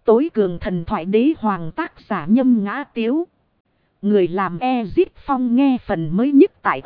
tối cường thần thoại đế hoàng tác giả Nhâm Ngã Tiếu. Người làm Ezip Phong nghe phần mới nhất tại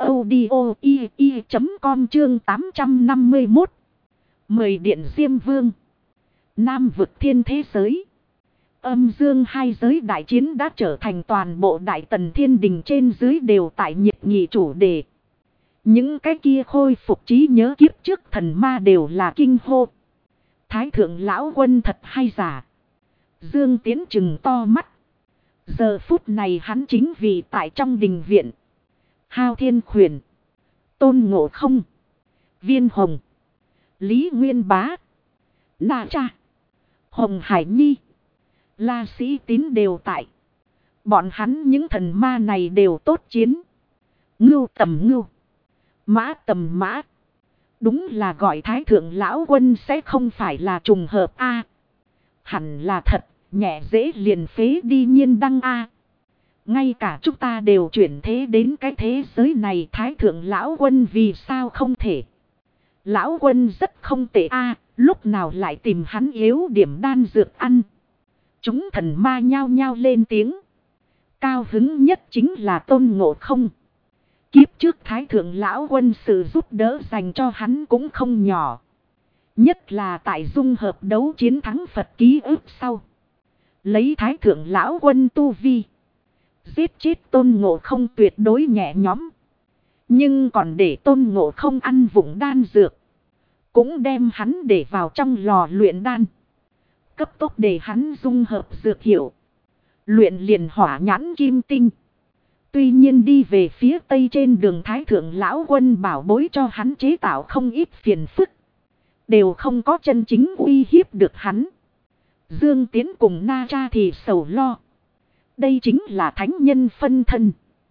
audio.com chương 851. 10 Điện Diêm Vương. Nam vực thiên thế giới. Âm dương hai giới đại chiến đã trở thành toàn bộ Đại Tần Thiên Đình trên dưới đều tại nhiệt nghị chủ đề. Những cái kia khôi phục trí nhớ kiếp trước thần ma đều là kinh hô. Thái thượng lão quân thật hay giả? Dương Tiến trừng to mắt. Giờ phút này hắn chính vì tại trong đình viện. Hao Thiên Khuyển, Tôn Ngộ Không, Viên Hồng, Lý Nguyên Bá, Na Cha, Hồng Hải Nhi, La Sĩ Tín đều tại. Bọn hắn những thần ma này đều tốt chiến. Ngưu tầm ngưu, mã tầm mã. Đúng là gọi Thái thượng lão quân sẽ không phải là trùng hợp a. Hẳn là thật, nhẹ dễ liền phế đi nhiên đăng a. Ngay cả chúng ta đều chuyển thế đến cái thế giới này, Thái thượng lão quân vì sao không thể? Lão quân rất không tệ a, lúc nào lại tìm hắn yếu điểm đan dược ăn. Chúng thần ma nhao nhao lên tiếng. Cao hứng nhất chính là Tôn Ngộ Không. Kiếp trước Thái thượng lão quân sự giúp đỡ dành cho hắn cũng không nhỏ. Nhất là tại dung hợp đấu chiến thắng Phật ký ức sau. Lấy Thái thượng lão quân tu vi. Giết chết Tôn Ngộ Không tuyệt đối nhẹ nhõm. Nhưng còn để Tôn Ngộ Không ăn vụng đan dược. Cũng đem hắn để vào trong lò luyện đan. Cấp tốc để hắn dung hợp dược hiệu. Luyện liền hỏa nhãn kim tinh. Tuy nhiên đi về phía tây trên đường Thái thượng lão quân bảo bối cho hắn chế tạo không ít phiền phức. Đều không có chân chính uy hiếp được hắn. Dương Tiến cùng Na Cha thì sầu lo. Đây chính là thánh nhân phân thân.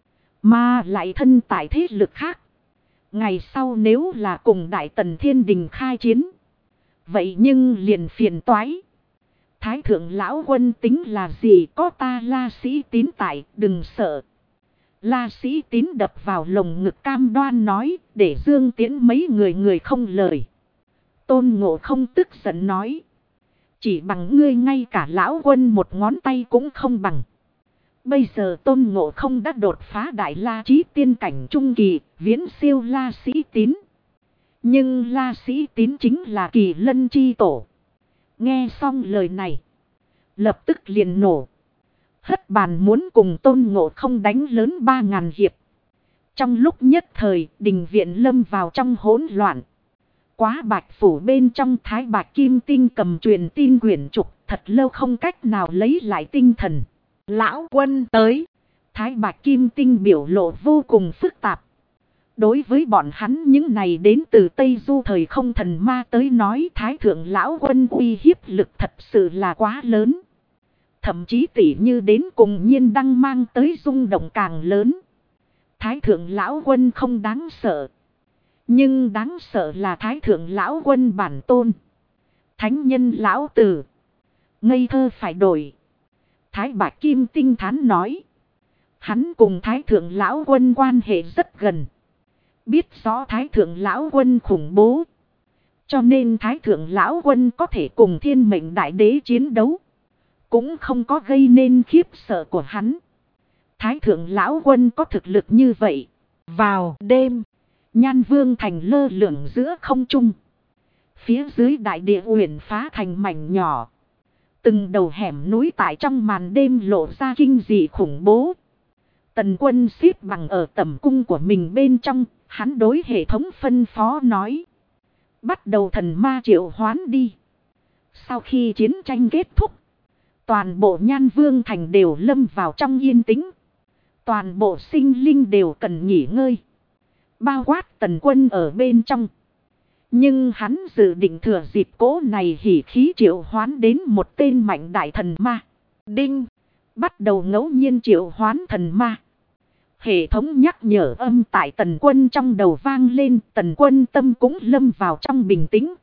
Mà lại thân tại thế lực khác. Ngày sau nếu là cùng Đại Tần Thiên Đình khai chiến. Vậy nhưng liền phiền toái. Thái thượng lão quân tính là gì, có ta La Sĩ Tín tại, đừng sợ. La Sĩ Tín đập vào lồng ngực cam đoan nói, để Dương Tiến mấy người không lời. Tôn Ngộ Không tức giận nói. Chỉ bằng ngươi ngay cả lão quân một ngón tay cũng không bằng. Bây giờ Tôn Ngộ Không đã đột phá Đại La Chí tiên cảnh trung kỳ, viễn siêu La Sĩ Tín. Nhưng La Sĩ Tín chính là Kỳ Lân chi tổ. Nghe xong lời này, lập tức liền nổ. Hất bàn muốn cùng Tôn Ngộ Không đánh lớn 3000 hiệp. Trong lúc nhất thời, đình viện lâm vào trong hỗn loạn. Quá Bạch phủ bên trong Thái Bạch Kim Tinh cầm truyền tin quyển trục, thật lâu không cách nào lấy lại tinh thần. Lão quân tới. Thái Bạch Kim Tinh biểu lộ vô cùng phức tạp. Đối với bọn hắn những này đến từ Tây Du thời không thần ma tới nói, Thái thượng lão quân uy hiếp lực thật sự là quá lớn. Thậm chí tỉ như đến cùng nhiên đăng mang tới rung động càng lớn. Thái thượng lão quân không đáng sợ. Nhưng đáng sợ là Thái thượng lão quân bản tôn. Thánh nhân lão tử. Ngây thơ phải đổi. Thái Bạch Kim Tinh thán nói. Hắn cùng Thái thượng lão quân quan hệ rất gần. Biết rõ Thái thượng lão quân khủng bố. Cho nên Thái thượng lão quân có thể cùng Thiên Mệnh Đại Đế chiến đấu. Cũng không có gây nên khiếp sợ của hắn. Thái thượng lão quân có thực lực như vậy. Vào đêm, Nhan Vương thành lơ lửng giữa không trung. Phía dưới đại địa uyển phá thành mảnh nhỏ. Từng đầu hẻm núi tại trong màn đêm lộ ra kinh dị khủng bố. Tần Quân xếp bằng ở tẩm cung của mình bên trong. Hắn đối hệ thống phân phó nói. Bắt đầu thần ma triệu hoán đi. Sau khi chiến tranh kết thúc. Toàn bộ Nhan Vương thành đều lâm vào trong yên tĩnh. Toàn bộ sinh linh đều cần nghỉ ngơi. Bao quát Tần Quân ở bên trong. Nhưng hắn dự định thừa dịp cố này hỉ khí triệu hoán đến một tên mạnh đại thần ma. Đinh. Bắt đầu ngẫu nhiên triệu hoán thần ma. Hệ thống nhắc nhở âm tại Tần Quân trong đầu vang lên. Tần Quân tâm cũng lâm vào trong bình tĩnh.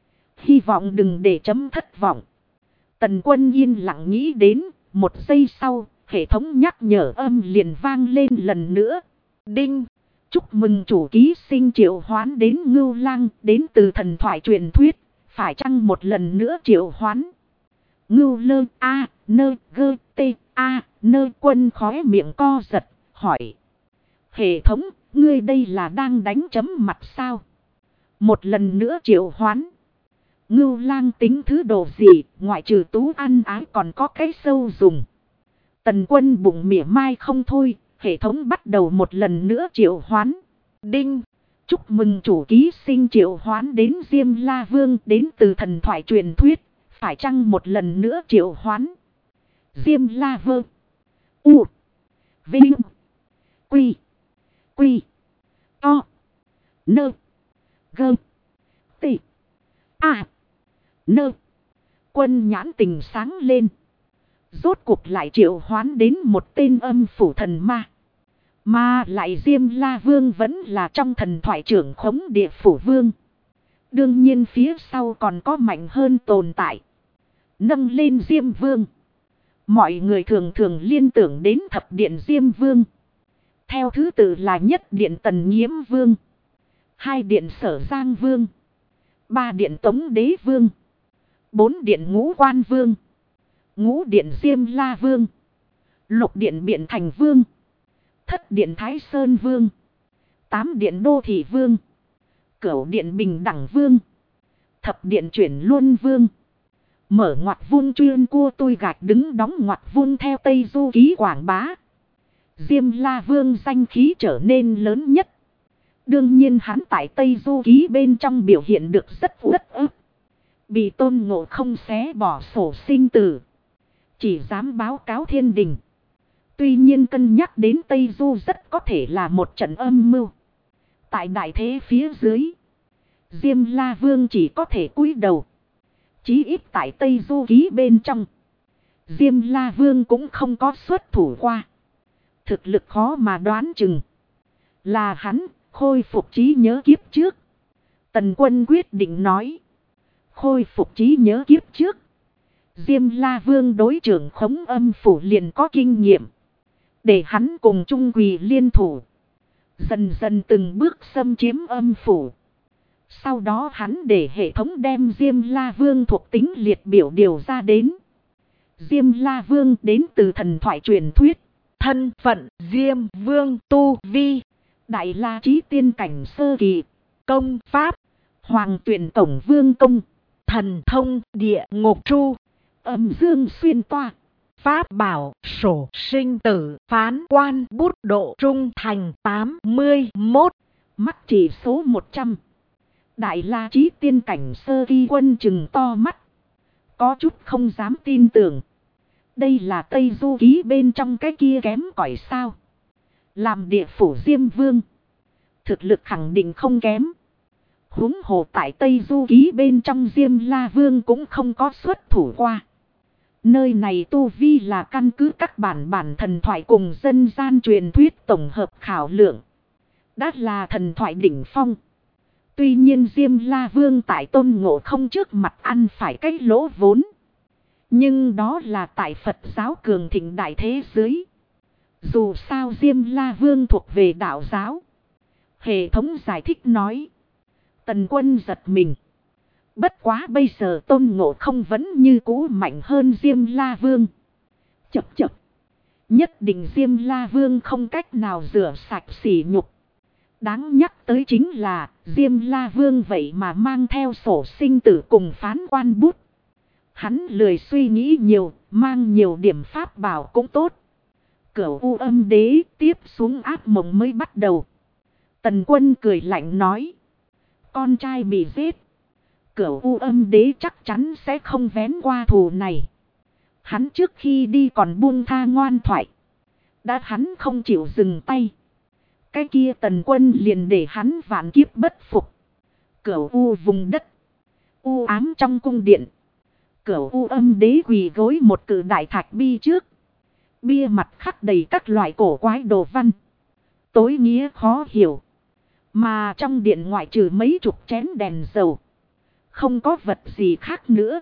Hy vọng đừng để chấm thất vọng. Tần Quân yên lặng nghĩ đến. Một giây sau, hệ thống nhắc nhở âm liền vang lên lần nữa. Đinh. Chúc mừng chủ ký sinh triệu hoán đến Ngưu Lang, đến từ thần thoại truyền thuyết. Phải chăng một lần nữa triệu hoán? Ngưu lơ a nơ gơ tê a nơ Quân khóe miệng co giật, hỏi. Hệ thống, ngươi đây là đang đánh chấm mặt sao? Một lần nữa triệu hoán. Ngưu lang tính thứ đồ gì, ngoại trừ tú ăn ái còn có cái sâu dùng. Tần Quân bụng mỉa mai không thôi, hệ thống bắt đầu một lần nữa triệu hoán. Đinh! Chúc mừng chủ ký sinh triệu hoán đến Diêm La Vương đến từ thần thoại truyền thuyết. Phải chăng một lần nữa triệu hoán? Diêm La Vương. U. Vinh. Quy. Quy. To. Nơ. Gơ. Tị. À. Nơ. Quân nhãn tình sáng lên. Rốt cuộc lại triệu hoán đến một tên âm phủ thần ma. Mà lại Diêm La Vương vẫn là trong thần thoại trưởng khống địa phủ vương. Đương nhiên phía sau còn có mạnh hơn tồn tại. Nâng lên Diêm Vương. Mọi người thường thường liên tưởng đến thập điện Diêm Vương. Theo thứ tự là nhất điện Tần Nhiễm Vương. 2 điện Sở Giang Vương. 3 điện Tống Đế Vương. 4 điện Ngũ Quan Vương. Ngũ điện Diêm La Vương. Lục điện Biện Thành Vương. Thất điện Thái Sơn Vương. 8 điện Đô Thị Vương. Cửu điện Bình Đẳng Vương. Thập điện Chuyển Luân Vương. Mở ngoặt vung chuyên cua tôi gạch đứng đóng ngoặt vung theo Tây Du Ký quảng bá. Diêm La Vương danh khí trở nên lớn nhất. Đương nhiên hắn tại Tây Du Ký bên trong biểu hiện được rất ức. Bị Tôn Ngộ Không xé bỏ sổ sinh tử. Chỉ dám báo cáo thiên đình. Tuy nhiên cân nhắc đến Tây Du rất có thể là một trận âm mưu. Tại đại thế phía dưới, Diêm La Vương chỉ có thể cúi đầu. Chí ít tại Tây Du Ký bên trong, Diêm La Vương cũng không có xuất thủ qua. Thực lực khó mà đoán chừng. Là hắn khôi phục trí nhớ kiếp trước. Tần Quân quyết định nói. Khôi phục trí nhớ kiếp trước. Diêm La Vương đối trưởng khống âm phủ liền có kinh nghiệm. Để hắn cùng chung quỳ liên thủ. Dần dần từng bước xâm chiếm âm phủ. Sau đó hắn để hệ thống đem Diêm La Vương thuộc tính liệt biểu điều ra đến. Diêm La Vương đến từ thần thoại truyền thuyết. Thân phận Diêm Vương tu vi. Đại La Chí tiên cảnh sơ kỳ. Công pháp Hoàng Tuyển Cổng Vương công. Thần thông địa ngục tru. Âm dương xuyên toa. Pháp bảo sổ sinh tử phán quan bút độ trung thành 81. Mắt chỉ số 100. Đại La Chí tiên cảnh sơ kỳ quân chừng to mắt. Có chút không dám tin tưởng. Đây là Tây Du Ký bên trong cái kia kém cỏi sao. Làm địa phủ Diêm Vương. Thực lực khẳng định không kém. Huống hồ tại Tây Du Ký bên trong Diêm La Vương cũng không có xuất thủ qua. Nơi này tu vi là căn cứ các bản thần thoại cùng dân gian truyền thuyết tổng hợp khảo lượng. Đã là thần thoại đỉnh phong. Tuy nhiên Diêm La Vương tại Tôn Ngộ Không trước mặt ăn phải cái lỗ vốn. Nhưng đó là tại Phật giáo cường thịnh đại thế giới. Dù sao Diêm La Vương thuộc về đạo giáo. Hệ thống giải thích nói. Tần Quân giật mình. Bất quá bây giờ Tôn Ngộ Không vẫn như cũ mạnh hơn Diêm La Vương. Chập. Nhất định Diêm La Vương không cách nào rửa sạch sỉ nhục. Đáng nhắc tới chính là Diêm La Vương vậy mà mang theo sổ sinh tử cùng phán quan bút. Hắn lười suy nghĩ nhiều, mang nhiều điểm pháp bảo cũng tốt. Cửu U Âm Đế tiếp xuống ác mộng mới bắt đầu. Tần Quân cười lạnh nói. Con trai bị giết. Cửu U Âm Đế chắc chắn sẽ không vén qua thù này. Hắn trước khi đi còn buông tha ngoan thoại. Đã hắn không chịu dừng tay. Cái kia Tần Quân liền để hắn vạn kiếp bất phục. Cửu U vùng đất. U ám trong cung điện. Cửu U Âm Đế quỳ gối một cự đại thạch bi trước. Bia mặt khắc đầy các loại cổ quái đồ văn. Tối nghĩa khó hiểu. Mà trong điện ngoại trừ mấy chục chén đèn dầu. Không có vật gì khác nữa.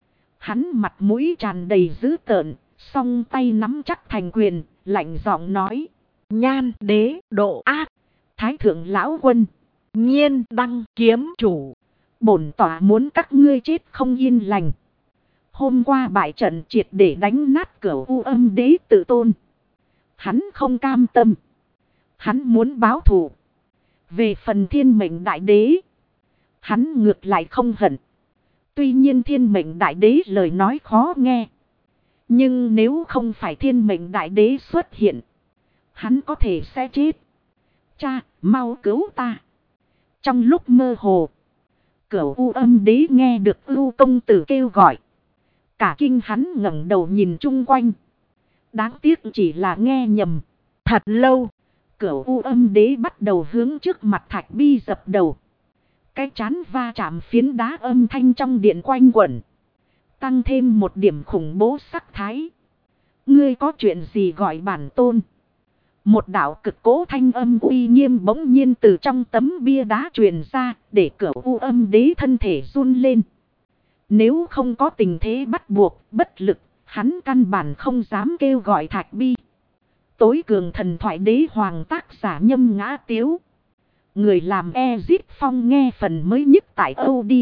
Hắn mặt mũi tràn đầy dữ tợn. Song tay nắm chắc thành quyền. Lạnh giọng nói. Nhan đế độ ác. Thái thượng lão quân. Nhiên đăng kiếm chủ. Bổn tỏa muốn các ngươi chết không yên lành. Hôm qua bại trận triệt để đánh nát Cửu U Âm Đế tự tôn. Hắn không cam tâm. Hắn muốn báo thù. Về phần Thiên Mệnh Đại Đế, hắn ngược lại không hận. Tuy nhiên Thiên Mệnh Đại Đế lời nói khó nghe. Nhưng nếu không phải Thiên Mệnh Đại Đế xuất hiện, hắn có thể sẽ chết. Cha, mau cứu ta. Trong lúc mơ hồ, Cửu U Âm Đế nghe được U công tử kêu gọi. Cả kinh hắn ngẩng đầu nhìn chung quanh. Đáng tiếc chỉ là nghe nhầm. Thật lâu, Cửu U Âm Đế bắt đầu hướng trước mặt Thạch Bi dập đầu. Cái chán va chạm phiến đá âm thanh trong điện quanh quẩn. Tăng thêm một điểm khủng bố sắc thái. Ngươi có chuyện gì gọi bản tôn? Một đạo cực cố thanh âm uy nghiêm bỗng nhiên từ trong tấm bia đá truyền ra, để Cửu U Âm Đế thân thể run lên. Nếu không có tình thế bắt buộc, bất lực, hắn căn bản không dám kêu gọi Thạch Bi. Tối cường thần thoại đế hoàng tác giả Nhâm Ngã Tiếu. Người làm Ezip Phong nghe phần mới nhất tại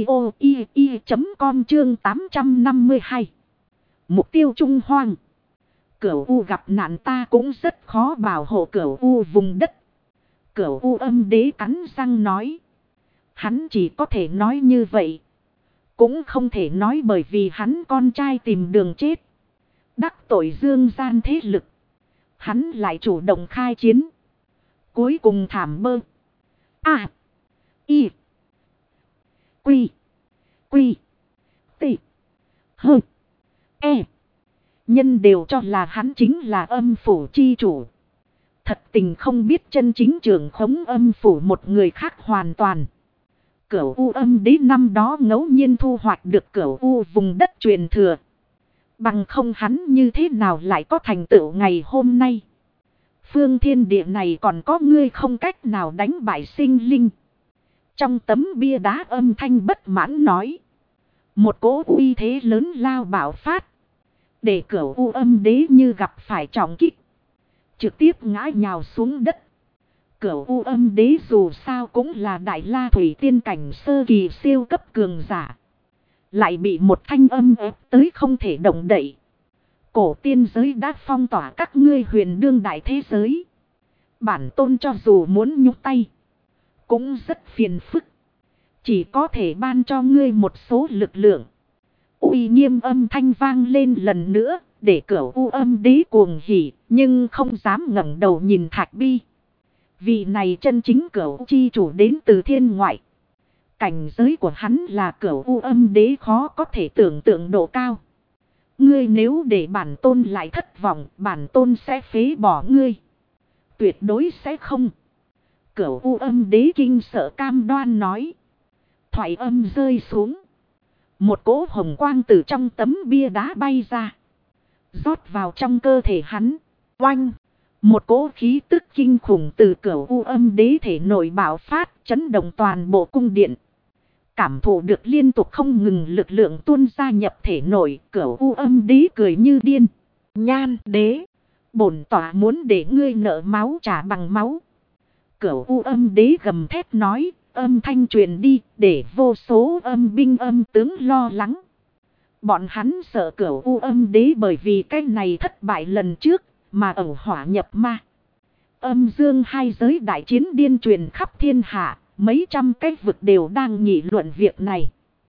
audio.com chương 852. Mục tiêu Trung Hoang. Cửu U gặp nạn ta cũng rất khó bảo hộ Cửu U vùng đất. Cửu U Âm Đế cắn răng nói. Hắn chỉ có thể nói như vậy. Cũng không thể nói bởi vì hắn con trai tìm đường chết. Đắc tội dương gian thế lực. Hắn lại chủ động khai chiến. Cuối cùng thảm bơ. A. I. Quy. Quy. T. H. E. Nhân đều cho là hắn chính là âm phủ chi chủ. Thật tình không biết chân chính trưởng khống âm phủ một người khác hoàn toàn. Cửu U Âm Đế năm đó ngẫu nhiên thu hoạch được Cửu U vùng đất truyền thừa. Bằng không hắn như thế nào lại có thành tựu ngày hôm nay. Phương thiên địa này còn có ngươi không cách nào đánh bại sinh linh. Trong tấm bia đá âm thanh bất mãn nói. Một cỗ uy thế lớn lao bạo phát. Để Cửu U Âm Đế như gặp phải trọng kích. Trực tiếp ngã nhào xuống đất. Cửu U Âm Đế dù sao cũng là Đại La Thủy Tiên cảnh sơ kỳ siêu cấp cường giả. Lại bị một thanh âm ép tới không thể động đậy. Cổ tiên giới đã phong tỏa các ngươi huyền đương đại thế giới. Bản tôn cho dù muốn nhúc tay, cũng rất phiền phức. Chỉ có thể ban cho ngươi một số lực lượng. Uy nghiêm âm thanh vang lên lần nữa, để Cửu U Âm Đế cuồng hỉ, nhưng không dám ngẩng đầu nhìn Thạch Bi. Vị này chân chính Cửu chi chủ đến từ thiên ngoại. Cảnh giới của hắn là Cửu U Âm Đế khó có thể tưởng tượng độ cao. Ngươi nếu để bản tôn lại thất vọng, bản tôn sẽ phế bỏ ngươi. Tuyệt đối sẽ không. Cửu U Âm Đế kinh sợ cam đoan nói. Thoại âm rơi xuống. Một cỗ hồng quang từ trong tấm bia đá bay ra. Rót vào trong cơ thể hắn. Oanh. Một cỗ khí tức kinh khủng từ Cửu U Âm Đế thể nội bạo phát, chấn động toàn bộ cung điện. Cảm thụ được liên tục không ngừng lực lượng tuôn ra nhập thể nội, Cửu U Âm Đế cười như điên. Nhan đế, bổn tỏa muốn để ngươi nợ máu trả bằng máu. Cửu U Âm Đế gầm thét nói, âm thanh truyền đi, để vô số âm binh âm tướng lo lắng. Bọn hắn sợ Cửu U Âm Đế bởi vì cái này thất bại lần trước, mà ẩu hỏa nhập ma. Âm dương hai giới đại chiến điên truyền khắp thiên hạ. Mấy trăm cái vực đều đang nghị luận việc này.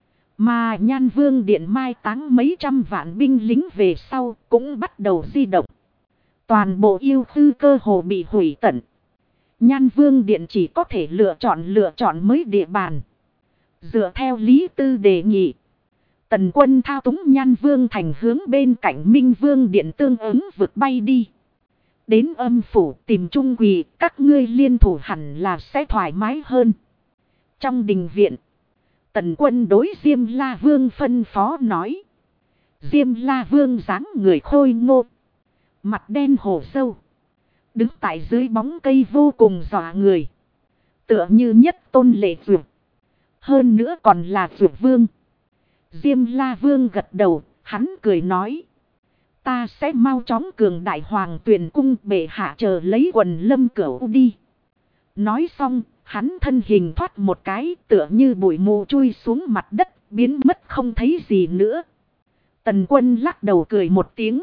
Mà Nhan Vương Điện mai táng mấy trăm vạn binh lính về sau cũng bắt đầu di động. Toàn bộ yêu khư cơ hồ bị hủy tận. Nhan Vương Điện chỉ có thể lựa chọn mới địa bàn. Dựa theo Lý Tư đề nghị. Tần quân thao túng Nhan Vương thành hướng bên cạnh Minh Vương Điện tương ứng vực bay đi. Đến âm phủ tìm trung quỳ, các ngươi liên thủ hẳn là sẽ thoải mái hơn. Trong đình viện, Tần quân đối Diêm La Vương phân phó nói. Diêm La Vương dáng người khôi ngô, mặt đen hổ sâu, đứng tại dưới bóng cây vô cùng dọa người. Tựa như nhất tôn lệ dược, hơn nữa còn là dược vương. Diêm La Vương gật đầu, hắn cười nói. Ta sẽ mau chóng cường đại hoàng tuyển cung bệ hạ chờ lấy quần lâm cửu đi. Nói xong, hắn thân hình thoát một cái tựa như bụi mù chui xuống mặt đất, biến mất không thấy gì nữa. Tần Quân lắc đầu cười một tiếng.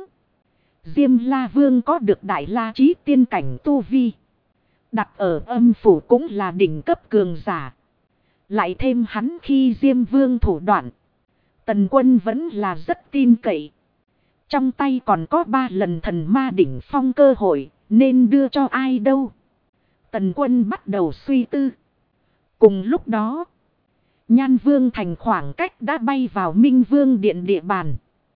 Diêm La Vương có được đại la chí tiên cảnh tu vi. Đặt ở âm phủ cũng là đỉnh cấp cường giả. Lại thêm hắn khi Diêm Vương thủ đoạn. Tần Quân vẫn là rất tin cậy. Trong tay còn có 3 lần thần ma đỉnh phong cơ hội. Nên đưa cho ai đâu. Tần Quân bắt đầu suy tư. Cùng lúc đó. Nhan Vương thành khoảng cách đã bay vào Minh Vương điện địa bàn.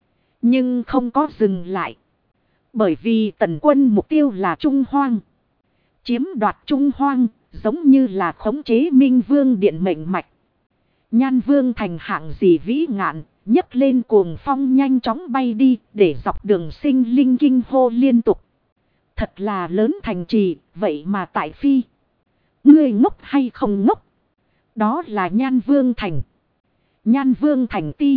Nhưng không có dừng lại. Bởi vì Tần Quân mục tiêu là Trung Hoang. Chiếm đoạt Trung Hoang giống như là khống chế Minh Vương điện mệnh mạch. Nhan Vương thành hạng gì vĩ ngạn, nhấc lên cuồng phong nhanh chóng bay đi để dọc đường sinh linh kinh hô liên tục. Thật là lớn thành trì, vậy mà tại phi. Ngươi ngốc hay không ngốc? Đó là Nhan Vương thành. Nhan Vương thành ti.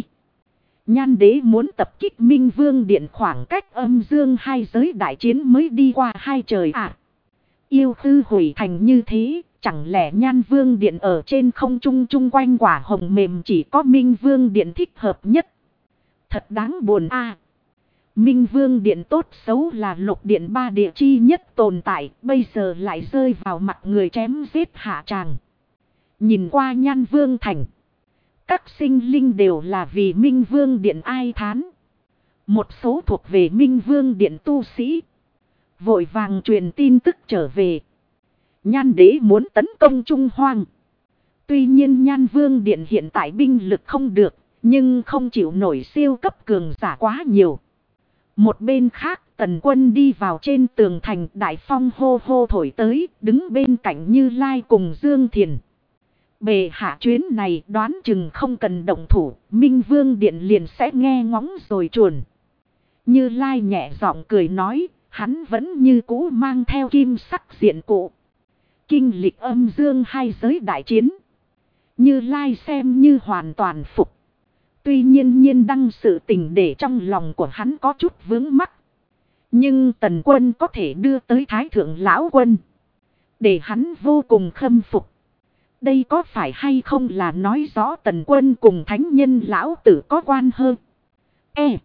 Nhan đế muốn tập kích Minh Vương điện khoảng cách âm dương hai giới đại chiến mới đi qua hai trời à. Yêu tư hủy thành như thế, chẳng lẽ Nhan Vương điện ở trên không trung chung quanh quả hồng mềm chỉ có Minh Vương điện thích hợp nhất. Thật đáng buồn a. Minh Vương điện tốt xấu là lục điện ba địa chi nhất tồn tại, bây giờ lại rơi vào mặt người chém giết hạ tràng. Nhìn qua Nhan Vương thành. Các sinh linh đều là vì Minh Vương điện ai thán. Một số thuộc về Minh Vương điện tu sĩ. Vội vàng truyền tin tức trở về. Nhan đế muốn tấn công Trung Hoang. Tuy nhiên Nhan Vương điện hiện tại binh lực không được. Nhưng không chịu nổi siêu cấp cường giả quá nhiều. Một bên khác Tần Quân đi vào trên tường thành, đại phong hô hô thổi tới. Đứng bên cạnh Như Lai cùng Dương Thiền. Bề hạ chuyến này đoán chừng không cần động thủ, Minh Vương điện liền sẽ nghe ngóng rồi chuồn. Như Lai nhẹ giọng cười nói, hắn vẫn như cũ mang theo kim sắc diện cụ. Kinh lịch âm dương hai giới đại chiến. Như Lai xem như hoàn toàn phục. Tuy nhiên nhiên đăng sự tình để trong lòng của hắn có chút vướng mắc. Nhưng Tần Quân có thể đưa tới Thái Thượng Lão Quân. Để hắn vô cùng khâm phục. Đây có phải hay không là nói rõ Tần Quân cùng thánh nhân lão tử có quan hơn. E.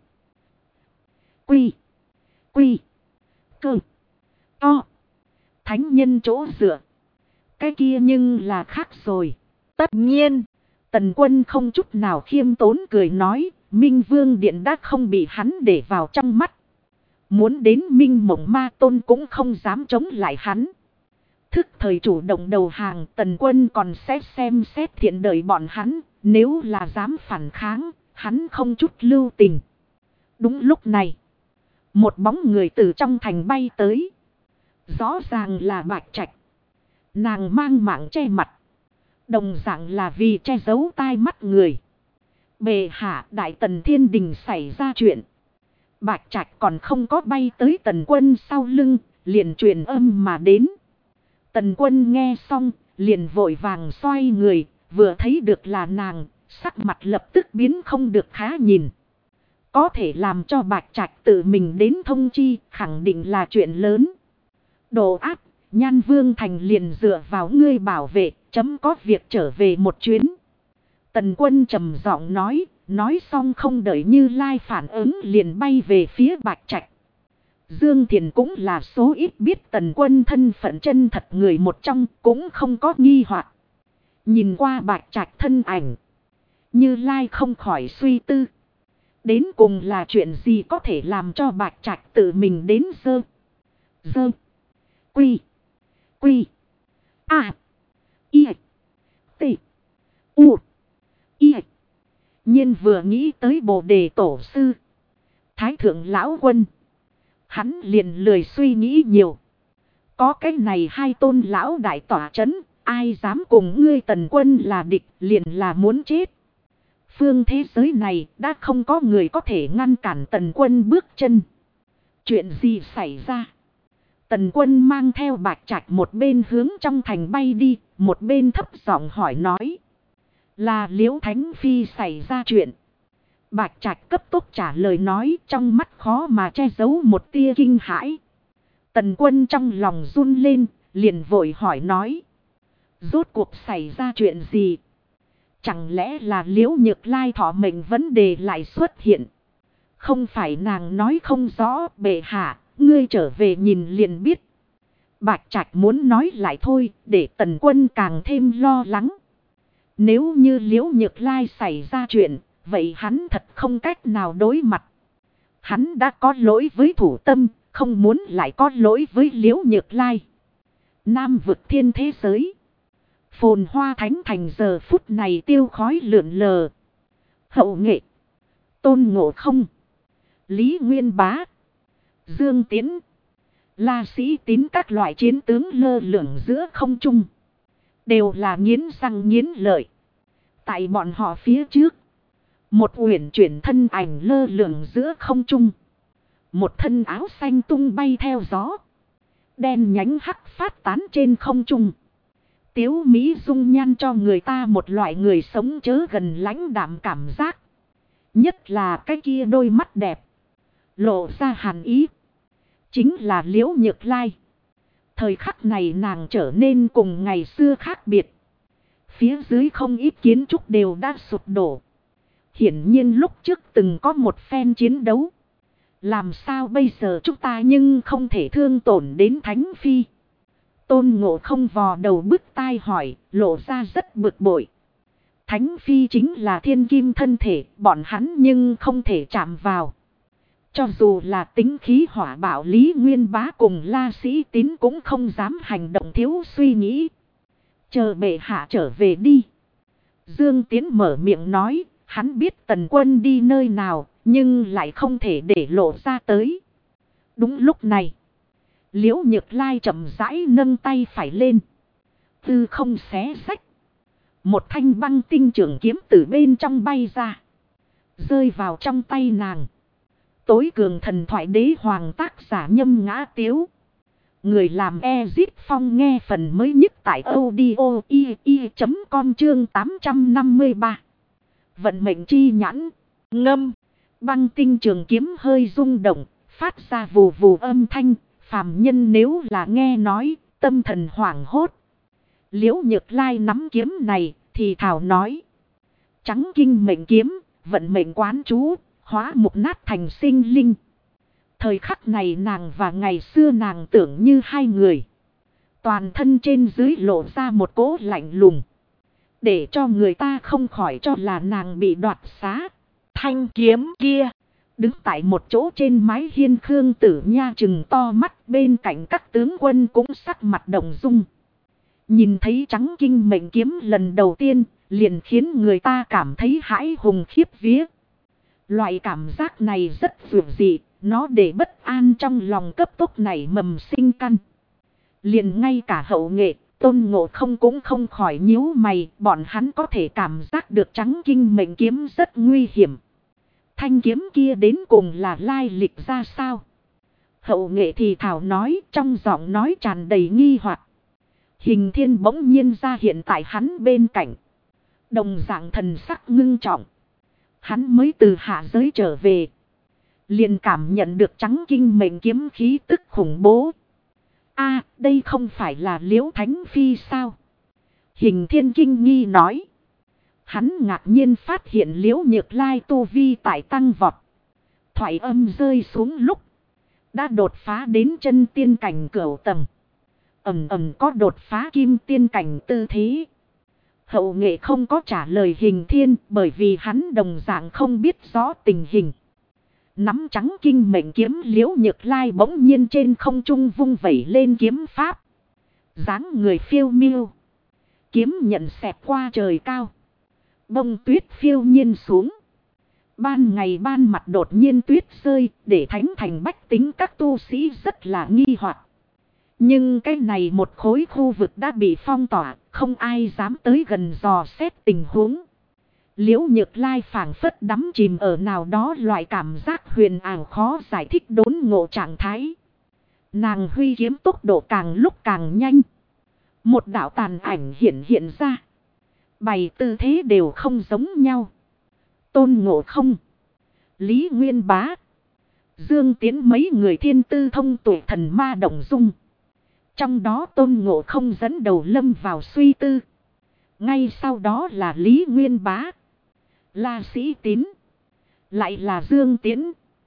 Quy. Quy. Cơ. To. Thánh nhân chỗ dựa. Cái kia nhưng là khác rồi. Tất nhiên. Tần Quân không chút nào khiêm tốn cười nói. Minh Vương điện đã không bị hắn để vào trong mắt. Muốn đến Minh Mộng Ma Tôn cũng không dám chống lại hắn. Thức thời chủ động đầu hàng, Tần Quân còn sẽ xem xét thiện đời bọn hắn. Nếu là dám phản kháng, hắn không chút lưu tình. Đúng lúc này, một bóng người từ trong thành bay tới. Rõ ràng là Bạch Trạch. Nàng mang mạng che mặt. Đồng dạng là vì che giấu tai mắt người. Bệ hạ, Đại Tần Thiên Đình xảy ra chuyện. Bạch Trạch còn không có bay tới Tần Quân sau lưng, liền truyền âm mà đến. Tần Quân nghe xong, liền vội vàng xoay người, vừa thấy được là nàng, sắc mặt lập tức biến không được khá nhìn. Có thể làm cho Bạch Trạch tự mình đến thông chi, khẳng định là chuyện lớn. Đồ ác, Nhan Vương thành liền dựa vào ngươi bảo vệ, chấm có việc trở về một chuyến. Tần Quân trầm giọng nói xong không đợi Như Lai phản ứng liền bay về phía Bạch Trạch. Dương Thiền cũng là số ít biết Tần Quân thân phận chân thật người một trong, cũng không có nghi hoặc. Nhìn qua Bạch Trạch thân ảnh, Như Lai không khỏi suy tư. Đến cùng là chuyện gì có thể làm cho Bạch Trạch tự mình đến dơ. Quy. Quy. A. Y. T. U. Y. Nhiên vừa nghĩ tới Bồ Đề Tổ Sư, Thái Thượng Lão Quân. Hắn liền lười suy nghĩ nhiều. Có cái này hai tôn lão đại tỏa chấn, ai dám cùng ngươi Tần Quân là địch, liền là muốn chết. Phương thế giới này đã không có người có thể ngăn cản Tần Quân bước chân. Chuyện gì xảy ra? Tần Quân mang theo Bạch Trạch một bên hướng trong thành bay đi, một bên thấp giọng hỏi nói. Là Liễu Thánh Phi xảy ra chuyện. Bạch Trạch cấp tốc trả lời nói, trong mắt khó mà che giấu một tia kinh hãi. Tần Quân trong lòng run lên, liền vội hỏi nói. Rốt cuộc xảy ra chuyện gì? Chẳng lẽ là Liễu Nhược Lai thọ mệnh vấn đề lại xuất hiện? Không phải nàng nói không rõ, bệ hạ, ngươi trở về nhìn liền biết. Bạch Trạch muốn nói lại thôi, để Tần Quân càng thêm lo lắng. Nếu như Liễu Nhược Lai xảy ra chuyện, vậy hắn thật không cách nào đối mặt. Hắn đã có lỗi với thủ tâm, không muốn lại có lỗi với Liễu Nhược Lai. Nam vực thiên thế giới. Phồn Hoa Thánh Thành giờ phút này tiêu khói lượn lờ. Hậu Nghệ, Tôn Ngộ Không, Lý Nguyên Bá, Dương Tiến, La Sĩ Tín các loại chiến tướng lơ lửng giữa không trung. Đều là nghiến răng nghiến lợi. Tại bọn họ phía trước, một uyển chuyển thân ảnh lơ lửng giữa không trung. Một thân áo xanh tung bay theo gió. Đen nhánh hắc phát tán trên không trung. Tiếu Mỹ dung nhan cho người ta một loại người sống chớ gần lãnh đạm cảm giác. Nhất là cái kia đôi mắt đẹp. Lộ ra hàn ý. Chính là Liễu Nhược Lai. Thời khắc này nàng trở nên cùng ngày xưa khác biệt. Phía dưới không ít kiến trúc đều đã sụp đổ. Hiển nhiên lúc trước từng có một phen chiến đấu. Làm sao bây giờ chúng ta nhưng không thể thương tổn đến Thánh Phi. Tôn Ngộ Không vò đầu bứt tai hỏi, lộ ra rất bực bội. Thánh Phi chính là thiên kim thân thể, bọn hắn nhưng không thể chạm vào. Cho dù là tính khí hỏa bạo Lý Nguyên Bá cùng La Sĩ Tín cũng không dám hành động thiếu suy nghĩ. Chờ bệ hạ trở về đi. Dương Tiến mở miệng nói, hắn biết Tần Quân đi nơi nào, nhưng lại không thể để lộ ra tới. Đúng lúc này, Liễu Nhược Lai chậm rãi nâng tay phải lên. Tư không xé xách. Một thanh băng tinh trường kiếm từ bên trong bay ra. Rơi vào trong tay nàng. Tối cường thần thoại đế hoàng tác giả Nhâm Ngã Tiếu. Người làm Ezit Phong nghe phần mới nhất tại audio i.com chương 853. Vận mệnh chi nhãn. Ngâm. Băng tinh trường kiếm hơi rung động. Phát ra vù vù âm thanh. Phàm nhân nếu là nghe nói. Tâm thần hoảng hốt. Liễu Nhược Lai nắm kiếm này. Thì thảo nói. Trắng kinh mệnh kiếm. Vận mệnh quán chú. Hóa mục nát thành sinh linh. Thời khắc này nàng và ngày xưa nàng tưởng như hai người. Toàn thân trên dưới lộ ra một cỗ lạnh lùng. Để cho người ta không khỏi cho là nàng bị đoạt xá. Thanh kiếm kia. Đứng tại một chỗ trên mái hiên Khương Tử Nha trừng to mắt, bên cạnh các tướng quân cũng sắc mặt động dung. Nhìn thấy trắng kinh mệnh kiếm lần đầu tiên, liền khiến người ta cảm thấy hãi hùng khiếp vía. Loại cảm giác này rất vượt dị, nó để bất an trong lòng cấp tốc nảy mầm sinh căn. Liền ngay cả Hậu Nghệ, Tôn Ngộ Không cũng không khỏi nhíu mày, bọn hắn có thể cảm giác được trắng kinh mệnh kiếm rất nguy hiểm. Thanh kiếm kia đến cùng là lai lịch ra sao? Hậu Nghệ thì thảo nói, trong giọng nói tràn đầy nghi hoặc. Hình Thiên bỗng nhiên ra hiện tại hắn bên cạnh. Đồng dạng thần sắc ngưng trọng. Hắn mới từ hạ giới trở về. Liền cảm nhận được trắng kinh mệnh kiếm khí tức khủng bố. A, đây không phải là Liễu Thánh Phi sao? Hình Thiên kinh nghi nói. Hắn ngạc nhiên phát hiện Liễu Nhược Lai tu vi tại tăng vọt. Thoại âm rơi xuống lúc. Đã đột phá đến chân tiên cảnh cửu tầng. Ầm ầm có đột phá kim tiên cảnh tư thế. Hậu Nghệ không có trả lời Hình Thiên bởi vì hắn đồng dạng không biết rõ tình hình. Nắm trắng kinh mệnh kiếm Liễu Nhược Lai bỗng nhiên trên không trung vung vẩy lên kiếm pháp. Dáng người phiêu miêu. Kiếm nhận xẹt qua trời cao. Bông tuyết phiêu nhiên xuống. Ban ngày ban mặt đột nhiên tuyết rơi để thánh thành bách tính các tu sĩ rất là nghi hoặc. Nhưng cái này một khối khu vực đã bị phong tỏa, không ai dám tới gần dò xét tình huống. Liễu Nhược Lai phảng phất đắm chìm ở nào đó loại cảm giác huyền ảo khó giải thích đốn ngộ trạng thái. Nàng huy kiếm tốc độ càng lúc càng nhanh. Một đạo tàn ảnh hiện ra. Bày tư thế đều không giống nhau. Tôn Ngộ Không, Lý Nguyên Bá, Dương Tiến mấy người thiên tư thông tuệ thần ma động dung. Trong đó Tôn Ngộ Không dẫn đầu lâm vào suy tư. Ngay sau đó là Lý Nguyên Bá, La Sĩ Tín, lại là Dương Tiến.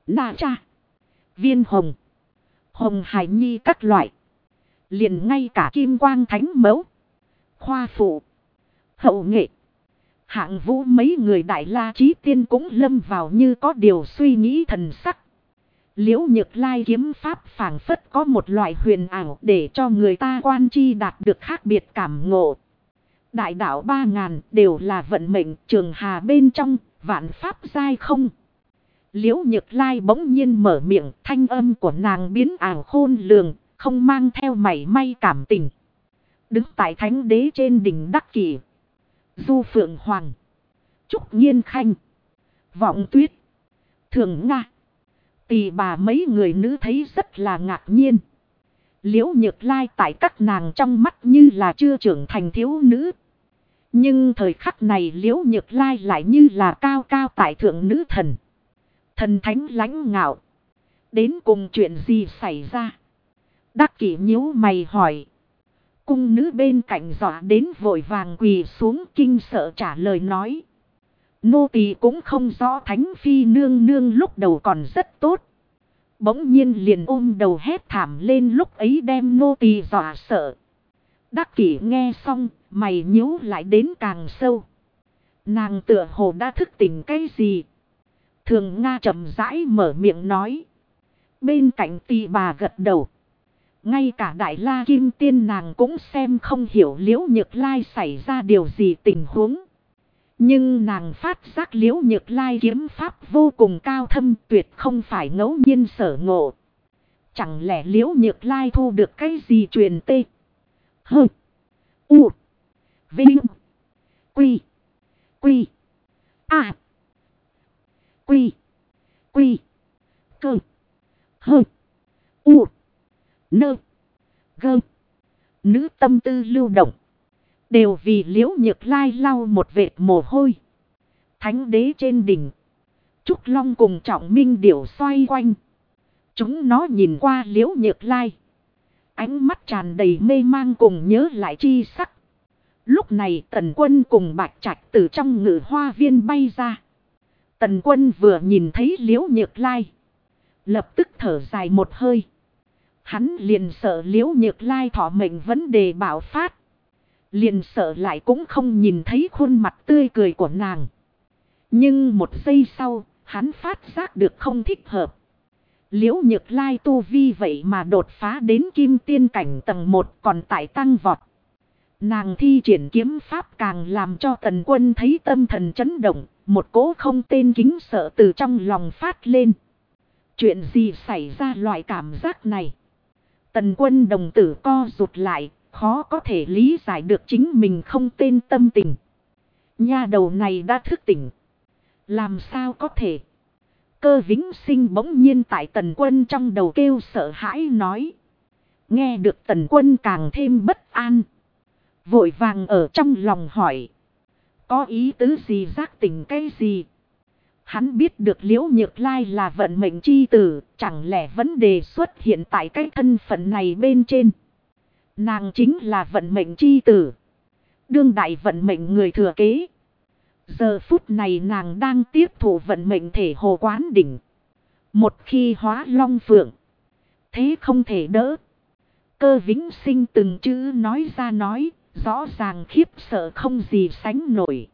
Na cha, viên hồng, hồng hải nhi các loại. Liền ngay cả kim quang thánh mẫu, khoa phụ, hậu nghệ, hạng vũ mấy người đại la chí tiên cũng lâm vào như có điều suy nghĩ thần sắc. Liễu Nhược Lai kiếm pháp phảng phất có một loại huyền ảo để cho người ta quan chi đạt được khác biệt cảm ngộ. Đại đạo 3000 đều là vận mệnh trường hà bên trong, vạn pháp giai không. Liễu Nhược Lai bỗng nhiên mở miệng, thanh âm của nàng biến ảo khôn lường, không mang theo mảy may cảm tình. Đứng tại thánh đế trên đỉnh Đắc Kỷ, Du Phượng Hoàng, Trúc Nhiên Khanh, Vọng Tuyết, Thường Nga, Tỳ bà mấy người nữ thấy rất là ngạc nhiên. Liễu Nhược Lai tại các nàng trong mắt như là chưa trưởng thành thiếu nữ. Nhưng thời khắc này Liễu Nhược Lai lại như là cao cao tại thượng nữ thần. Thần thánh lãnh ngạo. Đến cùng chuyện gì xảy ra? Đắc Kỷ nhíu mày hỏi. Cung nữ bên cạnh dọa đến vội vàng quỳ xuống kinh sợ trả lời nói. Nô tỳ cũng không rõ thánh phi nương nương lúc đầu còn rất tốt. Bỗng nhiên liền ôm đầu hét thảm lên, lúc ấy đem nô tỳ dọa sợ. Đắc Kỷ nghe xong, mày nhíu lại đến càng sâu. Nàng tựa hồ đã thức tỉnh cái gì? Thường Nga chậm rãi mở miệng nói. Bên cạnh tỳ bà gật đầu. Ngay cả Đại La Kim Tiên nàng cũng xem không hiểu Liễu Nhược Lai xảy ra điều gì tình huống. Nhưng nàng phát giác Liễu Nhược Lai kiếm pháp vô cùng cao thâm, tuyệt không phải ngẫu nhiên sở ngộ. Chẳng lẽ Liễu Nhược Lai thu được cái gì truyền tê? Hơ. U. Vinh. Quy. Quy. A. Quy. Quy. Cơ. Hơ. U. Nơ. Gơ. Nữ tâm tư lưu động. Đều vì Liễu Nhược Lai lau một vệt mồ hôi. Thánh đế trên đỉnh. Trúc Long cùng Trọng Minh Điểu xoay quanh. Chúng nó nhìn qua Liễu Nhược Lai. Ánh mắt tràn đầy mê mang cùng nhớ lại chi sắc. Lúc này Tần Quân cùng Bạch Trạch từ trong ngự hoa viên bay ra. Tần Quân vừa nhìn thấy Liễu Nhược Lai, lập tức thở dài một hơi. Hắn liền sợ Liễu Nhược Lai thọ mệnh vấn đề bạo phát. Liền sợ lại cũng không nhìn thấy khuôn mặt tươi cười của nàng. Nhưng một giây sau, hắn phát giác được không thích hợp. Liễu Nhược Lai tu vi vậy mà đột phá đến kim tiên cảnh tầng 1 còn tại tăng vọt. Nàng thi triển kiếm pháp càng làm cho Tần Quân thấy tâm thần chấn động, một cỗ không tên kính sợ từ trong lòng phát lên. Chuyện gì xảy ra loại cảm giác này? Tần Quân đồng tử co rụt lại, khó có thể lý giải được chính mình không tên tâm tình. Nha đầu này đã thức tỉnh. Làm sao có thể? Cơ Vĩnh Sinh bỗng nhiên tại Tần Quân trong đầu kêu sợ hãi nói. Nghe được Tần Quân càng thêm bất an. Vội vàng ở trong lòng hỏi. Có ý tứ gì, giác tỉnh cái gì? Hắn biết được Liễu Nhược Lai là vận mệnh chi tử. Chẳng lẽ vấn đề xuất hiện tại cái thân phận này bên trên? Nàng chính là vận mệnh chi tử. Đương đại vận mệnh người thừa kế. Giờ phút này nàng đang tiếp thụ vận mệnh thể hồ quán đỉnh. Một khi hóa long phượng. Thế không thể đỡ. Cơ Vĩnh Sinh từng chữ nói ra nói. Rõ ràng khiếp sợ không gì sánh nổi.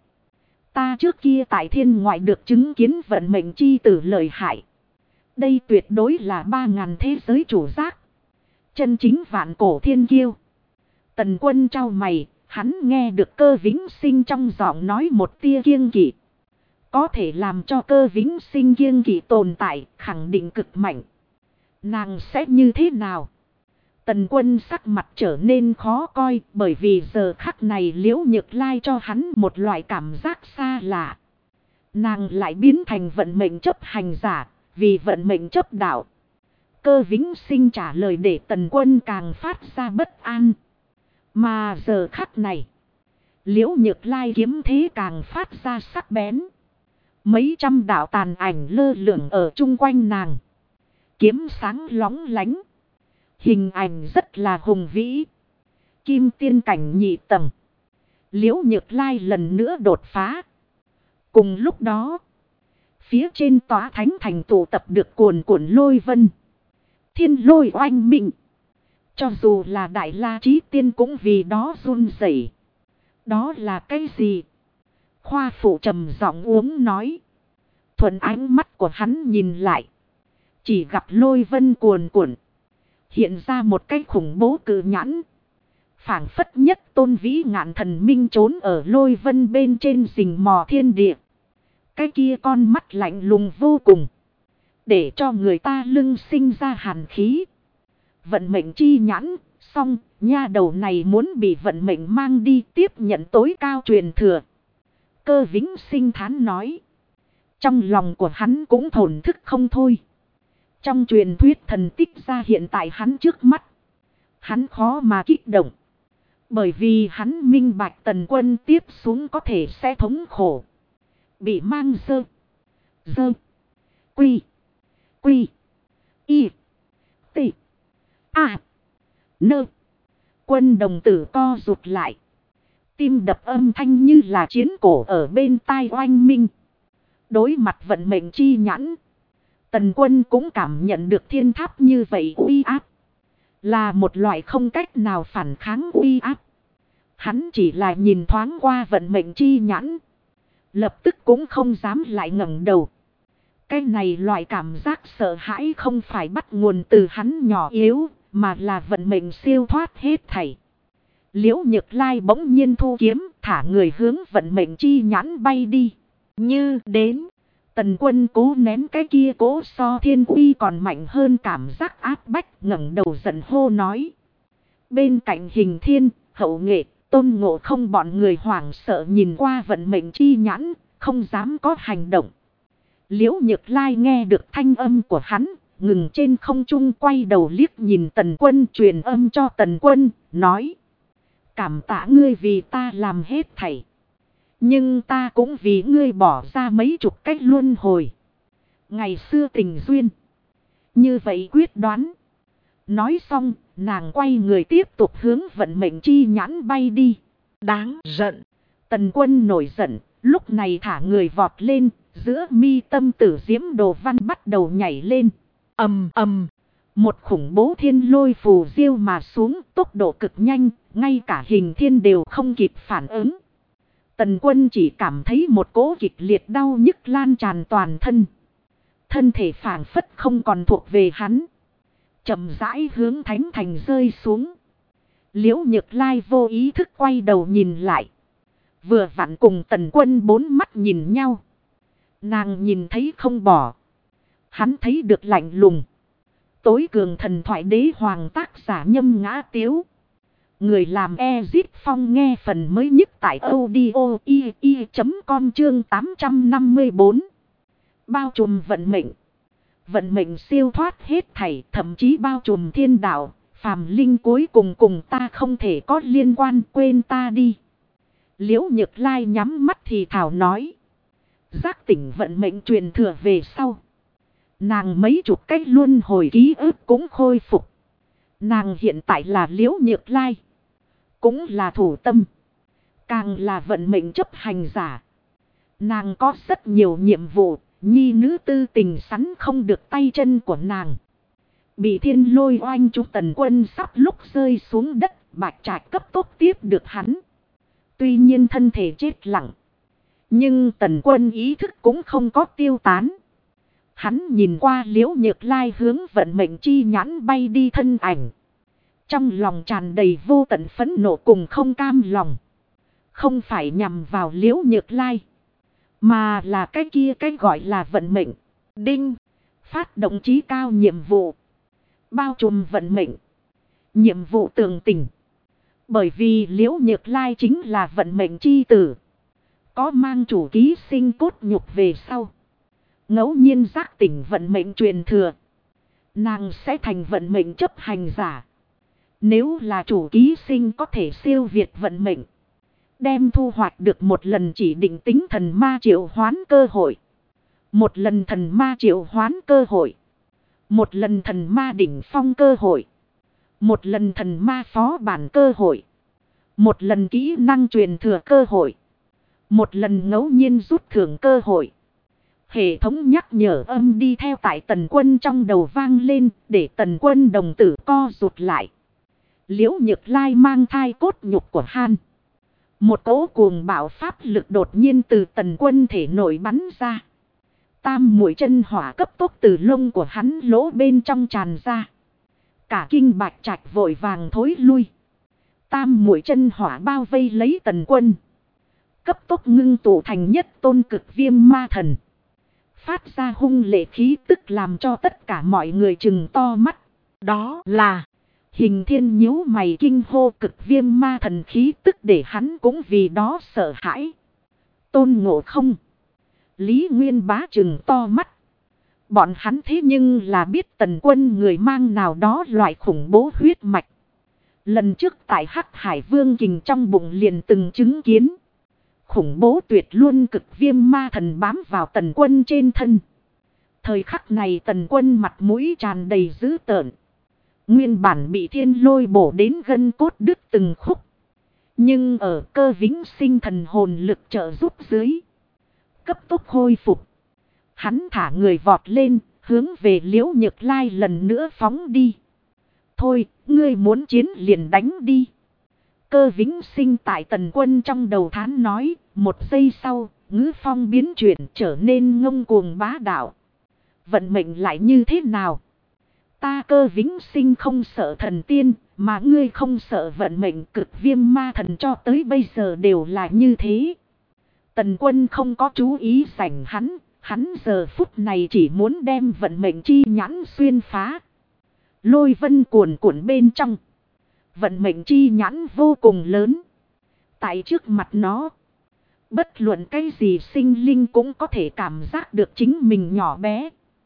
Ta trước kia tại thiên ngoại được chứng kiến vận mệnh chi tử lợi hại. Đây tuyệt đối là 3000 thế giới chủ giác. Chân chính vạn cổ thiên kiêu. Tần Quân trao mày. Hắn nghe được Cơ Vĩnh Sinh trong giọng nói một tia kiêng kỵ. Có thể làm cho Cơ Vĩnh Sinh kiêng kỵ tồn tại, khẳng định cực mạnh. Nàng sẽ như thế nào? Tần Quân sắc mặt trở nên khó coi, bởi vì giờ khắc này Liễu Nhược Lai cho hắn một loại cảm giác xa lạ. Nàng lại biến thành vận mệnh chấp hành giả, vì vận mệnh chấp đạo. Cơ Vĩnh Sinh trả lời để Tần Quân càng phát ra bất an. Mà giờ khắc này, Liễu Nhược Lai kiếm thế càng phát ra sắc bén. Mấy trăm đạo tàn ảnh lơ lửng ở chung quanh nàng. Kiếm sáng lóng lánh. Hình ảnh rất là hùng vĩ. Kim tiên cảnh nhị tầng. Liễu Nhược Lai lần nữa đột phá. Cùng lúc đó, Phía trên tòa thánh thành tụ tập được cuồn cuộn lôi vân. Thiên lôi oanh mịnh. Cho dù là Đại La Chí Tiên cũng vì đó run rẩy. Đó là cái gì? Khoa phụ trầm giọng uống nói. Thuận ánh mắt của hắn nhìn lại. Chỉ gặp lôi vân cuồn cuộn. Hiện ra một cái khủng bố cự nhãn. Phảng phất nhất tôn vĩ ngạn thần minh trốn ở lôi vân bên trên rình mò thiên địa. Cái kia con mắt lạnh lùng vô cùng. Để cho người ta lưng sinh ra hàn khí. Vận mệnh chi nhãn, xong, nha đầu này muốn bị vận mệnh mang đi tiếp nhận tối cao truyền thừa. Cơ Vĩnh Sinh thán nói. Trong lòng của hắn cũng thổn thức không thôi. Trong truyền thuyết thần tích ra hiện tại hắn trước mắt. Hắn khó mà kích động. Bởi vì hắn minh bạch Tần Quân tiếp xuống có thể sẽ thống khổ. Bị mang dơ. Quy. Y. T. A. Nơ. Quân đồng tử co rụt lại. Tim đập âm thanh như là chiến cổ ở bên tai oanh minh. Đối mặt vận mệnh chi nhãn. Tần Quân cũng cảm nhận được thiên tháp như vậy uy áp. Là một loại không cách nào phản kháng uy áp. Hắn chỉ là nhìn thoáng qua vận mệnh chi nhãn. Lập tức cũng không dám lại ngẩng đầu. Cái này loại cảm giác sợ hãi không phải bắt nguồn từ hắn nhỏ yếu, mà là vận mệnh siêu thoát hết thảy. Liễu Nhược Lai bỗng nhiên thu kiếm, thả người hướng vận mệnh chi nhãn bay đi. Như đến, Tần Quân cố nén cái kia cố so thiên uy còn mạnh hơn cảm giác áp bách, ngẩng đầu giận hô nói. Bên cạnh Hình Thiên, Hậu Nghệ, Tôn Ngộ Không bọn người hoảng sợ nhìn qua vận mệnh chi nhãn, không dám có hành động. Liễu Nhược Lai nghe được thanh âm của hắn, ngừng trên không trung quay đầu liếc nhìn Tần Quân, truyền âm cho Tần Quân, nói. Cảm tạ ngươi vì ta làm hết thảy. Nhưng ta cũng vì ngươi bỏ ra mấy chục cách luân hồi. Ngày xưa tình duyên. Như vậy quyết đoán. Nói xong, nàng quay người tiếp tục hướng vận mệnh chi nhãn bay đi. Đáng giận. Tần Quân nổi giận, lúc này thả người vọt lên, giữa mi tâm tử diễm đồ văn bắt đầu nhảy lên. Ầm ầm. Một khủng bố thiên lôi phù diêu mà xuống, tốc độ cực nhanh, ngay cả Hình Thiên đều không kịp phản ứng. Tần Quân chỉ cảm thấy một cỗ kịch liệt đau nhức lan tràn toàn thân. Thân thể phảng phất không còn thuộc về hắn. Chậm rãi hướng thánh thành rơi xuống. Liễu Nhược Lai vô ý thức quay đầu nhìn lại. Vừa vặn cùng Tần Quân bốn mắt nhìn nhau. Nàng nhìn thấy không bỏ. Hắn thấy được lạnh lùng. Tối cường thần thoại đế hoàng tác giả Nhâm Ngã Tiếu. Người làm Ezit Phong nghe phần mới nhất tại audio.com chương 854. Bao trùm vận mệnh. Vận mệnh siêu thoát hết thảy, thậm chí bao trùm thiên đạo. Phàm linh cuối cùng cùng ta không thể có liên quan, quên ta đi. Liễu Nhược Lai nhắm mắt thì thảo nói. Giác tỉnh vận mệnh truyền thừa về sau. Nàng mấy chục cách luân hồi ký ức cũng khôi phục. Nàng hiện tại là Liễu Nhược Lai. Cũng là thủ tâm. Càng là vận mệnh chấp hành giả. Nàng có rất nhiều nhiệm vụ. Nhi nữ tư tình sắn không được tay chân của nàng. Bị thiên lôi oanh trúng Tần Quân sắp lúc rơi xuống đất. Bạch Trạch cấp tốc tiếp được hắn. Tuy nhiên thân thể chết lặng. Nhưng Tần Quân ý thức cũng không có tiêu tán. Hắn nhìn qua Liễu Nhược Lai hướng vận mệnh chi nhãn bay đi thân ảnh. Trong lòng tràn đầy vô tận phẫn nộ cùng không cam lòng. Không phải nhằm vào Liễu Nhược Lai. Mà là cái kia cái gọi là vận mệnh. Đinh. Phát động chí cao nhiệm vụ. Bao trùm vận mệnh. Nhiệm vụ tường tình. Bởi vì Liễu Nhược Lai chính là vận mệnh chi tử. Có mang chủ ký sinh cốt nhục về sau. Ngẫu nhiên giác tỉnh vận mệnh truyền thừa. Nàng sẽ thành vận mệnh chấp hành giả. Nếu là chủ ký sinh có thể siêu việt vận mệnh. Đem thu hoạch được một lần chỉ định tính thần ma triệu hoán cơ hội. Một lần thần ma triệu hoán cơ hội. Một lần thần ma đỉnh phong cơ hội. Một lần thần ma phó bản cơ hội. Một lần kỹ năng truyền thừa cơ hội. Một lần ngẫu nhiên rút thưởng cơ hội. Hệ thống nhắc nhở âm đi theo tại Tần Quân trong đầu vang lên, để Tần Quân đồng tử co rụt lại. Liễu Nhược Lai mang thai cốt nhục của Han. Một cỗ cuồng bạo pháp lực đột nhiên từ Tần Quân thể nổi bắn ra. Tam mũi chân hỏa cấp tốc từ lông của hắn lỗ bên trong tràn ra. Cả kinh Bạch Trạch vội vàng thối lui. Tam mũi chân hỏa bao vây lấy Tần Quân. Cấp tốc ngưng tụ thành nhất tôn cực viêm ma thần. Phát ra hung lệ khí tức làm cho tất cả mọi người trừng to mắt. Đó là Hình Thiên nhíu mày kinh hô, cực viêm ma thần khí tức để hắn cũng vì đó sợ hãi. Tôn Ngộ Không, Lý Nguyên Bá trừng to mắt. Bọn hắn thế nhưng là biết Tần Quân người mang nào đó loại khủng bố huyết mạch. Lần trước tại Hắc Hải Vương Kình trong bụng liền từng chứng kiến. Khủng bố tuyệt luôn cực viêm ma thần bám vào Tần Quân trên thân. Thời khắc này Tần Quân mặt mũi tràn đầy dữ tợn. Nguyên bản bị thiên lôi bổ đến gân cốt đứt từng khúc. Nhưng ở Cơ Vĩnh Sinh thần hồn lực trợ giúp dưới, cấp tốc hồi phục. Hắn thả người vọt lên, hướng về Liễu Nhược Lai lần nữa phóng đi. Thôi, ngươi muốn chiến liền đánh đi. Cơ Vĩnh Sinh tại Tần Quân trong đầu thán nói, một giây sau, ngữ phong biến chuyển trở nên ngông cuồng bá đạo. Vận mệnh lại như thế nào? Ta Cơ Vĩnh Sinh không sợ thần tiên, mà ngươi không sợ vận mệnh, cực viêm ma thần cho tới bây giờ đều là như thế. Tần Quân không có chú ý giành hắn giờ phút này chỉ muốn đem vận mệnh chi nhãn xuyên phá. Lôi vân cuồn cuộn bên trong. Vận mệnh chi nhãn vô cùng lớn. Tại trước mặt nó, bất luận cái gì sinh linh cũng có thể cảm giác được chính mình nhỏ bé.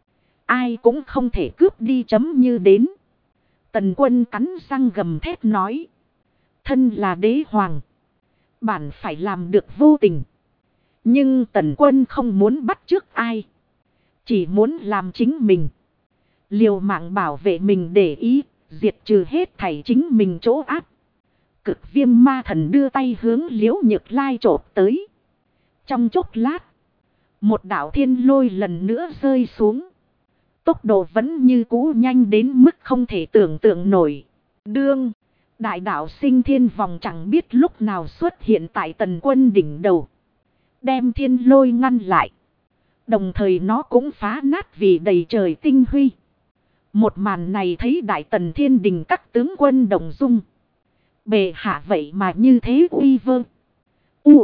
Ai cũng không thể cướp đi chấm như đến. Tần Quân cắn răng gầm thét nói. Thân là đế hoàng, bản phải làm được vô tình. Nhưng Tần Quân không muốn bắt chước ai. Chỉ muốn làm chính mình. Liều mạng bảo vệ mình để ý. Diệt trừ hết thảy chính mình chỗ áp. Cực viêm ma thần đưa tay hướng Liễu Nhược Lai chộp tới. Trong chốc lát, một đạo thiên lôi lần nữa rơi xuống. Tốc độ vẫn như cũ nhanh đến mức không thể tưởng tượng nổi. Đương, đại đạo sinh thiên vòng chẳng biết lúc nào xuất hiện tại Tần Quân đỉnh đầu. Đem thiên lôi ngăn lại. Đồng thời nó cũng phá nát vì đầy trời tinh huy. Một màn này thấy Đại Tần Thiên Đình các tướng quân đồng dung. Bệ hạ vậy mà như thế uy vơ. U.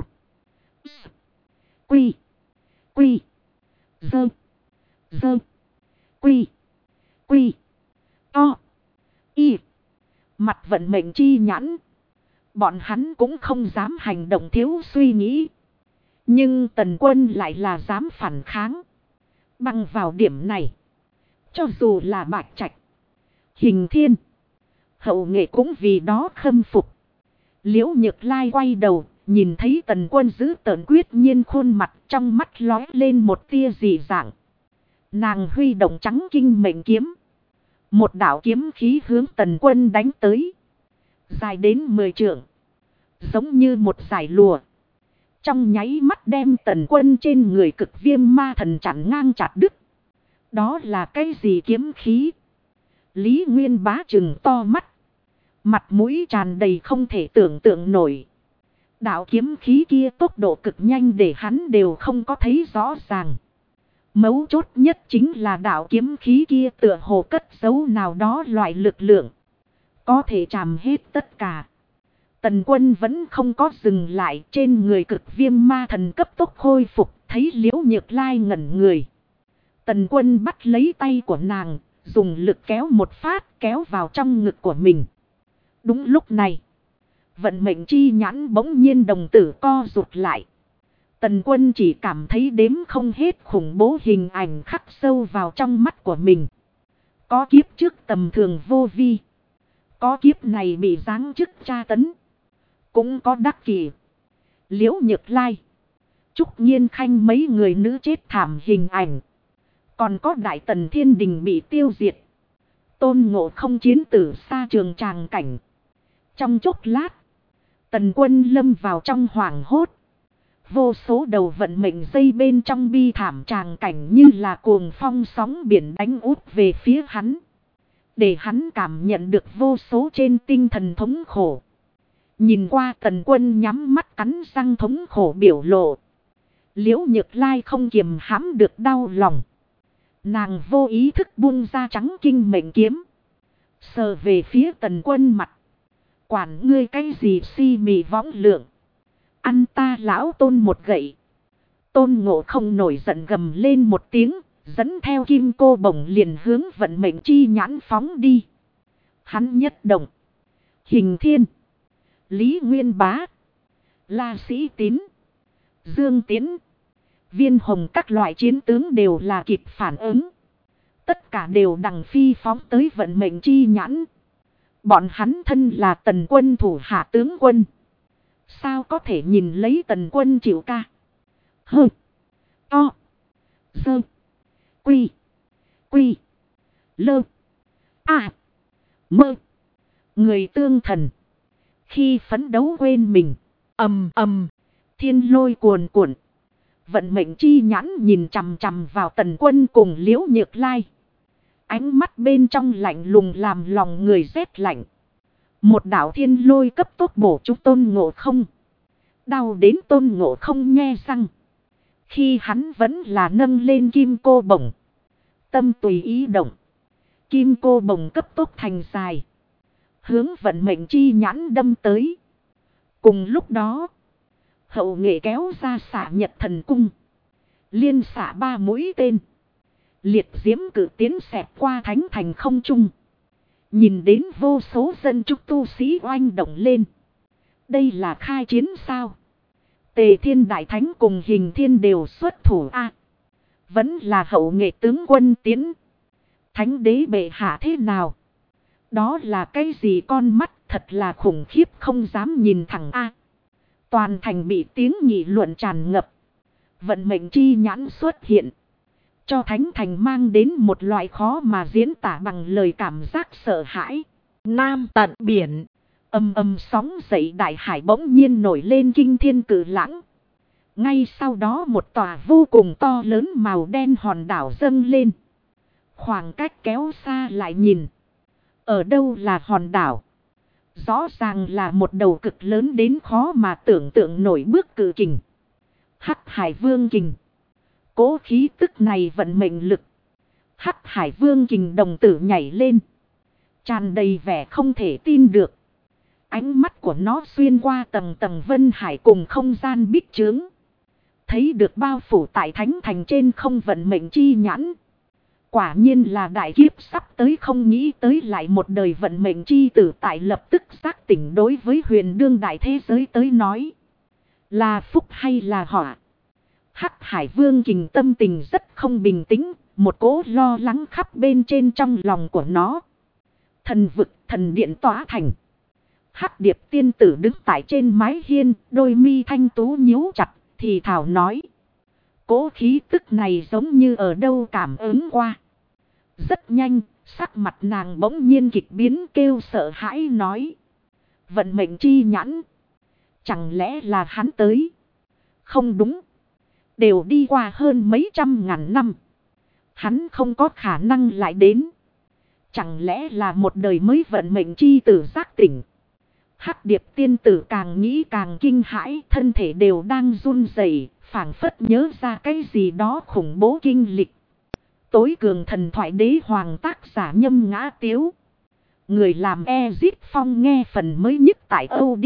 S. Quy. Quy. Dơ. Dơ. Quy. Quy. To. Y. Mặt vận mệnh chi nhãn. Bọn hắn cũng không dám hành động thiếu suy nghĩ. Nhưng Tần Quân lại là dám phản kháng. Bằng vào điểm này, cho dù là Bạch Trạch, Hình Thiên, Hậu Nghệ cũng vì đó khâm phục. Liễu Nhược Lai quay đầu, nhìn thấy Tần Quân giữ tợn quyết nhiên khuôn mặt, trong mắt lóe lên một tia dị dạng. Nàng huy động trắng kinh mệnh kiếm. Một đạo kiếm khí hướng Tần Quân đánh tới. Dài đến 10 trượng. Giống như một dải lùa. Trong nháy mắt đem Tần Quân trên người cực viêm ma thần chặn ngang chặt đứt. Đó là cái gì kiếm khí? Lý Nguyên Bá trừng to mắt. Mặt mũi tràn đầy không thể tưởng tượng nổi. Đạo kiếm khí kia tốc độ cực nhanh để hắn đều không có thấy rõ ràng. Mấu chốt nhất chính là đạo kiếm khí kia tựa hồ cất giấu nào đó loại lực lượng. Có thể chạm hết tất cả. Tần Quân vẫn không có dừng lại, trên người cực viêm ma thần cấp tốc khôi phục, thấy Liễu Nhược Lai ngẩn người. Tần Quân bắt lấy tay của nàng, dùng lực kéo một phát, kéo vào trong ngực của mình. Đúng lúc này, vận mệnh chi nhãn bỗng nhiên đồng tử co rụt lại. Tần Quân chỉ cảm thấy đếm không hết khủng bố hình ảnh khắc sâu vào trong mắt của mình. Có kiếp trước tầm thường vô vi. Có kiếp này bị giáng chức tra tấn. Cũng có đắc kỷ. Liễu Nhược Lai, Trúc Nhiên Khanh mấy người nữ chết thảm hình ảnh. Còn có Đại Tần Thiên Đình bị tiêu diệt. Tôn Ngộ Không chiến tử xa trường tràng cảnh. Trong chốc lát, Tần Quân lâm vào trong hoảng hốt. Vô số đầu vận mệnh dây bên trong bi thảm tràng cảnh như là cuồng phong sóng biển đánh úp về phía hắn. Để hắn cảm nhận được vô số trên tinh thần thống khổ. Nhìn qua Tần Quân nhắm mắt cắn răng thống khổ biểu lộ. Liễu Nhược Lai không kiềm hãm được đau lòng. Nàng vô ý thức buông ra trắng kinh mệnh kiếm. Sờ về phía Tần Quân mặt. Quản ngươi cái gì si mị võng lượng. Ăn ta lão Tôn một gậy. Tôn Ngộ Không nổi giận gầm lên một tiếng. Dẫn theo kim cô bổng liền hướng vận mệnh chi nhãn phóng đi. Hắn nhất động. Hình Thiên, Lý Nguyên Bá, La Sĩ Tín, Dương Tiến, Viên Hồng các loại chiến tướng đều là kịp phản ứng. Tất cả đều đằng phi phóng tới vận mệnh chi nhãn. Bọn hắn thân là Tần Quân thủ hạ tướng quân. Sao có thể nhìn lấy Tần Quân chịu ca. Hơ. To. Sơ. Quy. Quy. Lơ. À. Mơ. Người tương thần. Khi phấn đấu quên mình. Ầm ầm. Thiên lôi cuồn cuộn. Vận mệnh chi nhãn nhìn chằm chằm vào Tần Quân cùng Liễu Nhược Lai. Ánh mắt bên trong lạnh lùng làm lòng người rét lạnh. Một đạo thiên lôi cấp tốc bổ trúng Tôn Ngộ Không. Đau đến Tôn Ngộ Không nhe răng. Khi hắn vẫn là nâng lên kim cô bổng. Tâm tùy ý động. Kim cô bổng cấp tốc thành dài. Hướng vận mệnh chi nhãn đâm tới. Cùng lúc đó. Hậu nghệ kéo ra xạ nhật thần cung. Liên xạ 3 mũi tên. Liệt diễm cử tiến xẹt qua thánh thành không trung. Nhìn đến vô số dân trúc tu sĩ oanh động lên. Đây là khai chiến sao? Tề Thiên Đại Thánh cùng Hình Thiên đều xuất thủ a. Vẫn là hậu nghệ tướng quân tiến. Thánh đế bệ hạ thế nào? Đó là cái gì con mắt thật là khủng khiếp không dám nhìn thẳng a. Toàn thành bị tiếng nghị luận tràn ngập. Vận mệnh chi nhãn xuất hiện. Cho thánh thành mang đến một loại khó mà diễn tả bằng lời cảm giác sợ hãi. Nam tận biển. Âm âm sóng dậy đại hải bỗng nhiên nổi lên kinh thiên cự lãng. Ngay sau đó một tòa vô cùng to lớn màu đen hòn đảo dâng lên. Khoảng cách kéo xa lại nhìn. Ở đâu là hòn đảo? Rõ ràng là một đầu cực lớn đến khó mà tưởng tượng nổi bước cự kình. Hắc Hải Vương Kình. Cố khí tức này vận mệnh lực. Hắc Hải Vương Kình đồng tử nhảy lên. Tràn đầy vẻ không thể tin được. Ánh mắt của nó xuyên qua tầng tầng vân hải cùng không gian bích chướng. Thấy được bao phủ tại thánh thành trên không vận mệnh chi nhãn. Quả nhiên là đại kiếp sắp tới, không nghĩ tới lại một đời vận mệnh chi tử tại lập tức giác tỉnh. Đối với huyền đương đại thế giới tới nói. Là phúc hay là họa? Hắc Hải Vương Kình tâm tình rất không bình tĩnh. Một cỗ lo lắng khắp bên trên trong lòng của nó. Thần vực thần điện tỏa thành. Hắc Điệp tiên tử đứng tại trên mái hiên. Đôi mi thanh tú nhíu chặt. Thì thảo nói. Cỗ khí tức này giống như ở đâu cảm ứng qua. Rất nhanh. Sắc mặt nàng bỗng nhiên kịch biến kêu sợ hãi nói. Vận mệnh chi nhãn. Chẳng lẽ là hắn tới? Không đúng. Đều đi qua hơn mấy trăm ngàn năm. Hắn không có khả năng lại đến. Chẳng lẽ là một đời mới vận mệnh chi tử giác tỉnh. Hắc Điệp tiên tử càng nghĩ càng kinh hãi. Thân thể đều đang run rẩy, phảng phất nhớ ra cái gì đó khủng bố kinh lịch. Tối cường thần thoại đế hoàng tác giả Nhâm Ngã Tiếu. Người làm Ezip Phong nghe phần mới nhất tại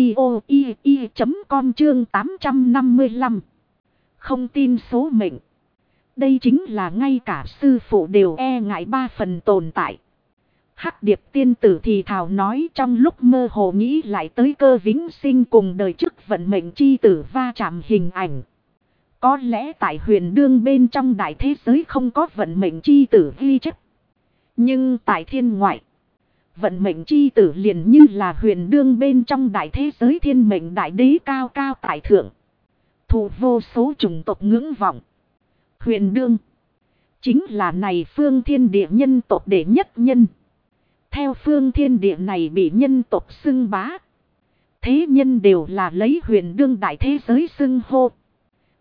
audio.com chương 855. Không tin số mệnh. Đây chính là ngay cả sư phụ đều e ngại 3 phần tồn tại. Hắc Điệp tiên tử thì thào nói trong lúc mơ hồ nghĩ lại tới Cơ Vĩnh Sinh cùng đời trước vận mệnh chi tử va chạm hình ảnh. Có lẽ tại huyền đương bên trong đại thế giới không có vận mệnh chi tử ghi chép. Nhưng tại thiên ngoại. Vận mệnh chi tử liền như là huyền đương bên trong đại thế giới thiên mệnh đại đế cao cao tại thượng. Thù vô số chủng tộc ngưỡng vọng. Huyền đương. Chính là này phương thiên địa nhân tộc đệ nhất nhân. Theo phương thiên địa này bị nhân tộc xưng bá. Thế nhân đều là lấy huyền đương đại thế giới xưng hô.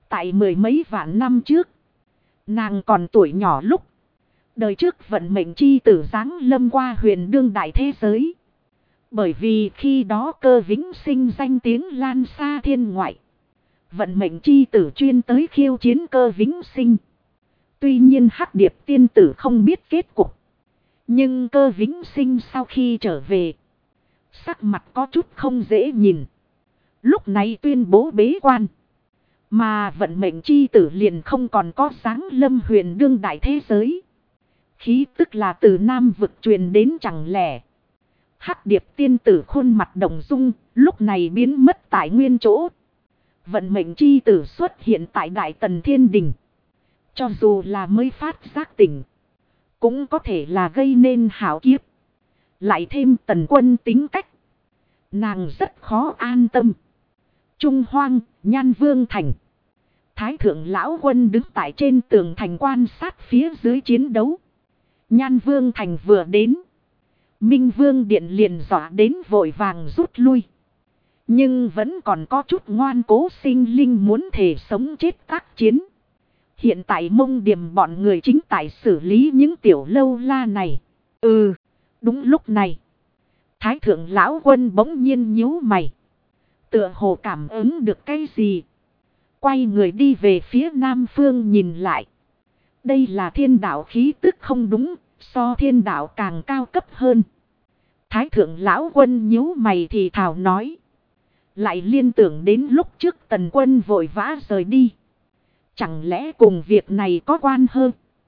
Tại mười mấy vạn năm trước, nàng còn tuổi nhỏ lúc, đời trước vận mệnh chi tử giáng lâm qua huyền đương đại thế giới. Bởi vì khi đó Cơ Vĩnh Sinh danh tiếng lan xa thiên ngoại, vận mệnh chi tử chuyên tới khiêu chiến Cơ Vĩnh Sinh. Tuy nhiên Hắc Điệp tiên tử không biết kết cục. Nhưng Cơ Vĩnh Sinh sau khi trở về, sắc mặt có chút không dễ nhìn. Lúc này tuyên bố bế quan. Mà vận mệnh chi tử liền không còn có sáng lâm huyền đương đại thế giới. Khí tức là từ Nam vực truyền đến chẳng lẽ. Hắc Điệp tiên tử khuôn mặt động dung, lúc này biến mất tại nguyên chỗ. Vận mệnh chi tử xuất hiện tại Đại Tần Thiên Đình. Cho dù là mới phát giác tỉnh, cũng có thể là gây nên hảo kiếp. Lại thêm Tần Quân tính cách, nàng rất khó an tâm. Trung Hoang, Nhan Vương Thành. Thái thượng lão quân đứng tại trên tường thành quan sát phía dưới chiến đấu. Nhan Vương Thành vừa đến, Minh Vương Điện liền dọa đến vội vàng rút lui. Nhưng vẫn còn có chút ngoan cố sinh linh muốn thể sống chết tác chiến. Hiện tại Mông Điềm bọn người chính tại xử lý những tiểu lâu la này. Đúng lúc này, Thái thượng lão quân bỗng nhiên nhíu mày. Tựa hồ cảm ứng được cái gì. Quay người đi về phía Nam Phương nhìn lại. Đây là thiên đạo khí tức không đúng, so thiên đạo càng cao cấp hơn. Thái thượng lão quân nhíu mày thì thào nói. Lại liên tưởng đến lúc trước Tần Quân vội vã rời đi. Chẳng lẽ cùng việc này có quan hơn?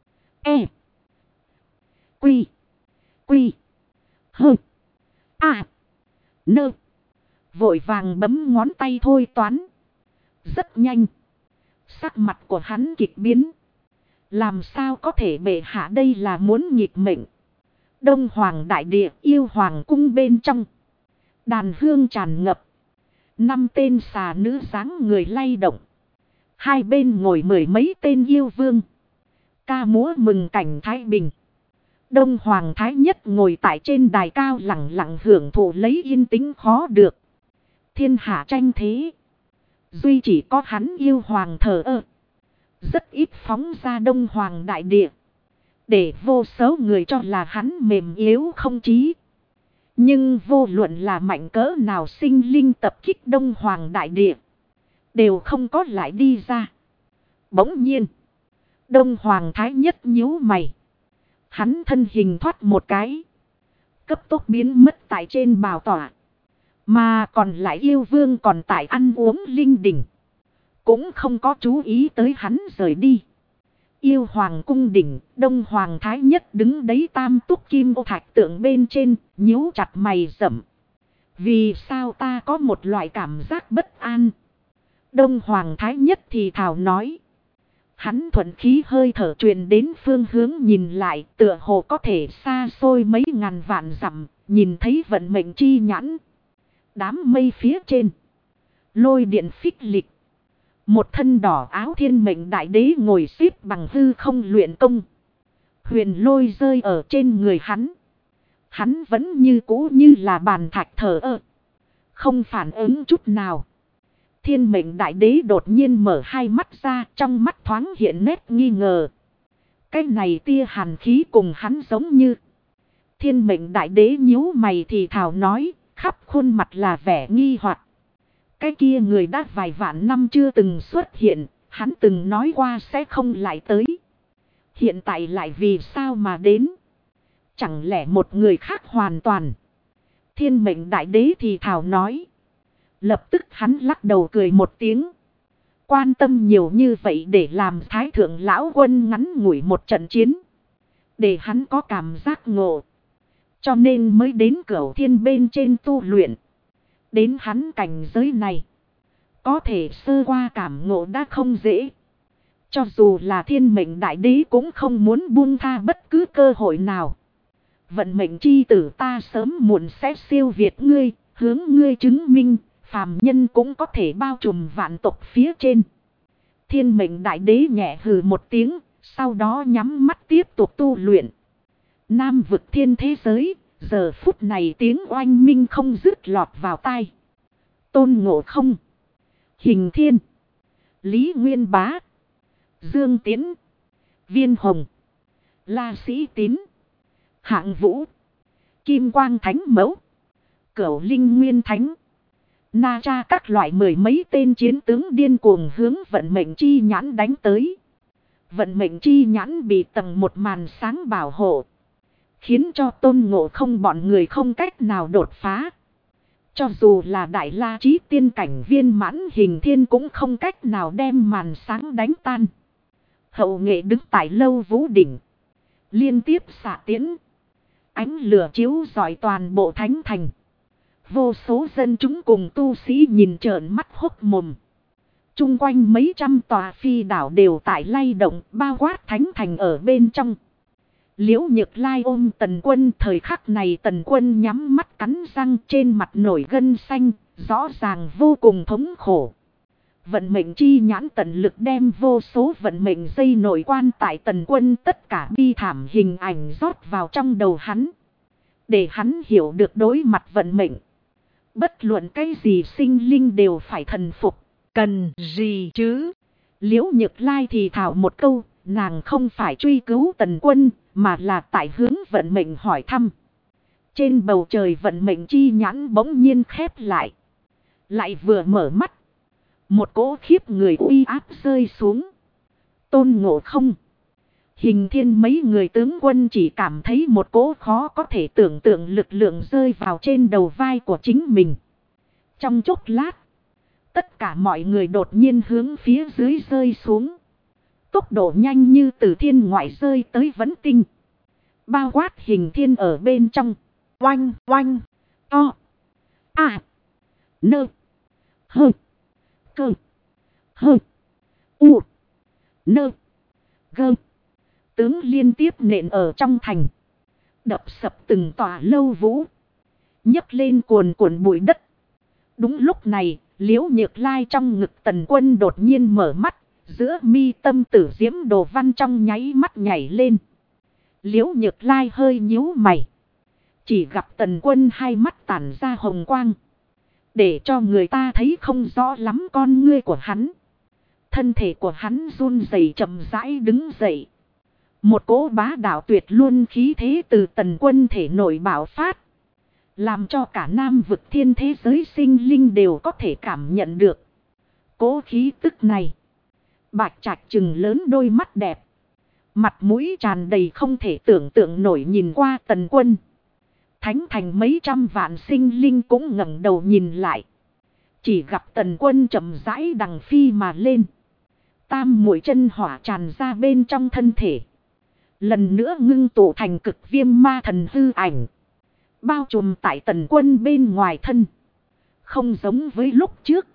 Quy. Nơ. Vội vàng bấm ngón tay thôi toán. Rất nhanh. Sắc mặt của hắn kịch biến. Làm sao có thể bệ hạ đây là muốn nghịch mệnh. Đông Hoàng đại địa yêu hoàng cung bên trong. Đàn hương tràn ngập. 5 tên xà nữ dáng người lay động. Hai bên ngồi mười mấy tên yêu vương. Ca múa mừng cảnh thái bình. Đông Hoàng thái nhất ngồi tại trên đài cao lặng lặng hưởng thụ lấy yên tĩnh khó được. Thiên hạ tranh thế. Duy chỉ có hắn yêu hoàng thờ ơ. Rất ít phóng ra Đông Hoàng đại địa. Để vô số người cho là hắn mềm yếu không chí. Nhưng vô luận là mạnh cỡ nào sinh linh tập kích Đông Hoàng đại địa. Đều không có lại đi ra. Bỗng nhiên. Đông Hoàng thái nhất nhíu mày. Hắn thân hình thoát một cái. Cấp tốc biến mất tại trên bảo tọa. Mà còn lại yêu vương còn tại ăn uống linh đình. Cũng không có chú ý tới hắn rời đi. Yêu hoàng cung đỉnh, Đông Hoàng thái nhất đứng đấy tam túc kim ô thạch tượng bên trên, nhíu chặt mày rậm. Vì sao ta có một loại cảm giác bất an? Đông Hoàng thái nhất thì thào nói. Hắn thuận khí hơi thở truyền đến phương hướng nhìn lại, tựa hồ có thể xa xôi mấy ngàn vạn dặm, nhìn thấy vận mệnh chi nhãn. Đám mây phía trên, lôi điện phích lịch. Một thân đỏ áo thiên mệnh đại đế ngồi xếp bằng hư không luyện công. Huyền lôi rơi ở trên người hắn. Hắn vẫn như cũ như là bàn thạch thờ ơ. Không phản ứng chút nào. Thiên mệnh đại đế đột nhiên mở hai mắt ra, trong mắt thoáng hiện nét nghi ngờ. Cái này tia hàn khí cùng hắn giống như. Thiên mệnh đại đế nhíu mày thì thào nói, khắp khuôn mặt là vẻ nghi hoặc. Cái kia người đã vài vạn năm chưa từng xuất hiện, hắn từng nói qua sẽ không lại tới. Hiện tại lại vì sao mà đến? Chẳng lẽ một người khác hoàn toàn? Thiên mệnh đại đế thì thào nói. Lập tức hắn lắc đầu cười một tiếng. Quan tâm nhiều như vậy để làm thái thượng lão quân ngắn ngủi một trận chiến. Để hắn có cảm giác ngộ. Cho nên mới đến Cửu Thiên bên trên tu luyện. Đến hắn cảnh giới này. Có thể sơ qua cảm ngộ đã không dễ. Cho dù là thiên mệnh đại đế cũng không muốn buông tha bất cứ cơ hội nào. Vận mệnh chi tử ta sớm muộn sẽ siêu việt ngươi. Hướng ngươi chứng minh. Phàm nhân cũng có thể bao trùm vạn tộc phía trên. Thiên mệnh đại đế nhẹ hừ một tiếng. Sau đó nhắm mắt tiếp tục tu luyện. Nam vực thiên thế giới. Giờ phút này tiếng oanh minh không dứt lọt vào tai. Tôn Ngộ Không, Hình Thiên, Lý Nguyên Bá, Dương Tiến, Viên Hồng, La Sĩ Tín, Hạng Vũ, Kim Quang Thánh Mẫu, Cửu Linh Nguyên Thánh, Na Cha các loại mười mấy tên chiến tướng điên cuồng hướng vận mệnh chi nhãn đánh tới. Vận mệnh chi nhãn bị tầng một màn sáng bảo hộ, khiến cho Tôn Ngộ Không bọn người không cách nào đột phá. Cho dù là Đại La Chí tiên cảnh viên mãn Hình Thiên cũng không cách nào đem màn sáng đánh tan. Hậu nghệ đứng tại Lâu Vũ đỉnh, liên tiếp xạ tiễn. Ánh lửa chiếu rọi toàn bộ thánh thành. Vô số dân chúng cùng tu sĩ nhìn trợn mắt hốc mồm. Chung quanh mấy trăm tòa phi đảo đều tại lay động, bao quát thánh thành ở bên trong. Liễu Nhược Lai ôm Tần Quân, thời khắc này Tần Quân nhắm mắt cắn răng, trên mặt nổi gân xanh, rõ ràng vô cùng thống khổ. Vận mệnh chi nhãn tận lực đem vô số vận mệnh dây nổi quan tại Tần Quân tất cả bi thảm hình ảnh rót vào trong đầu hắn. Để hắn hiểu được đối mặt vận mệnh, bất luận cái gì sinh linh đều phải thần phục. Cần gì chứ? Liễu Nhược Lai thì thảo một câu, nàng không phải truy cứu Tần Quân, mà là tại hướng vận mệnh hỏi thăm. Trên bầu trời vận mệnh chi nhãn bỗng nhiên khép lại. Lại vừa mở mắt, một cỗ khiếp người uy áp rơi xuống. Tôn Ngộ Không, Hình Thiên mấy người tướng quân chỉ cảm thấy một cỗ khó có thể tưởng tượng lực lượng rơi vào trên đầu vai của chính mình. Trong chốc lát, tất cả mọi người đột nhiên hướng phía dưới rơi xuống. Tốc độ nhanh như từ thiên ngoại rơi tới vấn tinh. Bao quát Hình Thiên ở bên trong. Oanh, oanh, to, a, nơ, hơ, cơ, hơ, u, nơ, gơ. Tướng liên tiếp nện ở trong thành. Đập sập từng tòa Lâu Vũ, nhấc lên cuồn cuộn bụi đất. Đúng lúc này, Liễu Nhược Lai trong ngực Tần Quân đột nhiên mở mắt. Giữa mi tâm tử diễm đồ văn trong nháy mắt nhảy lên. Liễu Nhược Lai hơi nhíu mày. Chỉ gặp Tần Quân hai mắt tản ra hồng quang, để cho người ta thấy không rõ lắm con ngươi của hắn. Thân thể của hắn run rẩy chậm rãi đứng dậy. Một cỗ bá đạo tuyệt luôn khí thế từ Tần Quân thể nội bạo phát, làm cho cả Nam vực thiên thế giới sinh linh đều có thể cảm nhận được. Cỗ khí tức này, Bạch Trạch trừng lớn đôi mắt đẹp, mặt mũi tràn đầy không thể tưởng tượng nổi nhìn qua Tần Quân. Thánh thành mấy trăm vạn sinh linh cũng ngẩng đầu nhìn lại. Chỉ gặp Tần Quân chậm rãi đằng phi mà lên. Tam muội chân hỏa tràn ra bên trong thân thể, lần nữa ngưng tụ thành cực viêm ma thần hư ảnh, bao trùm tại Tần Quân bên ngoài thân. Không giống với lúc trước,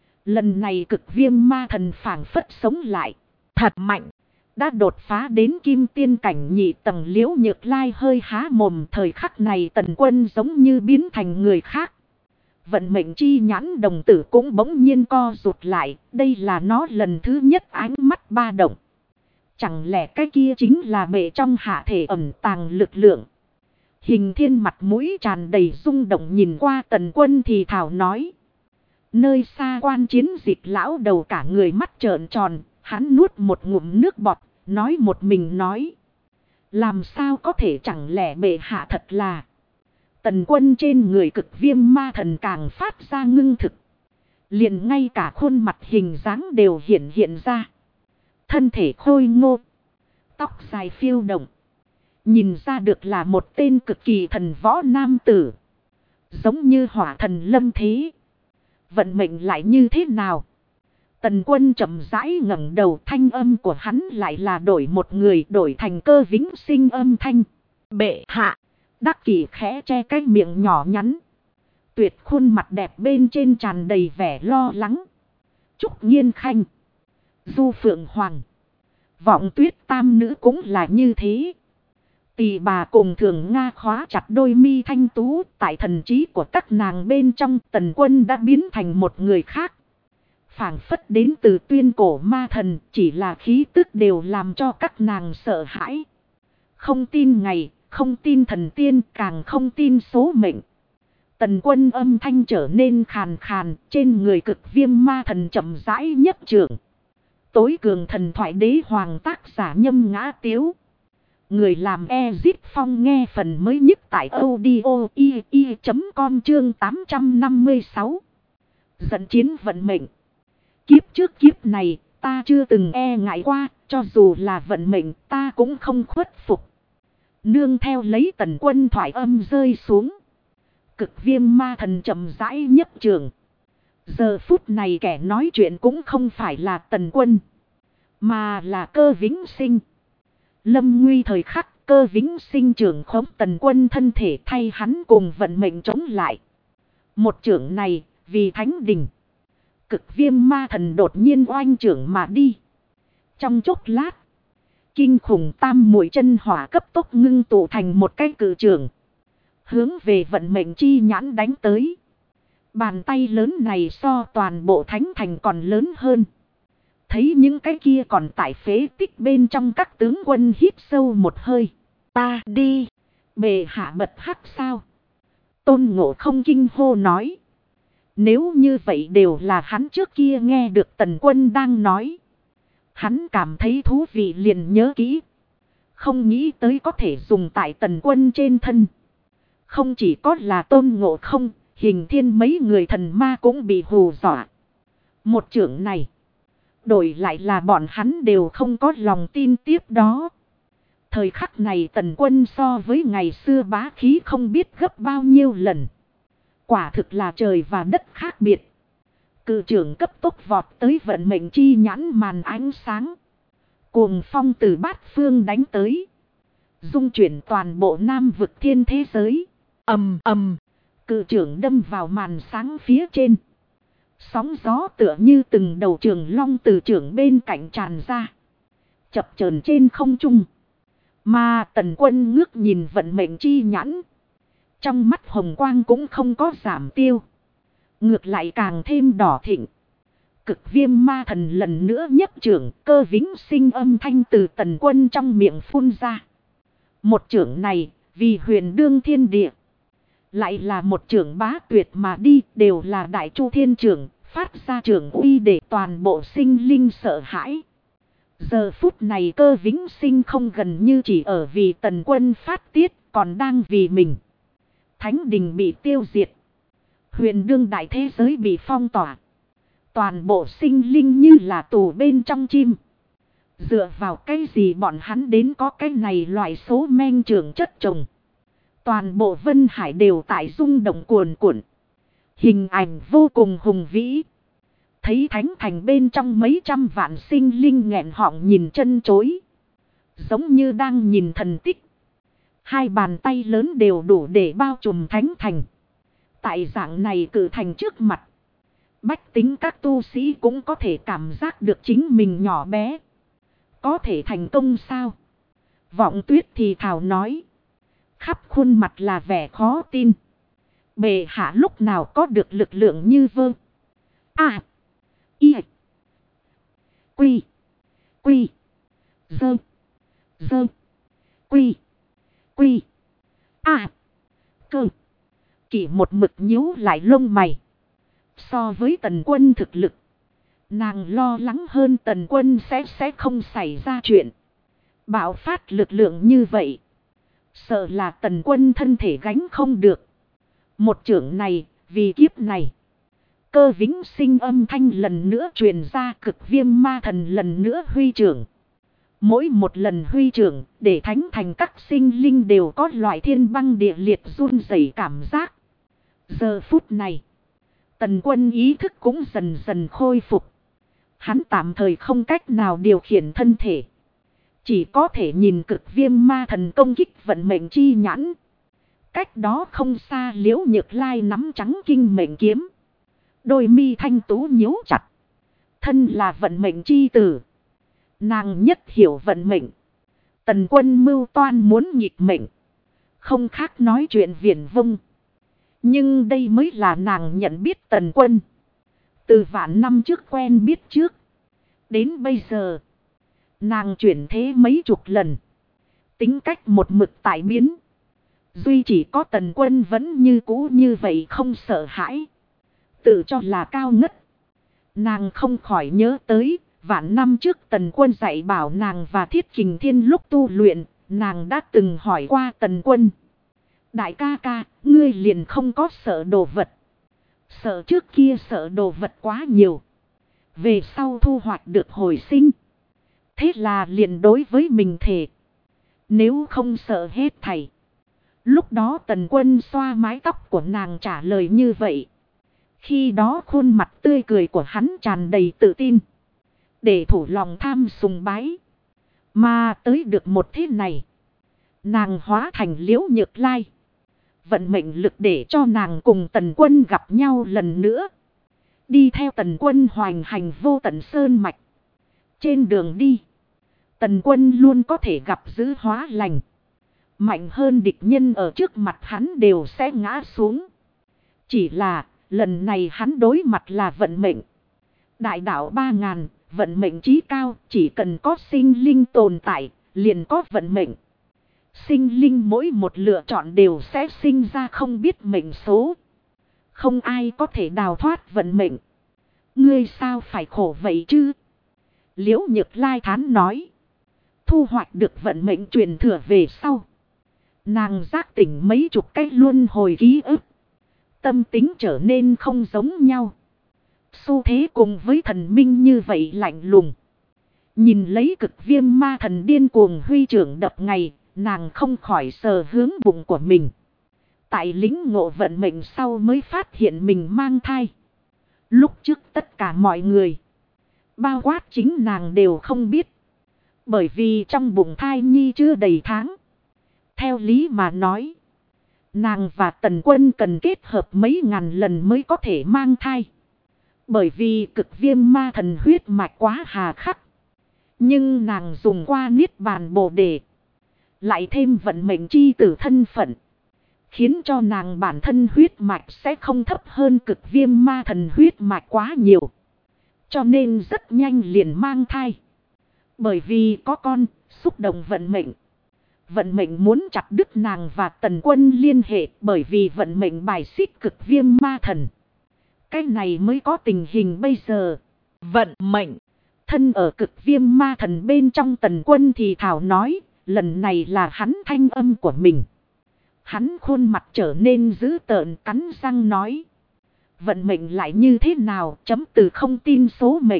lần này cực viêm ma thần phảng phất sống lại, thật mạnh. Đã đột phá đến kim tiên cảnh nhị tầng. Liễu Nhược Lai hơi há mồm, thời khắc này Tần Quân giống như biến thành người khác. Vận mệnh chi nhãn đồng tử cũng bỗng nhiên co rụt lại, đây là nó lần thứ nhất ánh mắt ba động. Chẳng lẽ cái kia chính là bệ trong hạ thể ẩn tàng lực lượng? Hình Thiên mặt mũi tràn đầy rung động nhìn qua Tần Quân thì thảo nói. Nơi xa quan chiến dịch lão đầu cả người mắt trợn tròn, hắn nuốt một ngụm nước bọt, nói một mình nói. Làm sao có thể, chẳng lẽ bệ hạ thật là... Tần Quân trên người cực viêm ma thần càng phát ra ngưng thực. Liền ngay cả khuôn mặt hình dáng đều hiện ra. Thân thể khôi ngô, tóc dài phiêu động, nhìn ra được là một tên cực kỳ thần võ nam tử. Giống như hỏa thần lâm thế. Vận mệnh lại như thế nào? Tần Quân chậm rãi ngẩng đầu, thanh âm của hắn lại là đổi một người, đổi thành Cơ Vĩnh Sinh âm thanh. Bệ hạ. Đắc Kỷ khẽ che cái miệng nhỏ nhắn, tuyệt khuôn mặt đẹp bên trên tràn đầy vẻ lo lắng. Trúc Nhiên Khanh, Du Phượng Hoàng, Vọng Tuyết tam nữ cũng là như thế. Tỳ bà cùng Thường Nga khóa chặt đôi mi thanh tú, tại thần trí của các nàng bên trong Tần Quân đã biến thành một người khác. Phảng phất đến từ tuyên cổ ma thần, chỉ là khí tức đều làm cho các nàng sợ hãi. Không tin ngày, không tin thần tiên, càng không tin số mệnh. Tần Quân âm thanh trở nên khàn khàn, trên người cực viêm ma thần chậm rãi nhấc trưởng. tối cường thần thoại đế hoàng tác giả Nhâm Ngã Tiếu. Người làm Ezit Phong nghe phần mới nhất tại audio.com chương 856. Dẫn chiến vận mệnh. Kiếp trước kiếp này ta chưa từng e ngại qua, cho dù là vận mệnh ta cũng không khuất phục. Nương theo lấy Tần Quân thoại âm rơi xuống. Cực Viêm ma thần chậm rãi nhấp trường. Giờ phút này kẻ nói chuyện cũng không phải là Tần Quân, mà là Cơ Vĩnh Sinh. Lâm nguy thời khắc, Cơ Vĩnh Sinh trưởng khống Tần Quân thân thể thay hắn cùng vận mệnh chống lại. Một trưởng này, vì thánh đình. Cực Viêm ma thần đột nhiên oanh trưởng mà đi. Trong chốc lát, kinh khủng tam muội chân hỏa cấp tốc ngưng tụ thành một cái cự trưởng, hướng về vận mệnh chi nhãn đánh tới. Bàn tay lớn này so toàn bộ thánh thành còn lớn hơn. Thấy những cái kia còn tại phế tích bên trong, các tướng quân hít sâu một hơi. Ta đi. Bệ hạ bật hắc sao? Tôn Ngộ Không kinh hô nói. Nếu như vậy đều là hắn trước kia nghe được Tần Quân đang nói. Hắn cảm thấy thú vị liền nhớ kỹ. Không nghĩ tới có thể dùng tại Tần Quân trên thân. Không chỉ có là Tôn Ngộ Không, Hình Thiên mấy người thần ma cũng bị hù dọa. Một trưởng này, đổi lại là bọn hắn đều không có lòng tin tiếp đó. Thời khắc này Tần Quân so với ngày xưa bá khí không biết gấp bao nhiêu lần. Quả thực là trời và đất khác biệt. Cự trưởng cấp tốc vọt tới vận mệnh chi nhãn màn ánh sáng. Cuồng phong từ bát phương đánh tới. Dung chuyển toàn bộ Nam vực thiên thế giới. Ầm ầm. Cự trưởng đâm vào màn sáng phía trên. Sóng gió tựa như từng đầu trường long từ trưởng bên cạnh tràn ra. Chập chờn trên không trung. Mà Tần Quân ngước nhìn vận mệnh chi nhãn. Trong mắt hồng quang cũng không có giảm tiêu. Ngược lại càng thêm đỏ thịnh. Cực Viêm ma thần lần nữa nhấp trưởng, Cơ Vĩnh Sinh âm thanh từ Tần Quân trong miệng phun ra. Một trưởng này, vì huyền đương thiên địa. Lại là một trưởng bá tuyệt mà đi, đều là đại chu thiên trưởng, phát ra trưởng uy để toàn bộ sinh linh sợ hãi. Giờ phút này Cơ Vĩnh Sinh không gần như chỉ ở vì Tần Quân phát tiết, còn đang vì mình. Thánh đình bị tiêu diệt. Huyền đương đại thế giới bị phong tỏa. Toàn bộ sinh linh như là tù bên trong chim. Dựa vào cái gì bọn hắn đến có cái này loại số men trường chất trồng. Toàn bộ Vân Hải đều tại rung động cuồn cuộn. Hình ảnh vô cùng hùng vĩ. Thấy thánh thành bên trong mấy trăm vạn sinh linh nghẹn họng nhìn chân chối. Giống như đang nhìn thần tích. Hai bàn tay lớn đều đủ để bao trùm thánh thành. Tại dạng này cử thành trước mặt. Bách tính các tu sĩ cũng có thể cảm giác được chính mình nhỏ bé. Có thể thành công sao? Vọng Tuyết thì thào nói. Khắp khuôn mặt là vẻ khó tin. Bệ hạ lúc nào có được lực lượng như vơ. À. Y. Quy. Quy. Dơ. Dơ. Quy. Quy. À. Cơ. Chỉ một mực nhíu lại lông mày. So với Tần Quân thực lực, nàng lo lắng hơn Tần Quân sẽ không xảy ra chuyện. Bạo phát lực lượng như vậy, sợ là Tần Quân thân thể gánh không được. Một trưởng này, vì kiếp này. Cơ Vĩnh Sinh âm thanh lần nữa truyền ra, Cực Viêm ma thần lần nữa huy trưởng. Mỗi một lần huy trưởng, để thánh thành các sinh linh đều có loại thiên băng địa liệt run rẩy cảm giác. Giờ phút này, Tần Quân ý thức cũng dần dần khôi phục. Hắn tạm thời không cách nào điều khiển thân thể. Chỉ có thể nhìn Cực Viêm ma thần công kích vận mệnh chi nhãn. Cách đó không xa Liễu Nhược Lai nắm trắng kinh mệnh kiếm. Đôi mi thanh tú nhíu chặt. Thân là vận mệnh chi tử. Nàng nhất hiểu vận mệnh. Tần Quân mưu toan muốn nghịch mệnh. Không khác nói chuyện viển vông. Nhưng đây mới là nàng nhận biết Tần Quân. Từ vạn năm trước quen biết trước. Đến bây giờ. Nàng chuyển thế mấy chục lần. Tính cách một mực tại biến. Duy chỉ có Tần Quân vẫn như cũ như vậy không sợ hãi. Tự cho là cao ngất. Nàng không khỏi nhớ tới. Vạn năm trước Tần Quân dạy bảo nàng và Thiết Kình Thiên lúc tu luyện, nàng đã từng hỏi qua Tần Quân. Đại ca ca, ngươi liền không có sợ đồ vật. Sợ trước kia sợ đồ vật quá nhiều. Về sau thu hoạch được hồi sinh. Thế là liền đối với mình thề. Nếu không sợ hết thảy. Lúc đó Tần Quân xoa mái tóc của nàng trả lời như vậy. Khi đó khuôn mặt tươi cười của hắn tràn đầy tự tin. Để thủ lòng tham sùng bái. Mà tới được một thế này. Nàng hóa thành Liễu Nhược Lai. Vận mệnh lực để cho nàng cùng Tần Quân gặp nhau lần nữa. Đi theo Tần Quân hoành hành vô tận sơn mạch. Trên đường đi. Tần Quân luôn có thể gặp giữ hóa lành. Mạnh hơn địch nhân ở trước mặt hắn đều sẽ ngã xuống. Chỉ là lần này hắn đối mặt là vận mệnh. Đại đạo 3000, vận mệnh chí cao, chỉ cần có sinh linh tồn tại, liền có vận mệnh. Sinh linh mỗi một lựa chọn đều sẽ sinh ra không biết mệnh số. Không ai có thể đào thoát vận mệnh. Ngươi sao phải khổ vậy chứ? Liễu Nhược Lai thán nói. Thu hoạch được vận mệnh truyền thừa về sau. Nàng giác tỉnh mấy chục cái luân hồi ký ức. Tâm tính trở nên không giống nhau. Xu thế cùng với thần minh như vậy lạnh lùng. Nhìn lấy Cực Viêm ma thần điên cuồng huy trưởng đập ngày, nàng không khỏi sờ hướng bụng của mình. Tại lĩnh ngộ vận mệnh sau mới phát hiện mình mang thai. Lúc trước tất cả mọi người, bao quát chính nàng đều không biết. Bởi vì trong bụng thai nhi chưa đầy tháng. Theo lý mà nói, nàng và Tần Quân cần kết hợp mấy ngàn lần mới có thể mang thai. Bởi vì Cực Viêm ma thần huyết mạch quá hà khắc. Nhưng nàng dùng qua Niết Bàn Bồ Đề. Lại thêm vận mệnh chi tử thân phận. Khiến cho nàng bản thân huyết mạch sẽ không thấp hơn Cực Viêm ma thần huyết mạch quá nhiều. Cho nên rất nhanh liền mang thai. Bởi vì có con, xúc động vận mệnh. Vận mệnh muốn chặt đứt nàng và Tần Quân liên hệ, bởi vì vận mệnh bài xích Cực Viêm ma thần. Cái này mới có tình hình bây giờ. Vận mệnh. Thân ở Cực Viêm ma thần bên trong Tần Quân thì thảo nói, lần này là hắn thanh âm của mình. Hắn khuôn mặt trở nên dữ tợn, cắn răng nói. Vận mệnh lại như thế nào, chấm từ không tin số mệnh.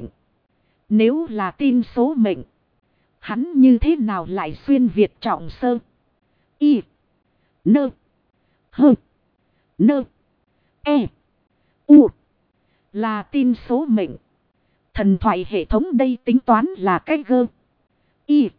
Nếu là tin số mệnh, hắn như thế nào lại xuyên Việt trọng sơ. Y. Nơ. Hơ. Nơ. E. U. Là tin số mệnh. Thần thoại hệ thống đây tính toán là cái gơ. Y.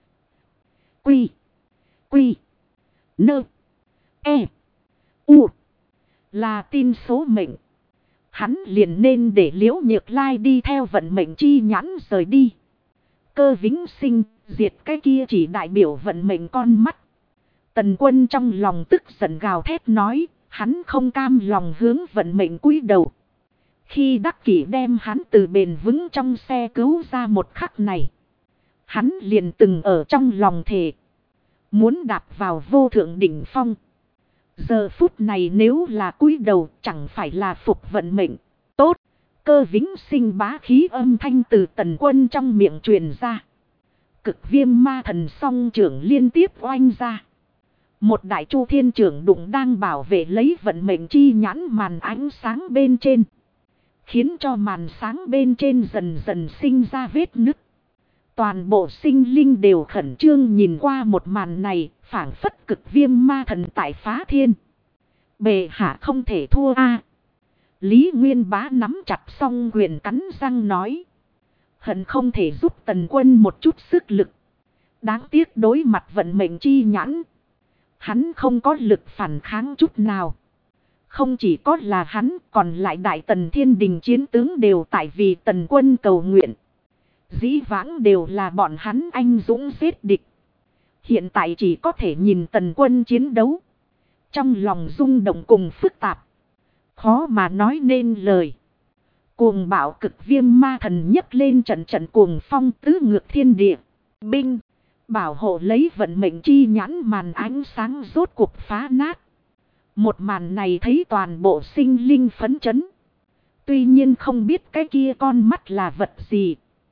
Quy. Quy. Nơ. E. U. Là tin số mệnh. Hắn liền nên để Liễu Nhược Lai đi theo vận mệnh chi nhãn rời đi. Cơ vĩnh sinh, diệt cái kia chỉ đại biểu vận mệnh con mắt. Tần Quân trong lòng tức giận gào thét nói, hắn không cam lòng hướng vận mệnh cúi đầu. Khi Đắc Kỷ đem hắn từ bền vững trong xe cứu ra một khắc này, hắn liền từng ở trong lòng thề. Muốn đạp vào vô thượng đỉnh phong. Giờ phút này nếu là cúi đầu chẳng phải là phục vận mệnh. Tốt, Cơ vĩnh sinh bá khí âm thanh từ Tần Quân trong miệng truyền ra. Cực Viêm ma thần song trưởng liên tiếp oanh ra. Một đại chu thiên trưởng đụng đang bảo vệ lấy vận mệnh chi nhãn màn ánh sáng bên trên. Khiến cho màn sáng bên trên dần dần sinh ra vết nứt. Toàn bộ sinh linh đều khẩn trương nhìn qua một màn này, phảng phất Cực Viêm ma thần tại phá thiên. Bệ hạ không thể thua a. Lý Nguyên Bá nắm chặt song quyền cắn răng nói. Hận không thể giúp Tần Quân một chút sức lực. Đáng tiếc đối mặt vận mệnh chi nhãn. Hắn không có lực phản kháng chút nào. Không chỉ có là hắn, còn lại Đại Tần Thiên Đình chiến tướng đều tại vì Tần Quân cầu nguyện. Dĩ vãng đều là bọn hắn anh dũng giết địch. Hiện tại chỉ có thể nhìn Tần Quân chiến đấu. Trong lòng rung động cùng phức tạp. Khó mà nói nên lời. Cuồng bạo Cực Viêm ma thần nhấc lên trận trận cuồng phong tứ ngược thiên địa. Binh. Bảo hộ lấy vận mệnh chi nhãn màn ánh sáng rốt cuộc phá nát. Một màn này thấy toàn bộ sinh linh phấn chấn. Tuy nhiên không biết cái kia con mắt là vật gì.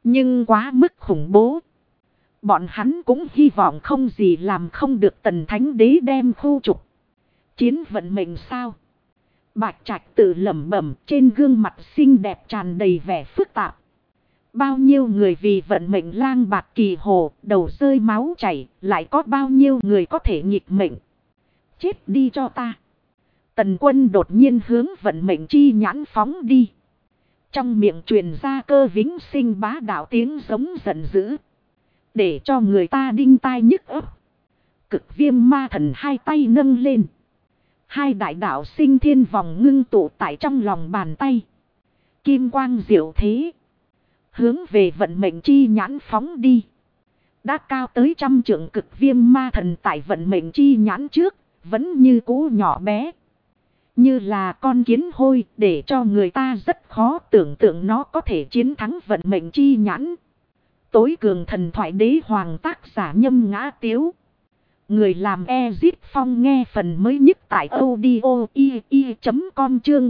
Nhưng quá mức khủng bố. Bọn hắn cũng hy vọng không gì làm không được Tần Thánh Đế đem khu trục. Chiến vận mệnh sao? Bạch Trạch tự lẩm bẩm, trên gương mặt xinh đẹp tràn đầy vẻ phức tạp. Bao nhiêu người vì vận mệnh lang bạt kỳ hồ, đầu rơi máu chảy, lại có bao nhiêu người có thể nghịch mệnh. Chết đi cho ta. Tần Quân đột nhiên hướng vận mệnh chi nhãn phóng đi. Trong miệng truyền ra Cơ Vĩnh Sinh bá đạo tiếng giống giận dữ, để cho người ta đinh tai nhức óc. Cực Viêm Ma Thần hai tay nâng lên. Hai đại đạo sinh thiên vòng ngưng tụ tại trong lòng bàn tay. Kim quang diệu thế, hướng về vận mệnh chi nhãn phóng đi. Đã cao tới 100 trượng Cực Viêm Ma Thần tại vận mệnh chi nhãn trước, vẫn như cũ nhỏ bé, như là con kiến hôi, để cho người ta rất khó tưởng tượng nó có thể chiến thắng vận mệnh chi nhãn. Tối cường thần thoại đế hoàng, tác giả Nhâm Ngã Tiếu. Người làm Ezit Phong, nghe phần mới nhất tại audio.com chương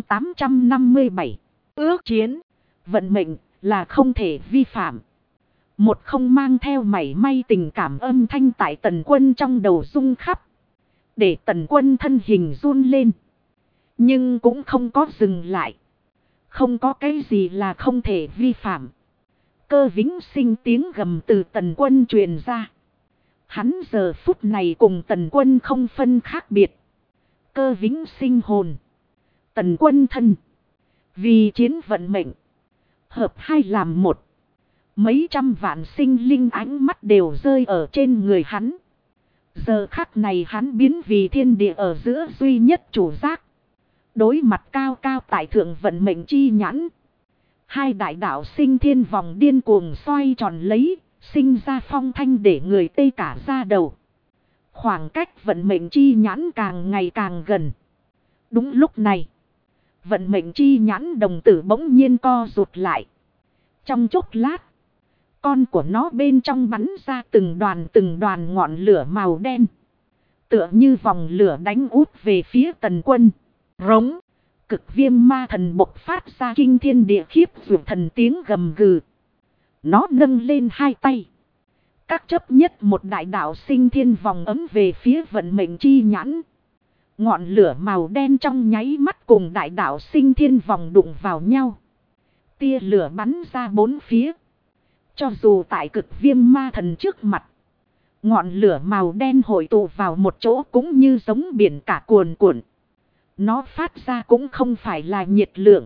857. Ước chiến. Vận mệnh là không thể vi phạm. Một không mang theo mảy may tình cảm âm thanh tại Tần Quân trong đầu rung khắp, để Tần Quân thân hình run lên. Nhưng cũng không có dừng lại. Không có cái gì là không thể vi phạm. Cơ Vĩnh Sinh tiếng gầm từ Tần Quân truyền ra. Hắn giờ phút này cùng Tần Quân không phân khác biệt. Cơ Vĩnh Sinh hồn, Tần Quân thân, vì chiến vận mệnh, hợp hai làm một. Mấy trăm vạn sinh linh ánh mắt đều rơi ở trên người hắn. Giờ khắc này hắn biến vì thiên địa ở giữa duy nhất chủ giác. Đối mặt cao cao tại thượng vận mệnh chi nhãn. Hai đại đạo sinh thiên vòng điên cuồng xoay tròn lấy, sinh ra phong thanh để người tê cả da đầu. Khoảng cách vận mệnh chi nhãn càng ngày càng gần. Đúng lúc này, vận mệnh chi nhãn đồng tử bỗng nhiên co rụt lại. Trong chốc lát, con của nó bên trong bắn ra từng đoàn ngọn lửa màu đen. Tựa như vòng lửa đánh út về phía Tần Quân. Rống. Cực Viêm Ma Thần bộc phát ra kinh thiên địa khiếp vượt thần tiếng gầm gừ. Nó nâng lên hai tay. Các chấp nhất một đại đạo sinh thiên vòng ấm về phía vận mệnh chi nhãn. Ngọn lửa màu đen trong nháy mắt cùng đại đạo sinh thiên vòng đụng vào nhau. Tia lửa bắn ra bốn phía. Cho dù tại Cực Viêm Ma Thần trước mặt, ngọn lửa màu đen hội tụ vào một chỗ cũng như giống biển cả cuồn cuộn. Nó phát ra cũng không phải là nhiệt lượng,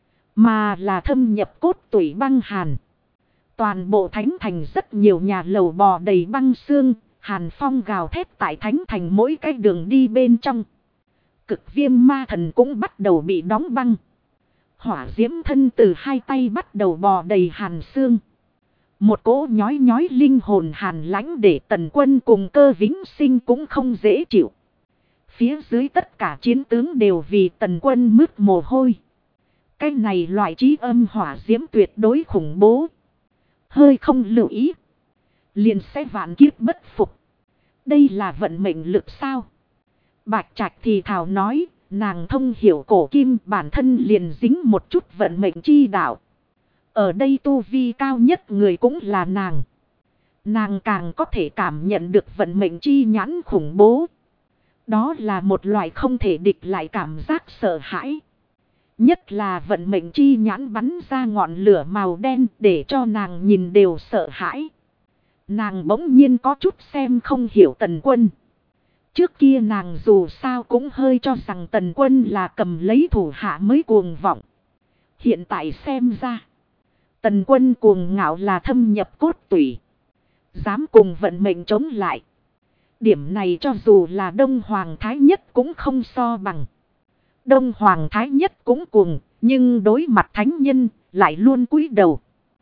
mà là thâm nhập cốt tủy băng hàn. Toàn bộ thánh thành rất nhiều nhà lầu bò đầy băng xương, hàn phong gào thét tại thánh thành mỗi cái đường đi bên trong. Cực Viêm Ma Thần cũng bắt đầu bị đóng băng. Hỏa diễm thân từ hai tay bắt đầu bò đầy hàn xương. Một cỗ nhói nhói linh hồn hàn lãnh để Tần Quân cùng Cơ Vĩnh Sinh cũng không dễ chịu. Phía dưới tất cả chiến tướng đều vì Tần Quân mướt mồ hôi. Cái này loại trí âm hỏa diễm tuyệt đối khủng bố. Hơi không lưu ý, liền sẽ vạn kiếp bất phục. Đây là vận mệnh lực sao? Bạch Trạch thì thào nói, nàng thông hiểu cổ kim, bản thân liền dính một chút vận mệnh chi đạo. Ở đây tu vi cao nhất người cũng là nàng. Nàng càng có thể cảm nhận được vận mệnh chi nhãn khủng bố. Đó là một loại không thể địch lại cảm giác sợ hãi. Nhất là vận mệnh chi nhãn bắn ra ngọn lửa màu đen để cho nàng nhìn đều sợ hãi. Nàng bỗng nhiên có chút xem không hiểu Tần Quân. Trước kia nàng dù sao cũng hơi cho rằng Tần Quân là cầm lấy thủ hạ mới cuồng vọng. Hiện tại xem ra, Tần Quân cuồng ngạo là thâm nhập cốt tủy, dám cùng vận mệnh chống lại. Điểm này cho dù là Đông Hoàng Thái Nhất cũng không so bằng. Đông Hoàng Thái Nhất cũng cuồng, nhưng đối mặt thánh nhân lại luôn cúi đầu.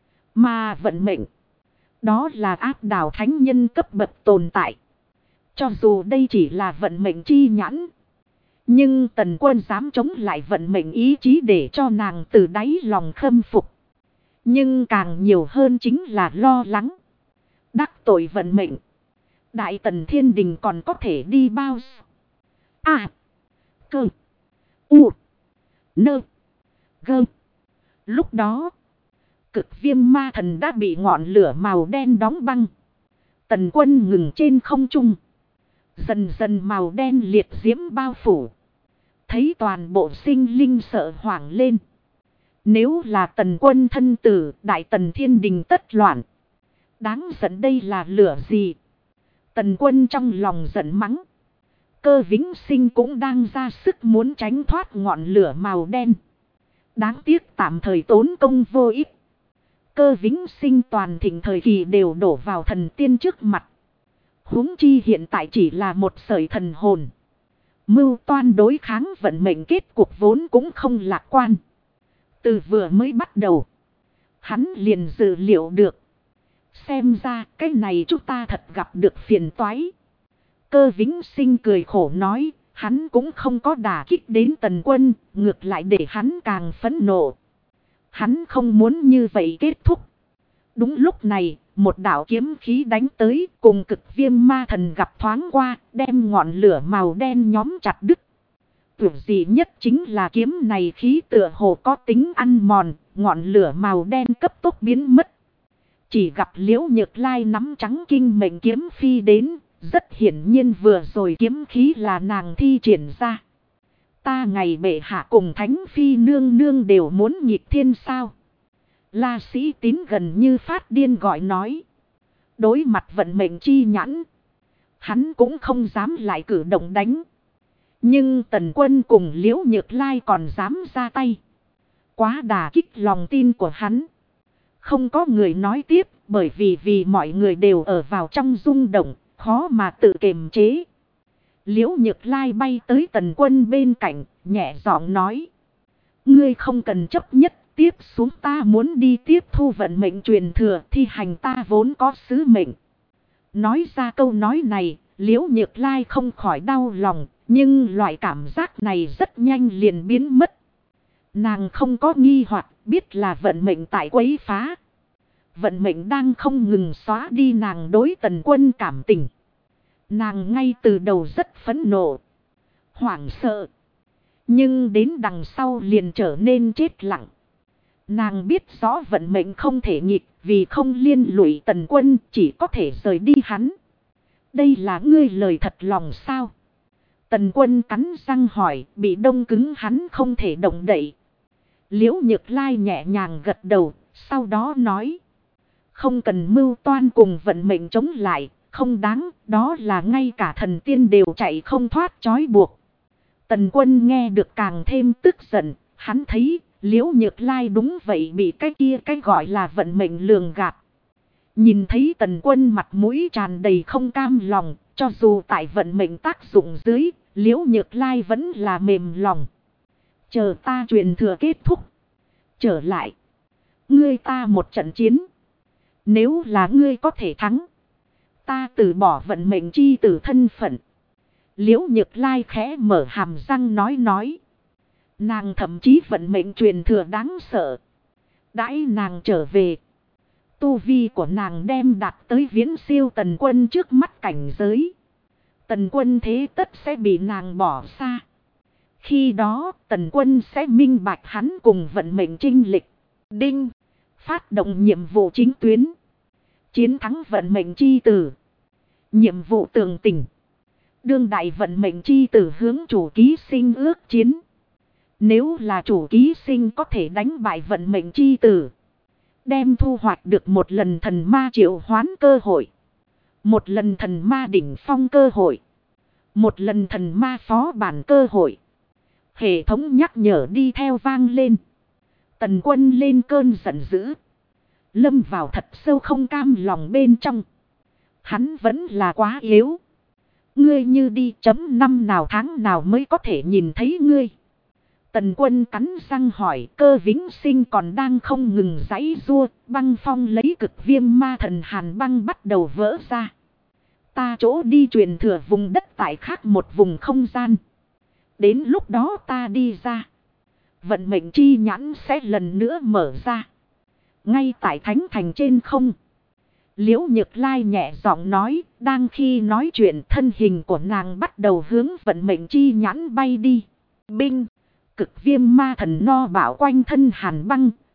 Mà vận mệnh, đó là áp đảo thánh nhân cấp bậc tồn tại. Cho dù đây chỉ là vận mệnh chi nhãn, nhưng Tần Quân dám chống lại vận mệnh ý chí để cho nàng từ đáy lòng khâm phục. Nhưng càng nhiều hơn chính là lo lắng. Đắc tội vận mệnh, Đại Tần Thiên Đình còn có thể đi bao giờ? À, cơ, u, nơ, gơ. Lúc đó, Cực viêm ma thần đã bị ngọn lửa màu đen đóng băng. Tần Quân ngừng trên không trung. Dần dần màu đen liệt diễm bao phủ. Thấy toàn bộ sinh linh sợ hoảng lên. Nếu là Tần Quân thân tử, Đại Tần thiên đình tất loạn. Đáng giận, đây là lửa gì? Tần Quân trong lòng giận mắng. Cơ Vĩnh Sinh cũng đang ra sức muốn tránh thoát ngọn lửa màu đen. Đáng tiếc tạm thời tốn công vô ích. Cơ Vĩnh Sinh toàn thịnh thời kỳ đều đổ vào thần tiên trước mặt. Huống chi hiện tại chỉ là một sợi thần hồn. Mưu toan đối kháng vận mệnh kết cục vốn cũng không lạc quan. Từ vừa mới bắt đầu, hắn liền dự liệu được. Xem ra cái này chúng ta thật gặp được phiền toái. Cơ Vĩnh Sinh cười khổ nói, hắn cũng không có đả kích đến Tần Quân, ngược lại để hắn càng phẫn nộ. Hắn không muốn như vậy kết thúc. Đúng lúc này, một đạo kiếm khí đánh tới, cùng Cực Viêm ma thần gặp thoáng qua, đem ngọn lửa màu đen nhóm chặt đứt. Tuyệt dị nhất chính là kiếm này khí tựa hồ có tính ăn mòn, ngọn lửa màu đen cấp tốc biến mất. Chỉ gặp Liễu Nhược Lai nắm trắng kinh mệnh kiếm phi đến, rất hiển nhiên vừa rồi kiếm khí là nàng thi triển ra. Ta ngày bệ hạ cùng Thánh Phi nương nương đều muốn nghịch thiên sao? La Sĩ Tín gần như phát điên gọi nói. Đối mặt vận mệnh chi nhãn, hắn cũng không dám lại cử động đánh. Nhưng Tần Quân cùng Liễu Nhược Lai còn dám ra tay. Quá đả kích lòng tin của hắn. Không có người nói tiếp, bởi vì mọi người đều ở vào trong rung động, khó mà tự kiềm chế. Liễu Nhược Lai bay tới Tần Quân bên cạnh, nhẹ giọng nói. Ngươi không cần chấp nhất, tiếp xuống ta muốn đi tiếp thu vận mệnh truyền thừa, thi hành ta vốn có sứ mệnh. Nói ra câu nói này, Liễu Nhược Lai không khỏi đau lòng, nhưng loại cảm giác này rất nhanh liền biến mất. Nàng không có nghi hoặc, biết là vận mệnh tại quấy phá. Vận mệnh đang không ngừng xóa đi nàng đối Tần Quân cảm tình. Nàng ngay từ đầu rất phẫn nộ, hoảng sợ. Nhưng đến đằng sau liền trở nên chết lặng. Nàng biết rõ vận mệnh không thể nghịch, vì không liên lụy Tần Quân chỉ có thể rời đi hắn. Đây là ngươi lời thật lòng sao? Tần Quân cắn răng hỏi, bị đông cứng hắn không thể động đậy. Liễu Nhược Lai nhẹ nhàng gật đầu, sau đó nói. Không cần mưu toan cùng vận mệnh chống lại, không đáng, đó là ngay cả thần tiên đều chạy không thoát trói buộc. Tần Quân nghe được càng thêm tức giận, hắn thấy Liễu Nhược Lai đúng vậy bị cái gọi là vận mệnh lường gạt. Nhìn thấy Tần Quân mặt mũi tràn đầy không cam lòng, cho dù tại vận mệnh tác dụng dưới, Liễu Nhược Lai vẫn là mềm lòng. Chờ ta truyền thừa kết thúc. Trở lại. Ngươi ta một trận chiến. Nếu là ngươi có thể thắng, ta từ bỏ vận mệnh chi tử thân phận. Liễu Nhược Lai khẽ mở hàm răng nói. Nàng thậm chí vận mệnh truyền thừa đáng sợ. Đãi nàng trở về, tu vi của nàng đem đạt tới viễn siêu Tần Quân trước mắt cảnh giới. Tần Quân thế tất sẽ bị nàng bỏ xa. Khi đó Tần Quân sẽ minh bạch hắn cùng vận mệnh chinh lịch. Đinh. Phát động nhiệm vụ chính tuyến. Chiến thắng vận mệnh chi tử. Nhiệm vụ tường tình. Đương đại vận mệnh chi tử hướng chủ ký sinh ước chiến. Nếu là chủ ký sinh có thể đánh bại vận mệnh chi tử, đem thu hoạch được một lần thần ma triệu hoán cơ hội. Một lần thần ma đỉnh phong cơ hội. Một lần thần ma phó bản cơ hội. Hệ thống nhắc nhở đi theo vang lên. Tần Quân lên cơn giận dữ. Lâm vào thật sâu không cam lòng bên trong. Hắn vẫn là quá yếu. Ngươi như đi chấm năm nào tháng nào mới có thể nhìn thấy ngươi. Tần Quân cắn răng hỏi, Cơ Vĩnh Sinh còn đang không ngừng giãy giụa, băng phong lấy Cực Viêm ma thần hàn băng bắt đầu vỡ ra. Ta chỗ đi truyền thừa vùng đất tại khác một vùng không gian. Đến lúc đó ta đi ra, vận mệnh chi nhãn sẽ lần nữa mở ra. Ngay tại thánh thành trên không. Liễu Nhược Lai nhẹ giọng nói, đang khi nói chuyện thân hình của nàng bắt đầu hướng vận mệnh chi nhãn bay đi. Binh. Cực Viêm ma thần no bảo quanh thân hàn băng,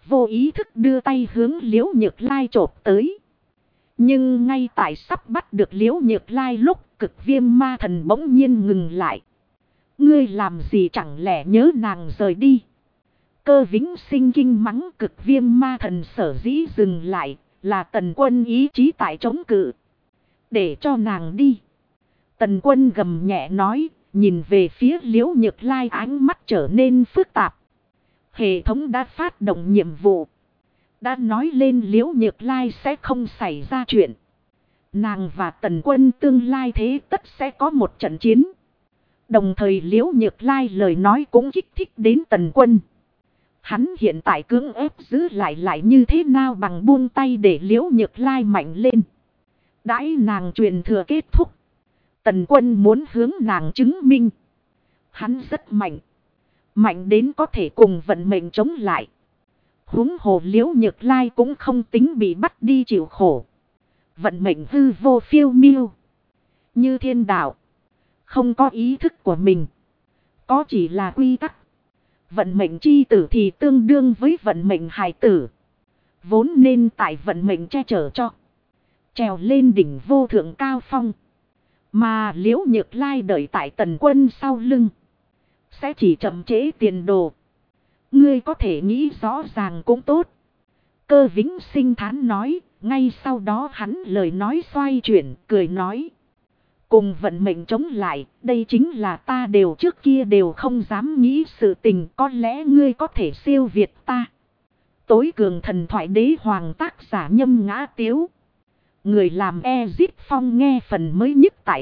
vô ý thức đưa tay hướng Liễu Nhược Lai chộp tới. Nhưng ngay tại sắp bắt được Liễu Nhược Lai lúc Cực Viêm Ma Thần bỗng nhiên ngừng lại. Ngươi làm gì chẳng lẽ nhớ nàng rời đi? Cơ Vĩnh Sinh kinh mắng Cực Viêm Ma Thần sở dĩ dừng lại là Tần Quân ý chí tại chống cự. Để cho nàng đi. Tần Quân gầm nhẹ nói, nhìn về phía Liễu Nhược Lai ánh mắt trở nên phức tạp. Hệ thống đã phát động nhiệm vụ. Đã nói lên Liễu Nhược Lai sẽ không xảy ra chuyện. Nàng và Tần Quân tương lai thế tất sẽ có một trận chiến. Đồng thời Liễu Nhược Lai lời nói cũng kích thích đến Tần Quân. Hắn hiện tại cưỡng ép giữ lại như thế nào bằng buông tay để Liễu Nhược Lai mạnh lên. Đãi nàng truyền thừa kết thúc. Tần Quân muốn hướng nàng chứng minh. Hắn rất mạnh. Mạnh đến có thể cùng vận mệnh chống lại. Huống hồ Liễu Nhược Lai cũng không tính bị bắt đi chịu khổ. Vận mệnh hư vô phiêu miêu. Như thiên đạo. Không có ý thức của mình. Có chỉ là quy tắc. Vận mệnh chi tử thì tương đương với vận mệnh hài tử. Vốn nên tại vận mệnh che chở cho. Trèo lên đỉnh vô thượng cao phong. Mà Liễu Nhược Lai đợi tại Tần Quân sau lưng. Sẽ chỉ chậm trễ tiền đồ. Ngươi có thể nghĩ rõ ràng cũng tốt. Cơ Vĩnh Sinh thán nói. Ngay sau đó hắn lời nói xoay chuyển, cười nói. Cùng vận mệnh chống lại, đây chính là ta đều trước kia đều không dám nghĩ sự tình, có lẽ ngươi có thể siêu việt ta. Tối cường thần thoại đế hoàng tác giả Nhâm Ngã Tiếu. Người làm Ezit Phong nghe phần mới nhất tại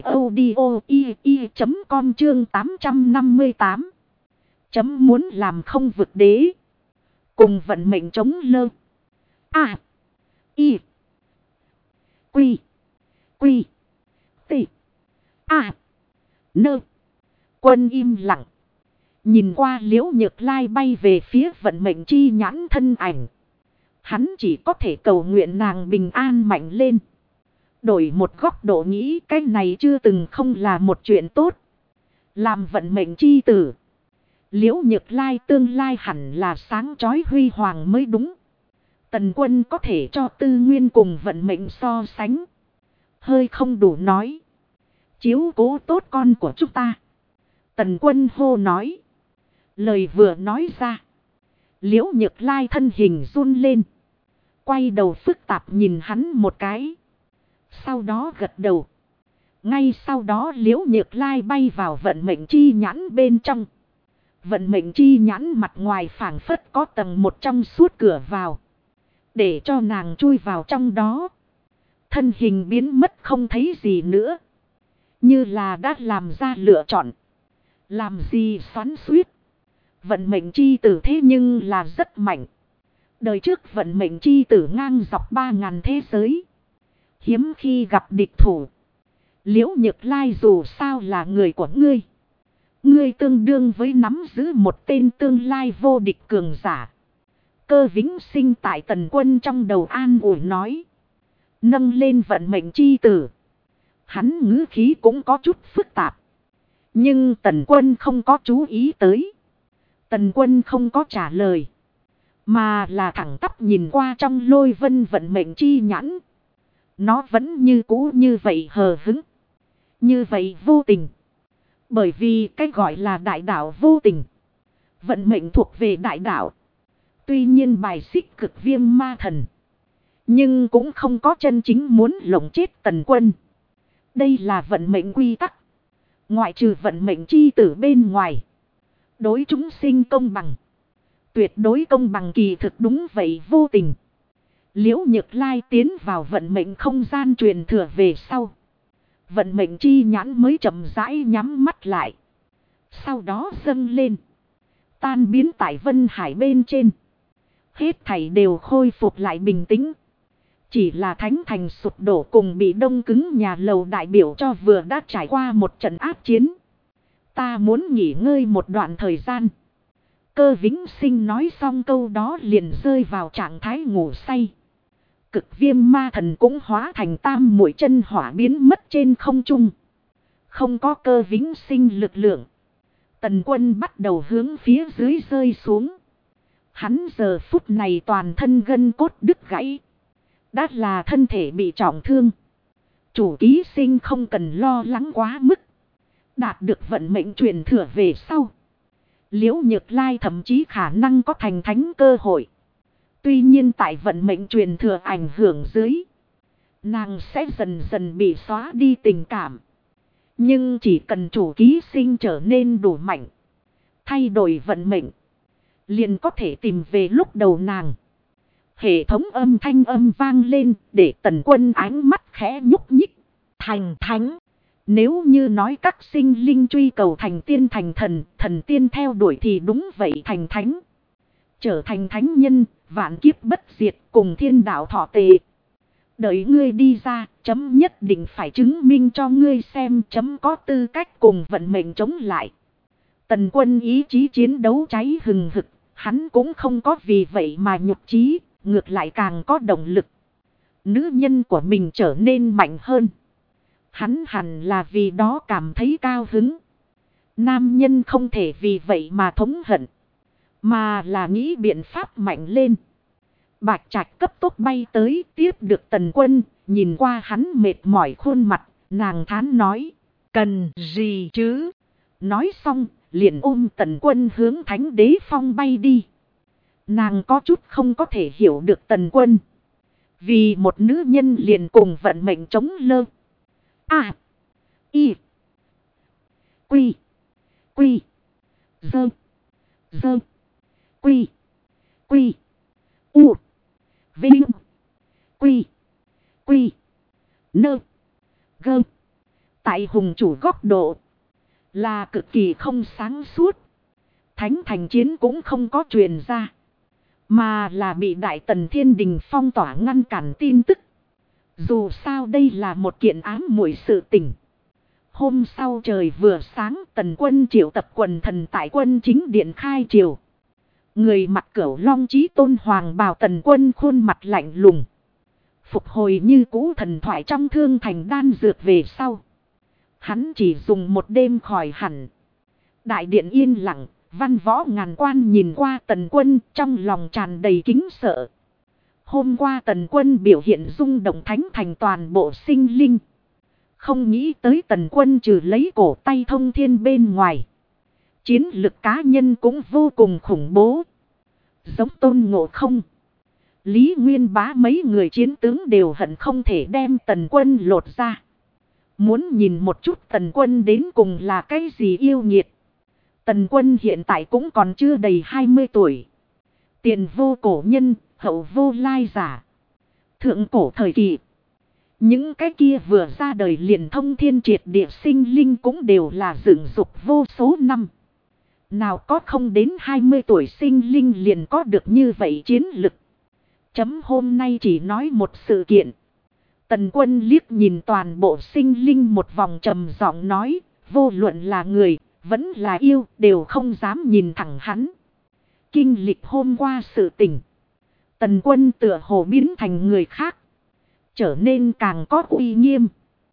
audio.com chương 858. Chấm muốn làm không vực đế. Cùng vận mệnh chống lơ. À. Y. Quy. Quy. Tị. À. Nơ. Quân im lặng. Nhìn qua Liễu Nhược Lai bay về phía vận mệnh chi nhãn thân ảnh. Hắn chỉ có thể cầu nguyện nàng bình an mạnh lên. Đổi một góc độ nghĩ cái này chưa từng không là một chuyện tốt. Làm vận mệnh chi tử. Liễu Nhược Lai tương lai hẳn là sáng chói huy hoàng mới đúng. Tần Quân có thể cho tư nguyên cùng vận mệnh so sánh. Hơi không đủ nói. Chiếu cố tốt con của chúng ta. Tần Quân hô nói. Lời vừa nói ra. Liễu Nhược Lai thân hình run lên. Quay đầu phức tạp nhìn hắn một cái. Sau đó gật đầu. Ngay sau đó Liễu Nhược Lai bay vào vận mệnh chi nhãn bên trong. Vận mệnh chi nhãn mặt ngoài phảng phất có tầng một trong suốt cửa vào. Để cho nàng chui vào trong đó. Thân hình biến mất không thấy gì nữa. Như là đã làm ra lựa chọn. Làm gì xoắn xuýt. Vận mệnh chi tử thế nhưng là rất mạnh. Đời trước vận mệnh chi tử ngang dọc 3.000 thế giới. Hiếm khi gặp địch thủ. Liễu Nhược Lai dù sao là người của ngươi. Ngươi tương đương với nắm giữ một tên tương lai vô địch cường giả. Cơ Vĩnh Sinh tại Tần Quân trong đầu an ủi nói. Nâng lên vận mệnh chi tử. Hắn ngữ khí cũng có chút phức tạp. Nhưng Tần Quân không có chú ý tới. Tần Quân không có trả lời. Mà là thẳng tắp nhìn qua trong lôi vân vận mệnh chi nhãn. Nó vẫn như cũ như vậy hờ hững. Như vậy vô tình. Bởi vì cái gọi là đại đạo vô tình. Vận mệnh thuộc về đại đạo. Tuy nhiên bài xích Cực Viêm Ma Thần. Nhưng cũng không có chân chính muốn lộng chết Tần Quân. Đây là vận mệnh quy tắc. Ngoại trừ vận mệnh chi tử bên ngoài. Đối chúng sinh công bằng. Tuyệt đối công bằng kỳ thực đúng vậy vô tình. Liễu Nhược Lai tiến vào vận mệnh không gian truyền thừa về sau. Vận mệnh chi nhãn mới chậm rãi nhắm mắt lại. Sau đó dâng lên. Tan biến tại Vân Hải bên trên. Hết thảy đều khôi phục lại bình tĩnh. Chỉ là Thánh Thành sụp đổ cùng bị đông cứng nhà lầu đại biểu cho vừa đã trải qua một trận ác chiến. Ta muốn nghỉ ngơi một đoạn thời gian. Cơ Vĩnh Sinh nói xong câu đó liền rơi vào trạng thái ngủ say. Cực Viêm Ma Thần cũng hóa thành tam mũi chân hỏa biến mất trên không trung. Không có Cơ Vĩnh Sinh lực lượng. Tần Quân bắt đầu hướng phía dưới rơi xuống. Hắn giờ phút này toàn thân gân cốt đứt gãy. Đã là thân thể bị trọng thương. Chủ ký sinh không cần lo lắng quá mức. Đạt được vận mệnh truyền thừa về sau. Liễu Nhược Lai thậm chí khả năng có thành thánh cơ hội. Tuy nhiên tại vận mệnh truyền thừa ảnh hưởng dưới. Nàng sẽ dần dần bị xóa đi tình cảm. Nhưng chỉ cần chủ ký sinh trở nên đủ mạnh. Thay đổi vận mệnh. Liền có thể tìm về lúc đầu nàng. Hệ thống âm thanh âm vang lên để Tần Quân ánh mắt khẽ nhúc nhích. Thành thánh. Nếu như nói các sinh linh truy cầu thành tiên thành thần, thần tiên theo đuổi thì đúng vậy thành thánh. Trở thành thánh nhân, vạn kiếp bất diệt cùng thiên đạo thọ tề. Đợi ngươi đi ra, chấm nhất định phải chứng minh cho ngươi xem chấm có tư cách cùng vận mệnh chống lại. Tần Quân ý chí chiến đấu cháy hừng hực, hắn cũng không có vì vậy mà nhục chí, ngược lại càng có động lực. Nữ nhân của mình trở nên mạnh hơn. Hắn hẳn là vì đó cảm thấy cao hứng. Nam nhân không thể vì vậy mà thống hận. Mà là nghĩ biện pháp mạnh lên. Bạch Trạch cấp tốc bay tới tiếp được Tần Quân. Nhìn qua hắn mệt mỏi khuôn mặt. Nàng thán nói. Cần gì chứ? Nói xong liền ôm Tần Quân hướng Thánh Đế Phong bay đi. Nàng có chút không có thể hiểu được Tần Quân. Vì một nữ nhân liền cùng vận mệnh chống lơ. A. Y. Quy. Quy. Dơ. Dơ. Quy. Quy. U. Vinh. Quy. Quy. Nơ. Gơ. Tại hùng chủ góc độ. Là cực kỳ không sáng suốt. Thánh thành chiến cũng không có truyền ra. Mà là bị Đại Tần Thiên Đình phong tỏa ngăn cản tin tức. Dù sao đây là một kiện ám muội sự tình. Hôm sau trời vừa sáng Tần Quân triệu tập quần thần tại quân chính điện khai triều. Người mặc cửu long chí tôn hoàng bào Tần Quân khuôn mặt lạnh lùng. Phục hồi như cũ thần thoại trong thương thành đan dược về sau. Hắn chỉ dùng một đêm khỏi hẳn. Đại điện yên lặng, văn võ ngàn quan nhìn qua Tần Quân trong lòng tràn đầy kính sợ. Hôm qua Tần Quân biểu hiện rung động thánh thành toàn bộ sinh linh. Không nghĩ tới Tần Quân trừ lấy cổ tay thông thiên bên ngoài. Chiến lực cá nhân cũng vô cùng khủng bố. Giống Tôn Ngộ Không. Lý Nguyên Bá mấy người chiến tướng đều hận không thể đem Tần Quân lột ra. Muốn nhìn một chút Tần Quân đến cùng là cái gì yêu nghiệt. Tần Quân hiện tại cũng còn chưa đầy 20 tuổi. Tiền vô cổ nhân, hậu vô lai giả. Thượng cổ thời kỳ. Những cái kia vừa ra đời liền thông thiên triệt địa sinh linh cũng đều là dựng dục vô số năm. Nào có không đến 20 tuổi sinh linh liền có được như vậy chiến lực. Chấm hôm nay chỉ nói một sự kiện. Tần Quân liếc nhìn toàn bộ sinh linh một vòng trầm giọng nói. Vô luận là người, vẫn là yêu, đều không dám nhìn thẳng hắn. Kinh lịch hôm qua sự tình. Tần Quân tựa hồ biến thành người khác. Trở nên càng có uy nghiêm.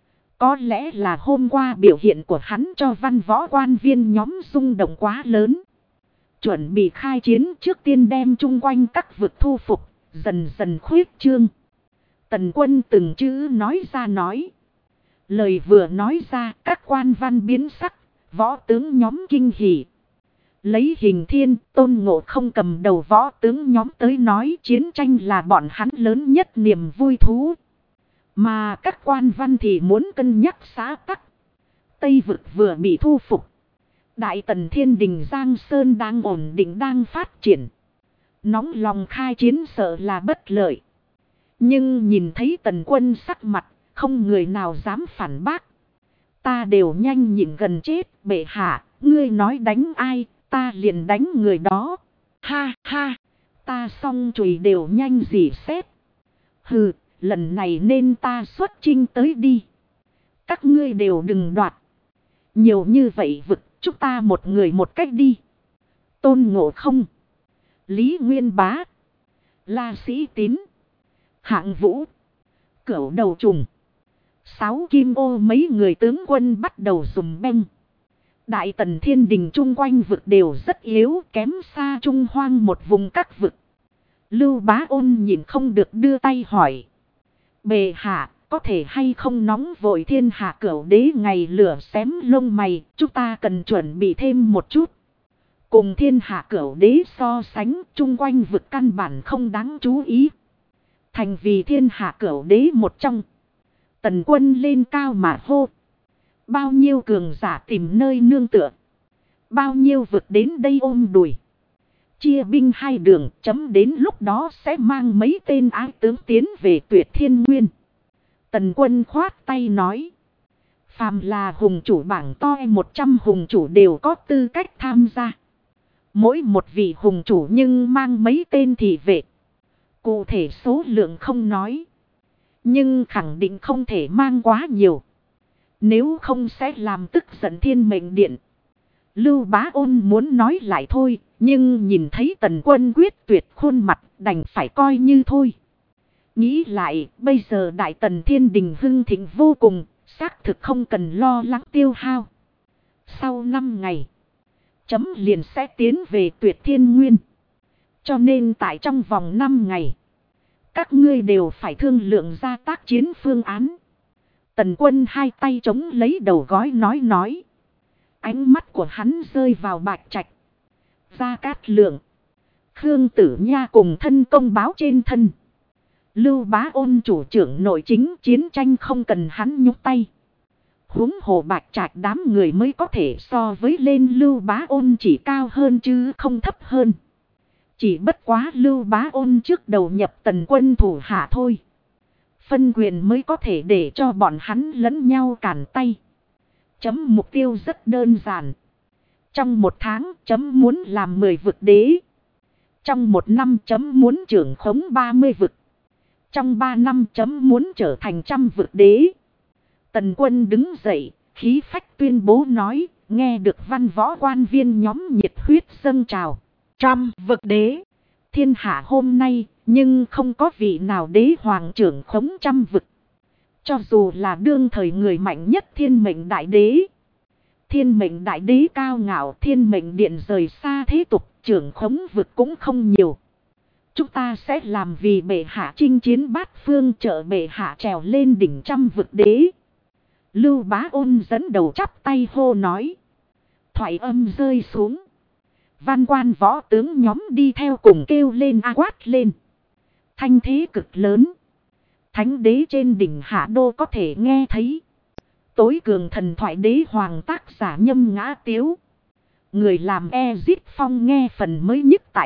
Có lẽ là hôm qua biểu hiện của hắn cho văn võ quan viên nhóm rung động quá lớn. Chuẩn bị khai chiến trước tiên đem chung quanh các vực thu phục, dần dần khuyết trương. Tần Quân từng chữ nói ra nói. Lời vừa nói ra các quan văn biến sắc, võ tướng nhóm kinh hỉ. Lấy Hình Thiên, Tôn Ngộ Không cầm đầu võ tướng nhóm tới nói chiến tranh là bọn hắn lớn nhất niềm vui thú. Mà các quan văn thì muốn cân nhắc xã tắc. Tây vực vừa bị thu phục. Đại Tần Thiên Đình Giang Sơn đang ổn định đang phát triển. Nóng lòng khai chiến sợ là bất lợi. Nhưng nhìn thấy Tần Quân sắc mặt, không người nào dám phản bác. Ta đều nhanh nhịn gần chết, bệ hạ, ngươi nói đánh ai, ta liền đánh người đó. Ha ha, ta xong chùy đều nhanh dỉ xét. Hừ, lần này nên ta xuất chinh tới đi. Các ngươi đều đừng đoạt. Nhiều như vậy vực, chúng ta một người một cách đi. Tôn Ngộ Không, Lý Nguyên Bá, La Sĩ Tín, Hạng Vũ, Cửu Đầu Trùng, Sáu Kim Ô mấy người tướng quân bắt đầu dùng beng. Đại Tần Thiên Đình chung quanh vực đều rất yếu, kém xa Trung Hoang một vùng các vực. Lưu Bá Ôn nhìn không được đưa tay hỏi. Bệ hạ, có thể hay không nóng vội Thiên Hạ Cửu Đế ngày lửa xém lông mày, chúng ta cần chuẩn bị thêm một chút. Cùng Thiên Hạ Cửu Đế so sánh, chung quanh vực căn bản không đáng chú ý. Thành vì Thiên Hạ Cửu Đế một trong. Tần quân lên cao mà hô. Bao nhiêu cường giả tìm nơi nương tựa. Bao nhiêu vực đến đây ôm đùi. Chia binh hai đường, chấm đến lúc đó sẽ mang mấy tên ái tướng tiến về Tuyệt Thiên Nguyên. Tần quân khoát tay nói. Phàm là hùng chủ bảng to 100 hùng chủ đều có tư cách tham gia. Mỗi một vị hùng chủ nhưng mang mấy tên thị vệ. Cụ thể số lượng không nói. Nhưng khẳng định không thể mang quá nhiều. Nếu không sẽ làm tức giận Thiên Mệnh Điện. Lưu Bá Ôn muốn nói lại thôi. Nhưng nhìn thấy Tần quân quyết tuyệt khuôn mặt đành phải coi như thôi. Nghĩ lại bây giờ Đại Tần Thiên Đình hưng thịnh vô cùng. Xác thực không cần lo lắng tiêu hao. Sau 5 ngày. Chấm liền sẽ tiến về Tuyệt Thiên Nguyên. Cho nên tại trong vòng 5 ngày. Các ngươi đều phải thương lượng ra tác chiến phương án. Tần quân hai tay chống lấy đầu gói nói. Ánh mắt của hắn rơi vào Bạch Trạch. Gia Cát Lượng. Khương Tử Nha cùng thân công báo trên thân. Lưu Bá Ôn chủ trưởng nội chính chiến tranh không cần hắn nhúc tay. Huống hồ Bạch Trạch đám người mới có thể so với lên Lưu Bá Ôn chỉ cao hơn chứ không thấp hơn. Chỉ bất quá Lưu Bá Ôn trước đầu nhập tần quân thủ hạ thôi. Phân quyền mới có thể để cho bọn hắn lẫn nhau cản tay. Chấm mục tiêu rất đơn giản. Trong 1 tháng chấm muốn làm 10 vực đế. Trong 1 năm chấm muốn trưởng khống 30 vực. Trong 3 năm chấm muốn trở thành 100 vực đế. Tần quân đứng dậy, khí phách tuyên bố nói, nghe được văn võ quan viên nhóm nhiệt huyết dâng trào. 100 vực đế. Thiên hạ hôm nay, nhưng không có vị nào đế hoàng trưởng khống 100 vực. Cho dù là đương thời người mạnh nhất Thiên Mệnh Đại Đế. Thiên Mệnh Đại Đế cao ngạo, Thiên Mệnh Điện rời xa thế tục, trưởng khống vực cũng không nhiều. Chúng ta sẽ làm vì bệ hạ chinh chiến bát phương, trợ bệ hạ trèo lên đỉnh 100 vực đế. Lưu Bá Ôn dẫn đầu chắp tay hô nói. Thoại âm rơi xuống. Văn quan võ tướng nhóm đi theo cùng kêu lên quát lên. Thanh thế cực lớn. Thánh đế trên đỉnh hạ đô có thể nghe thấy. Tối cường thần thoại đế hoàng tác giả Nhâm Ngã Tiếu. Người làm Ezit Phong nghe phần mới nhất tại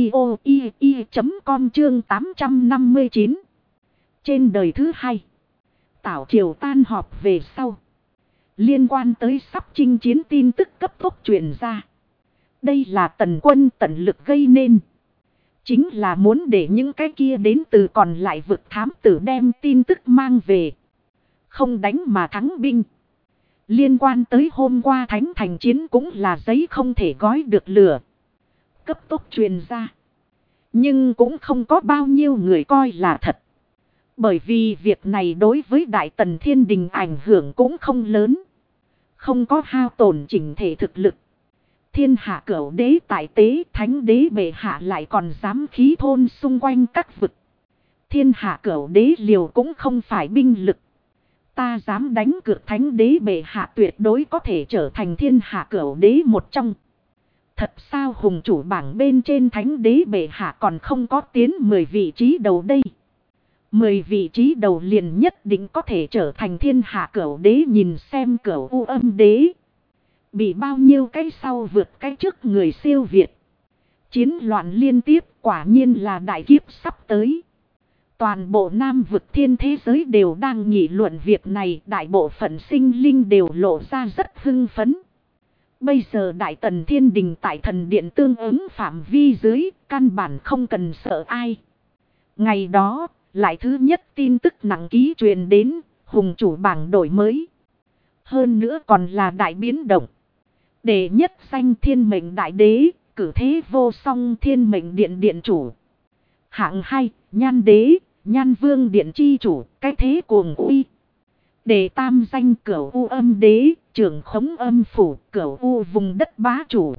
audio.com chương 859. Trên đời thứ hai. Tảo triều tan họp về sau. Liên quan tới sắp chinh chiến tin tức cấp tốc truyền ra. Đây là tần quân tận lực gây nên. Chính là muốn để những cái kia đến từ còn lại vực thám tử đem tin tức mang về. Không đánh mà thắng binh. Liên quan tới hôm qua Thánh Thành chiến cũng là giấy không thể gói được lửa. Cấp tốc truyền ra. Nhưng cũng không có bao nhiêu người coi là thật. Bởi vì việc này đối với Đại Tần Thiên Đình ảnh hưởng cũng không lớn. Không có hao tổn chỉnh thể thực lực. Thiên hạ cửu đế tại tế, thánh đế bệ hạ lại còn dám khí thôn xung quanh các vực. Thiên hạ cửu đế liều cũng không phải binh lực. Ta dám đánh cược thánh đế bệ hạ tuyệt đối có thể trở thành thiên hạ cửu đế một trong. Thật sao hùng chủ bảng bên trên thánh đế bệ hạ còn không có tiến 10 vị trí đầu đây. 10 vị trí đầu liền nhất định có thể trở thành thiên hạ cửu đế, nhìn xem cửu u âm đế. Bị bao nhiêu cái sau vượt cái trước người siêu việt. Chiến loạn liên tiếp, quả nhiên là đại kiếp sắp tới. Toàn bộ Nam vực thiên thế giới đều đang nghị luận việc này. Đại bộ phận sinh linh đều lộ ra rất hưng phấn. Bây giờ Đại Tần Thiên Đình tại thần điện tương ứng phạm vi dưới, căn bản không cần sợ ai. Ngày đó, lại thứ nhất tin tức nặng ký truyền đến, hùng chủ bảng đổi mới. Hơn nữa còn là đại biến động. Đệ nhất danh Thiên Mệnh Đại Đế, cử thế vô song Thiên Mệnh Điện Điện chủ. Hạng 2, Nhan Đế, Nhan Vương Điện chi chủ, cái thế cuồng uy. Để tam danh Cửu U âm đế, trưởng khống âm phủ, Cửu U vùng đất bá chủ.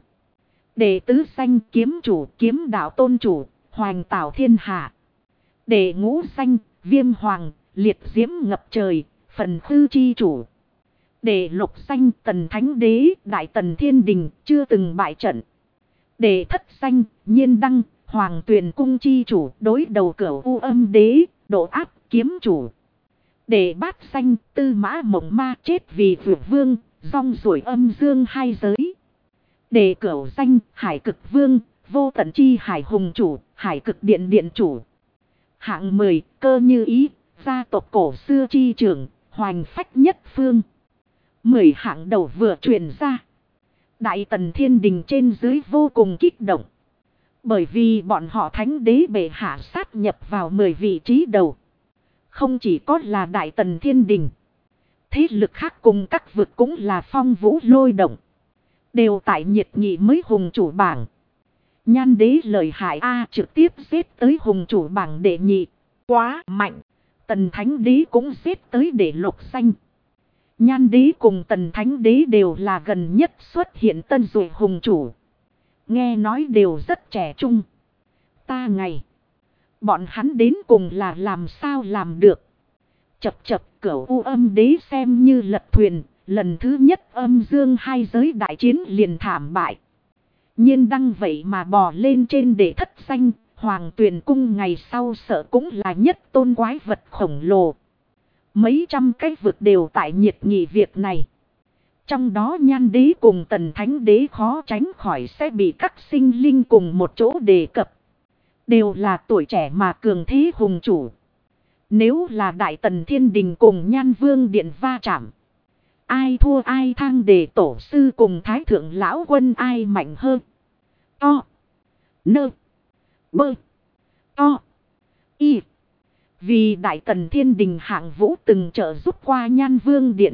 Để tứ danh kiếm chủ, kiếm đạo tôn chủ, hoành tảo thiên hạ. Để ngũ danh Viêm hoàng, liệt diễm ngập trời, phần khư chi chủ. Để lục danh Tần thánh đế, đại tần thiên đình, chưa từng bại trận. Để thất danh Nhiên đăng, hoàng tuyền cung chi chủ, đối đầu Cửu U âm đế, độ áp kiếm chủ. Để bát danh Tư mã mộng ma, chết vì vượt vương, rong ruổi âm dương hai giới. Để cửu danh Hải cực vương, vô tận chi hải hùng chủ, Hải cực điện điện chủ. Hạng 10 Cơ như ý, gia tộc cổ xưa chi trưởng, hoành phách nhất phương. 10 hạng đầu vừa truyền ra. Đại tần thiên đình trên dưới vô cùng kích động. Bởi vì bọn họ thánh đế bệ hạ sát nhập vào 10 vị trí đầu. Không chỉ có là đại tần thiên đình. Thế lực khác cùng các vực cũng là phong vũ lôi động. Đều tại nhiệt nghị mới hùng chủ bảng. Nhan đế lợi hại A trực tiếp xếp tới hùng chủ bảng đệ nhị. Quá mạnh. Tần thánh đế cũng xếp tới đệ lục danh. Nhan đế cùng tần thánh đế đều là gần nhất xuất hiện tân dụ hùng chủ. Nghe nói đều rất trẻ trung. Ta ngày. Bọn hắn đến cùng là làm sao làm được. Chập chập Cửu U âm đế xem như lật thuyền. Lần thứ nhất âm dương hai giới đại chiến liền thảm bại. Nhiên đăng vậy mà bò lên trên để thất danh. Hoàng tuyền cung ngày sau sợ cũng là nhất tôn quái vật khổng lồ. Mấy trăm cái vực đều tại nhiệt nghị việc này. Trong đó Nhan đế cùng tần thánh đế khó tránh khỏi sẽ bị các sinh linh cùng một chỗ đề cập. Đều là tuổi trẻ mà cường thế hùng chủ. Nếu là đại tần thiên đình cùng Nhan vương điện va chạm. Ai thua ai thang để tổ sư cùng thái thượng lão quân ai mạnh hơn. To. Nơ. Bơ. To. Y. Vì đại tần thiên đình hạng vũ từng trợ giúp qua Nhan vương điện.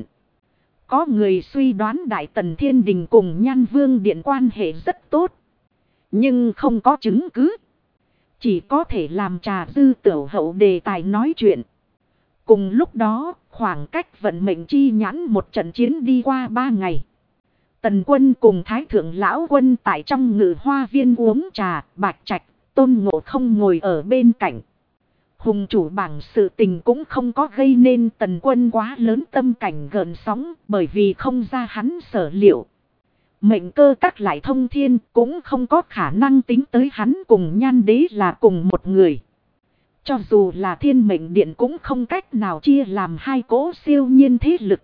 Có người suy đoán đại tần thiên đình cùng Nhan vương điện quan hệ rất tốt. Nhưng không có chứng cứ. Chỉ có thể làm trà dư tiểu hậu đề tài nói chuyện. Cùng lúc đó, khoảng cách vận mệnh chi nhãn một trận chiến đi qua 3 ngày. Tần quân cùng thái thượng lão quân tại trong ngự hoa viên uống trà, Bạch Trạch, Tôn Ngộ Không ngồi ở bên cạnh. Hùng chủ bảng sự tình cũng không có gây nên tần quân quá lớn tâm cảnh gợn sóng, bởi vì không ra hắn sở liệu. Mệnh cơ các lại thông thiên cũng không có khả năng tính tới hắn cùng Nhan đế là cùng một người. Cho dù là thiên mệnh điện cũng không cách nào chia làm hai cỗ siêu nhiên thế lực.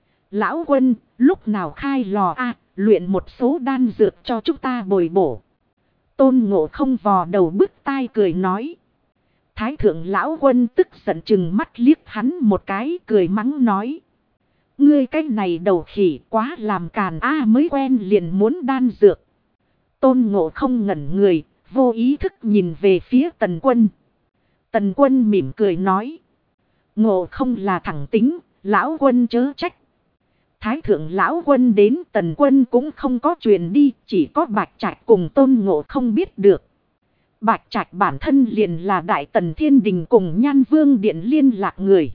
Lão quân, lúc nào khai lò luyện một số đan dược cho chúng ta bồi bổ. Tôn Ngộ Không vò đầu bứt tai cười nói. Thái thượng lão quân tức giận chừng mắt liếc hắn một cái cười mắng nói. Ngươi cái này đầu khỉ quá làm càn mới quen liền muốn đan dược. Tôn Ngộ Không ngẩn người, vô ý thức nhìn về phía tần quân. Tần quân mỉm cười nói. Ngộ Không là thẳng tính, lão quân chớ trách. Thái thượng lão quân đến tần quân cũng không có truyền đi, chỉ có Bạch Trạch cùng Tôn Ngộ Không biết được. Bạch Trạch bản thân liền là đại tần thiên đình cùng Nhan vương điện liên lạc người.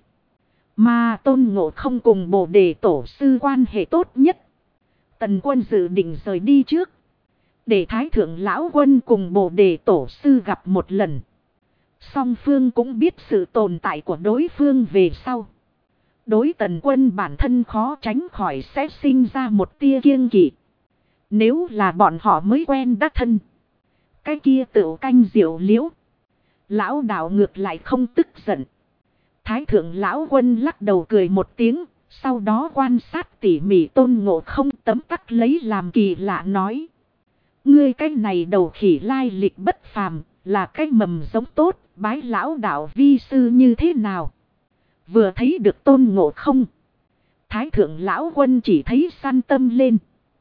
Mà Tôn Ngộ Không cùng Bồ Đề tổ sư quan hệ tốt nhất. Tần quân dự định rời đi trước. Để thái thượng lão quân cùng Bồ Đề tổ sư gặp một lần. Song phương cũng biết sự tồn tại của đối phương về sau. Đối tần quân bản thân khó tránh khỏi sẽ sinh ra một tia kiêng kỵ. Nếu là bọn họ mới quen đắc thân. Cái kia tựu canh diệu liễu. Lão đạo ngược lại không tức giận. Thái thượng lão quân lắc đầu cười một tiếng. Sau đó quan sát tỉ mỉ Tôn Ngộ Không tấm tắc lấy làm kỳ lạ nói. Ngươi cái này đầu khỉ lai lịch bất phàm. Là cái mầm giống tốt. Bái lão đạo vi sư như thế nào? Vừa thấy được Tôn Ngộ Không. Thái thượng lão quân chỉ thấy san tâm lên.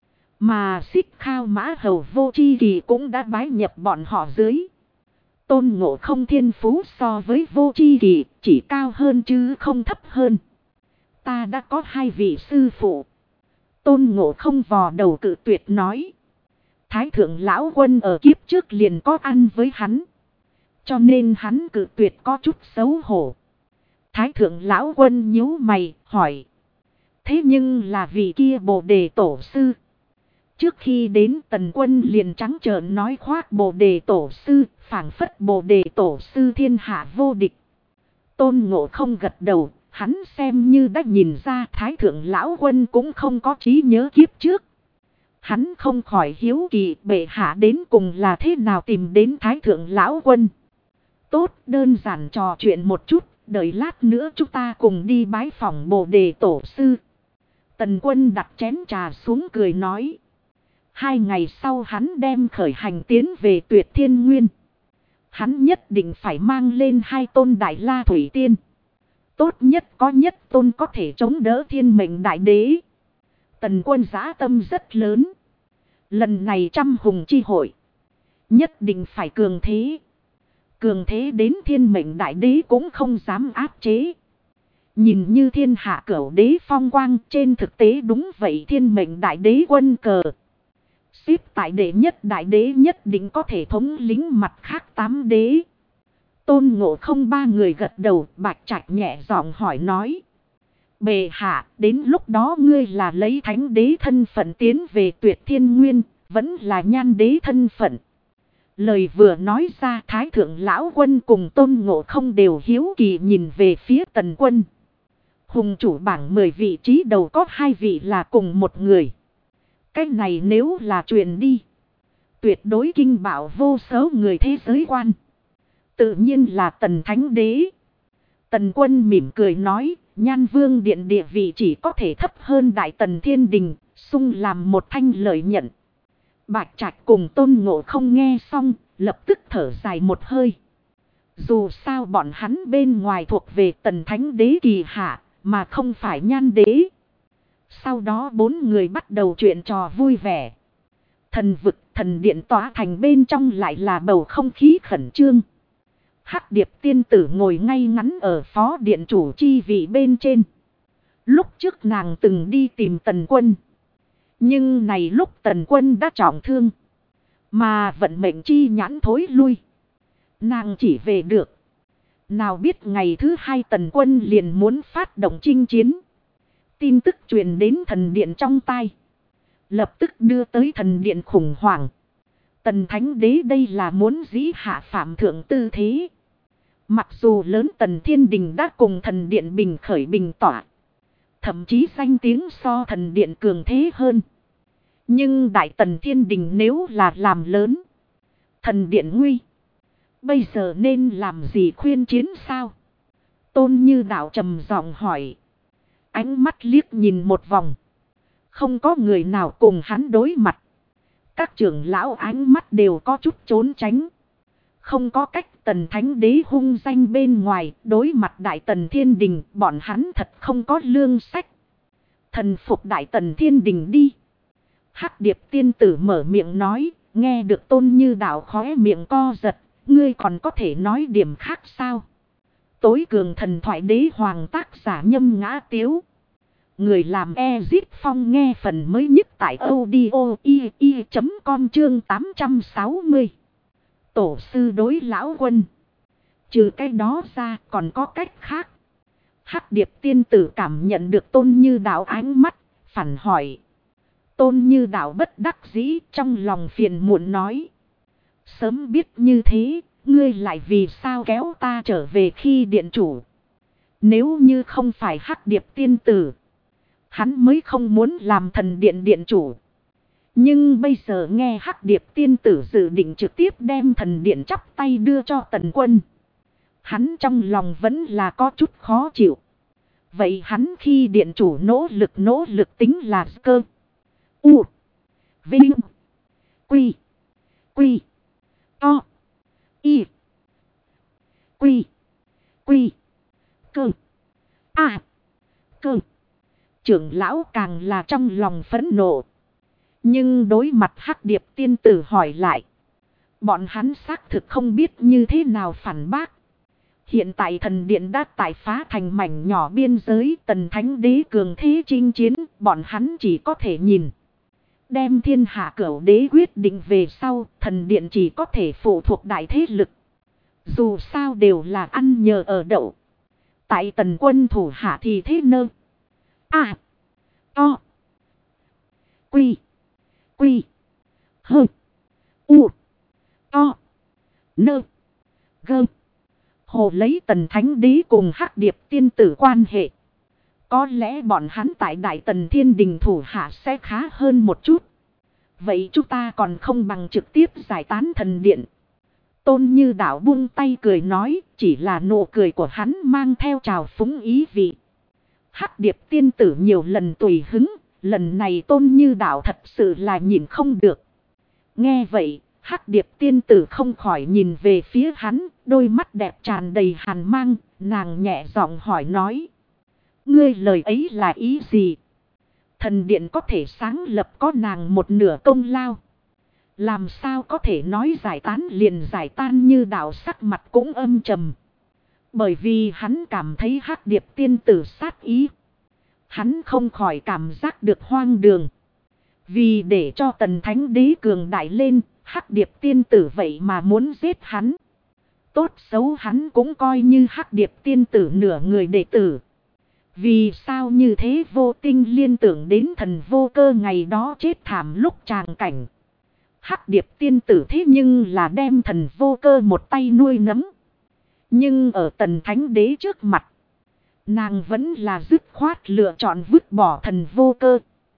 Mà Xích Khao Mã Hầu Vô Chi Kỳ cũng đã bái nhập bọn họ dưới. Tôn Ngộ Không thiên phú so với Vô Chi Kỳ chỉ cao hơn chứ không thấp hơn. Ta đã có 2 vị sư phụ. Tôn Ngộ Không vò đầu cự tuyệt nói. Thái thượng lão quân ở kiếp trước liền có ăn với hắn. Cho nên hắn cự tuyệt có chút xấu hổ. Thái thượng lão quân nhíu mày hỏi. Thế nhưng là vị kia Bồ Đề tổ sư. Trước khi đến Tần Quân liền trắng trợn nói khoác Bồ Đề tổ sư, phảng phất Bồ Đề tổ sư thiên hạ vô địch. Tôn Ngộ Không gật đầu, hắn xem như đã nhìn ra Thái thượng lão quân cũng không có trí nhớ kiếp trước. Hắn không khỏi hiếu kỳ bệ hạ đến cùng là thế nào tìm đến Thái thượng lão quân. Tốt, đơn giản trò chuyện một chút, đợi lát nữa chúng ta cùng đi bái phỏng Bồ Đề tổ sư. Tần Quân đặt chén trà xuống cười nói. 2 ngày sau hắn đem khởi hành tiến về Tuyệt Thiên Nguyên. Hắn nhất định phải mang lên 2 tôn Đại La Thủy Tiên. Tốt nhất có nhất tôn có thể chống đỡ Thiên Mệnh Đại Đế. Tần Quân dã tâm rất lớn. Lần này trăm hùng chi hội. Nhất định phải cường thế. Cường thế đến Thiên Mệnh Đại Đế cũng không dám áp chế. Nhìn như thiên hạ cửu đế phong quang, trên thực tế đúng vậy Thiên Mệnh Đại Đế quân cờ. Xếp tại đệ nhất đại đế nhất định có thể thống lĩnh mặt khác 8 đế. Tôn Ngộ Không 3 người gật đầu, Bạch Trạch nhẹ giọng hỏi nói. Bệ hạ, đến lúc đó ngươi là lấy thánh đế thân phận tiến về Tuyệt Thiên Nguyên, vẫn là nhan đế thân phận. Lời vừa nói ra, Thái thượng lão quân cùng Tôn Ngộ Không đều hiếu kỳ nhìn về phía Tần Quân. Hùng chủ bảng 10 vị trí đầu có 2 vị là cùng một người. Cái này nếu là truyền đi, tuyệt đối kinh bạo vô số người thế giới quan. Tự nhiên là Tần Thánh Đế. Tần Quân mỉm cười nói, Nhan Vương Điện địa vị chỉ có thể thấp hơn Đại Tần Thiên Đình, xung làm một thanh lợi nhận. Bạch Trạch cùng Tôn Ngộ Không nghe xong, lập tức thở dài một hơi. Dù sao bọn hắn bên ngoài thuộc về Tần Thánh Đế kỳ hạ, mà không phải Nhan Đế. Sau đó 4 người bắt đầu chuyện trò vui vẻ. Thần vực, thần điện tỏa thành bên trong lại là bầu không khí khẩn trương. Hắc Điệp tiên tử ngồi ngay ngắn ở phó điện chủ chi vị bên trên. Lúc trước nàng từng đi tìm Tần Quân. Nhưng này lúc Tần Quân đã trọng thương. Mà vận mệnh chi nhãn thối lui. Nàng chỉ về được. Nào biết ngày thứ 2 Tần Quân liền muốn phát động chinh chiến. Tin tức truyền đến thần điện trong tai. Lập tức đưa tới thần điện khủng hoảng. Tần Thánh Đế đây là muốn dĩ hạ phạm thượng tư thế. Mặc dù lớn Tần Thiên Đình đã cùng thần điện bình khởi bình tỏa. Thậm chí danh tiếng so thần điện cường thế hơn. Nhưng Đại Tần Thiên Đình nếu là làm lớn. Thần điện nguy. Bây giờ nên làm gì khuyên chiến sao? Tôn Như Đạo trầm giọng hỏi. Ánh mắt liếc nhìn một vòng. Không có người nào cùng hắn đối mặt. Các trưởng lão ánh mắt đều có chút trốn tránh. Không có cách, Tần Thánh Đế hung danh bên ngoài, đối mặt Đại Tần Thiên Đình, bọn hắn thật không có lương sách. Thần phục Đại Tần Thiên Đình đi. Hắc Điệp tiên tử mở miệng nói, nghe được Tôn Như Đạo khóe miệng co giật, ngươi còn có thể nói điểm khác sao? Tối cường thần thoại đế hoàng tác giả Nhâm Ngã Tiếu. Người làm Ezit Phong nghe phần mới nhất tại audio.com chương 860. Tổ sư đối lão quân. Trừ cái đó ra còn có cách khác. Hắc Điệp tiên tử cảm nhận được Tôn Như Đạo ánh mắt, phản hỏi. Tôn Như Đạo bất đắc dĩ trong lòng phiền muộn nói. Sớm biết như thế, ngươi lại vì sao kéo ta trở về khi điện chủ. Nếu như không phải Hắc Điệp tiên tử, hắn mới không muốn làm thần điện điện chủ. Nhưng bây giờ nghe Hắc Điệp tiên tử dự định trực tiếp đem thần điện chắp tay đưa cho Tần Quân. Hắn trong lòng vẫn là có chút khó chịu. Vậy hắn khi điện chủ nỗ lực tính là cơ. U. Vinh. Quy. Quy. To. Y. Quy. Quy. Cơ. A. Cơ. Trưởng lão càng là trong lòng phẫn nộ. Nhưng đối mặt Hắc Điệp tiên tử hỏi lại. Bọn hắn xác thực không biết như thế nào phản bác. Hiện tại thần điện đã tải phá thành mảnh nhỏ biên giới, Tần Thánh Đế cường thế chinh chiến, bọn hắn chỉ có thể nhìn. Đem thiên hạ cửu đế quyết định về sau, thần điện chỉ có thể phụ thuộc đại thế lực. Dù sao đều là ăn nhờ ở đậu. Tại Tần Quân thủ hạ thì thế nơ. À. To. Quy. Quy. Hơ. U. To. Nơ. Gơ. Hồ lấy Tần Thánh Đế cùng Hắc Điệp tiên tử quan hệ. Có lẽ bọn hắn tại Đại Tần Thiên Đình thủ hạ sẽ khá hơn một chút. Vậy chúng ta còn không bằng trực tiếp giải tán thần điện. Tôn Như Đạo buông tay cười nói, chỉ là nụ cười của hắn mang theo trào phúng ý vị. Hắc Điệp tiên tử nhiều lần tùy hứng, lần này Tôn Như Đạo thật sự là nhìn không được. Nghe vậy, Hắc Điệp tiên tử không khỏi nhìn về phía hắn, đôi mắt đẹp tràn đầy hàn mang, nàng nhẹ giọng hỏi nói. Ngươi lời ấy là ý gì? Thần điện có thể sáng lập có nàng một nửa công lao. Làm sao có thể nói giải tán liền giải tan? Như Đạo sắc mặt cũng âm trầm. Bởi vì hắn cảm thấy Hắc Điệp tiên tử sát ý. Hắn không khỏi cảm giác được hoang đường. Vì để cho Tần Thánh Đế cường đại lên, Hắc Điệp tiên tử vậy mà muốn giết hắn. Tốt xấu hắn cũng coi như Hắc Điệp tiên tử nửa người đệ tử. Vì sao như thế? Vô Tinh liên tưởng đến Thần Vô Cơ ngày đó chết thảm lúc tràng cảnh. Hắc Điệp tiên tử thế nhưng là đem Thần Vô Cơ một tay nuôi nấng. Nhưng ở Tần Thánh Đế trước mặt, nàng vẫn là dứt khoát lựa chọn vứt bỏ Thần Vô Cơ.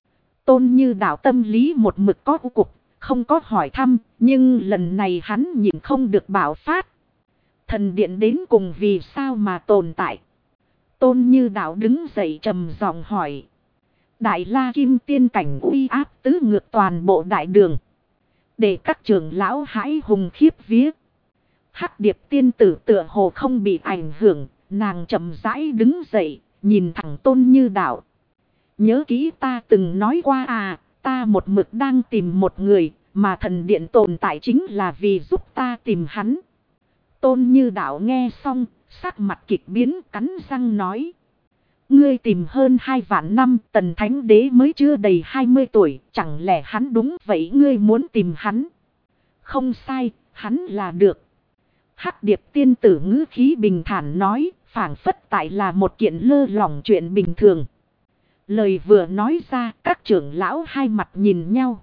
Tôn Như Đạo tâm lý một mực có u cục, không có hỏi thăm, nhưng lần này hắn nhịn không được bạo phát. Thần điện đến cùng vì sao mà tồn tại? Tôn Như Đạo đứng dậy trầm giọng hỏi. Đại La Kim tiên cảnh uy áp tứ ngược toàn bộ đại đường. Để các trưởng lão hãi hùng khiếp vía. Hắc Điệp tiên tử tựa hồ không bị ảnh hưởng, nàng chậm rãi đứng dậy, nhìn thẳng Tôn Như Đạo. Nhớ kỹ ta từng nói qua à, ta một mực đang tìm một người, mà thần điện tồn tại chính là vì giúp ta tìm hắn. Tôn Như Đạo nghe xong, sắc mặt kịch biến, cắn răng nói. Ngươi tìm hơn 2 vạn năm, Tần Thánh Đế mới chưa đầy 20 tuổi, chẳng lẽ hắn đúng vậy? Ngươi muốn tìm hắn? Không sai, hắn là được. Hắc Điệp tiên tử ngữ khí bình thản nói, phảng phất tại là một kiện lơ lỏng chuyện bình thường. Lời vừa nói ra, các trưởng lão hai mặt nhìn nhau.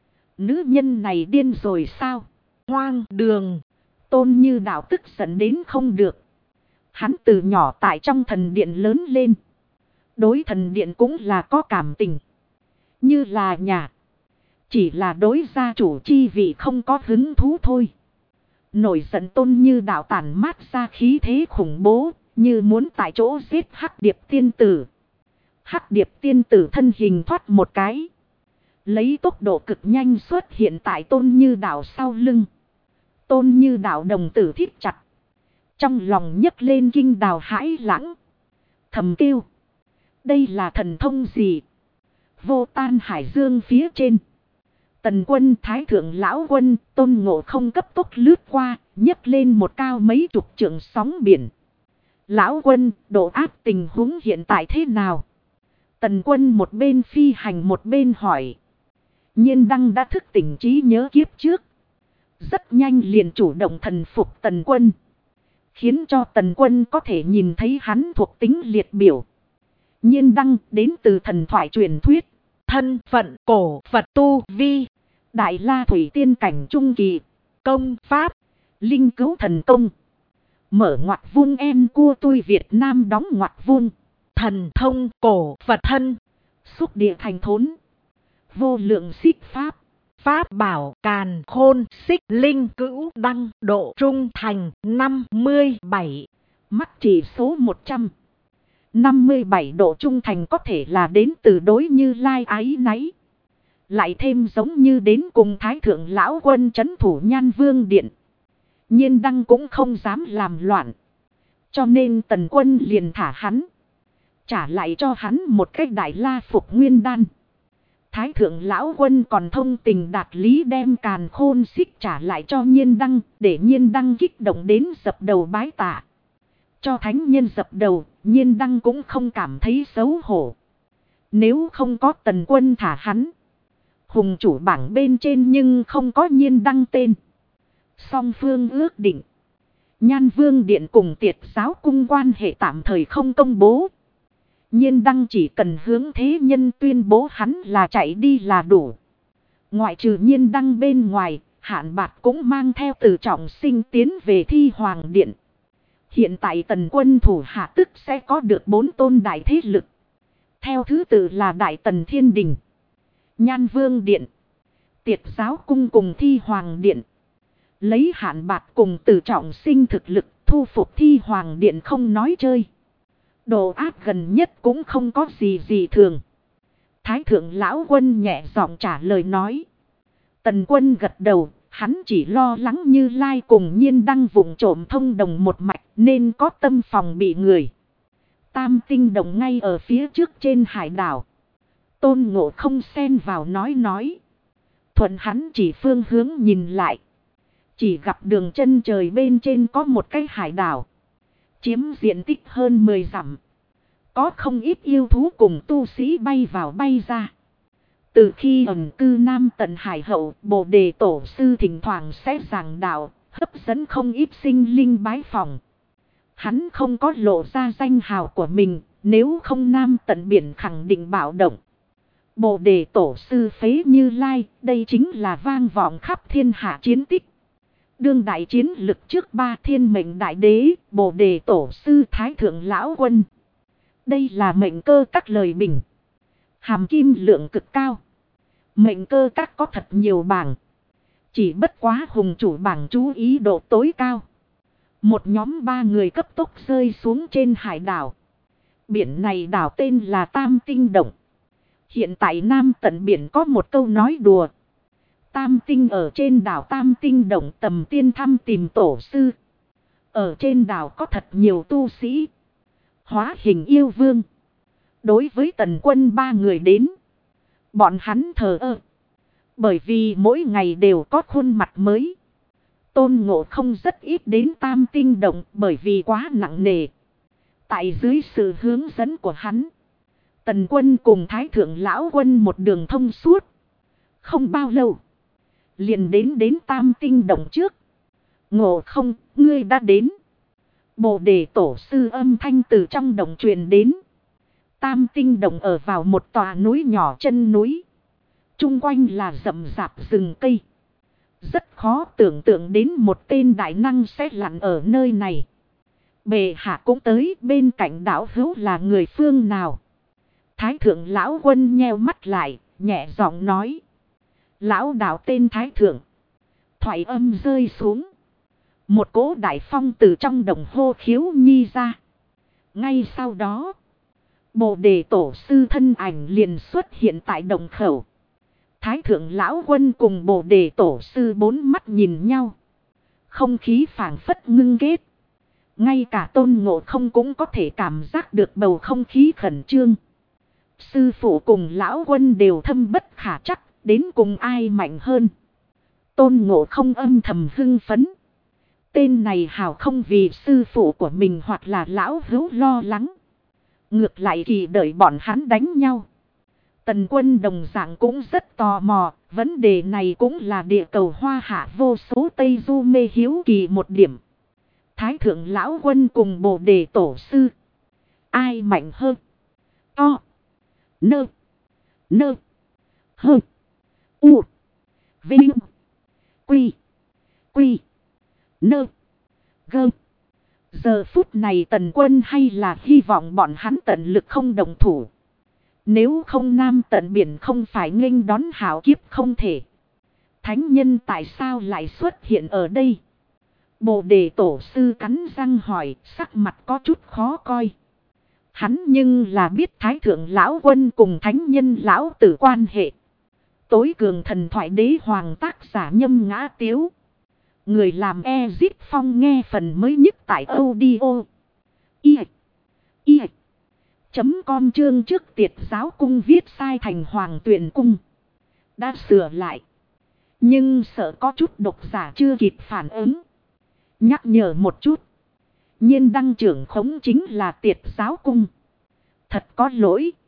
Nữ nhân này điên rồi sao? Hoang đường! Tôn Như Đạo tức giận đến không được. Hắn từ nhỏ tại trong thần điện lớn lên. Đối thần điện cũng là có cảm tình. Như là nhà. Chỉ là đối gia chủ chi vị không có hứng thú thôi. Nổi giận Tôn Như Đạo tản mát ra khí thế khủng bố. Như muốn tại chỗ giết Hắc Điệp tiên tử. Hắc Điệp tiên tử thân hình thoát một cái. Lấy tốc độ cực nhanh xuất hiện tại Tôn Như Đạo sau lưng. Tôn Như Đạo đồng tử thít chặt. Trong lòng nhấc lên kinh đào hãi lãng. Thầm kêu. Đây là thần thông gì? Vô Tan hải dương phía trên. Tần Quân, Thái Thượng Lão Quân, Tôn Ngộ Không cấp tốc lướt qua, nhấc lên một cao mấy chục trượng sóng biển. Lão Quân, độ áp tình huống hiện tại thế nào? Tần Quân một bên phi hành một bên hỏi. Nhiên Đăng đã thức tỉnh trí nhớ kiếp trước. Rất nhanh liền chủ động thần phục Tần Quân. Khiến cho Tần Quân có thể nhìn thấy hắn thuộc tính liệt biểu. Nhiên Đăng đến từ thần thoại truyền thuyết. Thân phận cổ Phật tu vi. Đại La Thủy tiên cảnh trung kỳ. Công pháp. Linh cứu thần công. Mở ngoặc vuông en cua tui Việt Nam đóng ngoặc vuông. Thần thông cổ Phật thân. Xúc địa thành thốn. Vô lượng xích pháp. Pháp bảo càn khôn xích linh cữu đăng độ trung thành 57. Mắc chỉ số 100. 57 độ trung thành có thể là đến từ đối Như Lai ái náy. Lại thêm giống như đến cùng Thái Thượng Lão Quân trấn thủ Nhan Vương Điện. Nhiên Đăng cũng không dám làm loạn. Cho nên Tần Quân liền thả hắn. Trả lại cho hắn một cái Đại La Phục Nguyên Đan. Thái Thượng Lão Quân còn thông tình đạt lý đem càn khôn xích trả lại cho Nhiên Đăng. Để Nhiên Đăng kích động đến dập đầu bái tạ. Cho thánh nhân dập đầu, Nhiên Đăng cũng không cảm thấy xấu hổ. Nếu không có Tần Quân thả hắn. Hùng chủ bảng bên trên nhưng không có Nhiên Đăng tên. Song phương ước định. Nhan Vương Điện cùng Tiệt giáo cung quan hệ tạm thời không công bố. Nhiên đăng chỉ cần hướng thế nhân tuyên bố hắn là chạy đi là đủ. Ngoại trừ nhiên đăng bên ngoài, Hạn Bạt cũng mang theo Từ Trọng Sinh tiến về Thi Hoàng Điện. Hiện tại Tần quân thủ hạ tức sẽ có được 4 tôn đại thế lực. Theo thứ tự là Đại Tần Thiên Đình, Nhan Vương Điện, Tiệt giáo cung cùng Thi Hoàng Điện. Lấy Hạn Bạt cùng Từ Trọng Sinh thực lực thu phục Thi Hoàng Điện không nói chơi. Độ áp gần nhất cũng không có gì thường. Thái thượng lão quân nhẹ giọng trả lời nói. Tần quân gật đầu, hắn chỉ lo lắng Như Lai cùng Nhiên đăng vụng trộm thông đồng một mạch nên có tâm phòng bị người. Tam tinh đồng ngay ở phía trước trên hải đảo. Tôn Ngộ không xen vào nói. Thuận hắn chỉ phương hướng nhìn lại. Chỉ gặp đường chân trời bên trên có một cái hải đảo. Chiếm diện tích hơn 10 dặm. Có không ít yêu thú cùng tu sĩ bay vào bay ra. Từ khi ẩn cư Nam Tần Hải hậu, Bồ Đề Tổ sư thỉnh thoảng sẽ giảng đạo, hấp dẫn không ít sinh linh bái phỏng. Hắn không có lộ ra danh hào của mình, nếu không Nam Tần biển khẳng định bạo động. Bồ Đề Tổ sư phế Như Lai, đây chính là vang vọng khắp thiên hạ chiến tích. Đương đại chiến lực trước 3 thiên mệnh đại đế, Bồ Đề Tổ sư Thái thượng lão quân. Đây là mệnh cơ các lời bình. Hàm kim lượng cực cao. Mệnh cơ các có thật nhiều bảng. Chỉ bất quá hùng chủ bảng chú ý độ tối cao. Một nhóm 3 người cấp tốc rơi xuống trên hải đảo. Biển này đảo tên là Tam Tinh Động. Hiện tại Nam Tận biển có một câu nói đùa. Tam Tinh ở trên đảo Tam Tinh Động tầm tiên thăm tìm tổ sư. Ở trên đảo có thật nhiều tu sĩ. Hóa hình yêu vương. Đối với Tần quân 3 người đến. Bọn hắn thờ ơ. Bởi vì mỗi ngày đều có khuôn mặt mới. Tôn Ngộ không rất ít đến Tam Tinh Động bởi vì quá nặng nề. Tại dưới sự hướng dẫn của hắn. Tần quân cùng Thái thượng lão quân một đường thông suốt. Không bao lâu. Liền đến Tam Tinh Động trước. Ngộ không, ngươi đã đến. Bồ Đề Tổ sư âm thanh từ trong động truyền đến. Tam Tinh Động ở vào một tòa núi nhỏ chân núi. Trung quanh là rậm rạp rừng cây. Rất khó tưởng tượng đến một tên đại năng sẽ lặn ở nơi này. Bệ hạ cũng tới, bên cạnh đảo hữu là người phương nào. Thái thượng lão quân nheo mắt lại, nhẹ giọng nói. Lão đạo tên Thái thượng. Thoại âm rơi xuống. Một cỗ đại phong từ trong đồng hô khiếu nhi ra. Ngay sau đó, Bồ Đề Tổ sư thân ảnh liền xuất hiện tại đồng khẩu. Thái thượng lão quân cùng Bồ Đề Tổ sư 4 mắt nhìn nhau. Không khí phảng phất ngưng kết. Ngay cả Tôn Ngộ không cũng có thể cảm giác được bầu không khí khẩn trương. Sư phụ cùng lão quân đều thâm bất khả chắc, đến cùng ai mạnh hơn. Tôn Ngộ không âm thầm hưng phấn. Tên này hào không vì sư phụ của mình hoặc là lão hữu lo lắng. Ngược lại kỳ đợi bọn hắn đánh nhau. Tần quân đồng dạng cũng rất tò mò. Vấn đề này cũng là địa cầu hoa hạ vô số Tây Du mê hiếu kỳ một điểm. Thái thượng lão quân cùng Bồ Đề Tổ sư. Ai mạnh hơn? To. Nơ. Nơ. Hơ. U. Vinh. Quy. Quy. Nơ. Gơ. Giờ phút này Tần quân hay là hy vọng bọn hắn tận lực không đồng thủ. Nếu không Nam Tận biển không phải nghênh đón hảo kiếp không thể. Thánh nhân tại sao lại xuất hiện ở đây? Bồ Đề Tổ sư cắn răng hỏi, sắc mặt có chút khó coi. Hắn nhưng là biết Thái thượng lão quân cùng thánh nhân lão tử quan hệ. Tối cường thần thoại đế hoàng tác giả Nhâm Ngã Tiếu. Người làm Ezip Phong nghe phần mới nhất tại audio. Com chương trước Tiệt giáo cung viết sai thành Hoàng Tuyển cung. Đã sửa lại. Nhưng sợ có chút độc giả chưa kịp phản ứng. Nhắc nhở một chút. Nhiên đăng trưởng khống chính là Tiệt giáo cung. Thật có lỗi.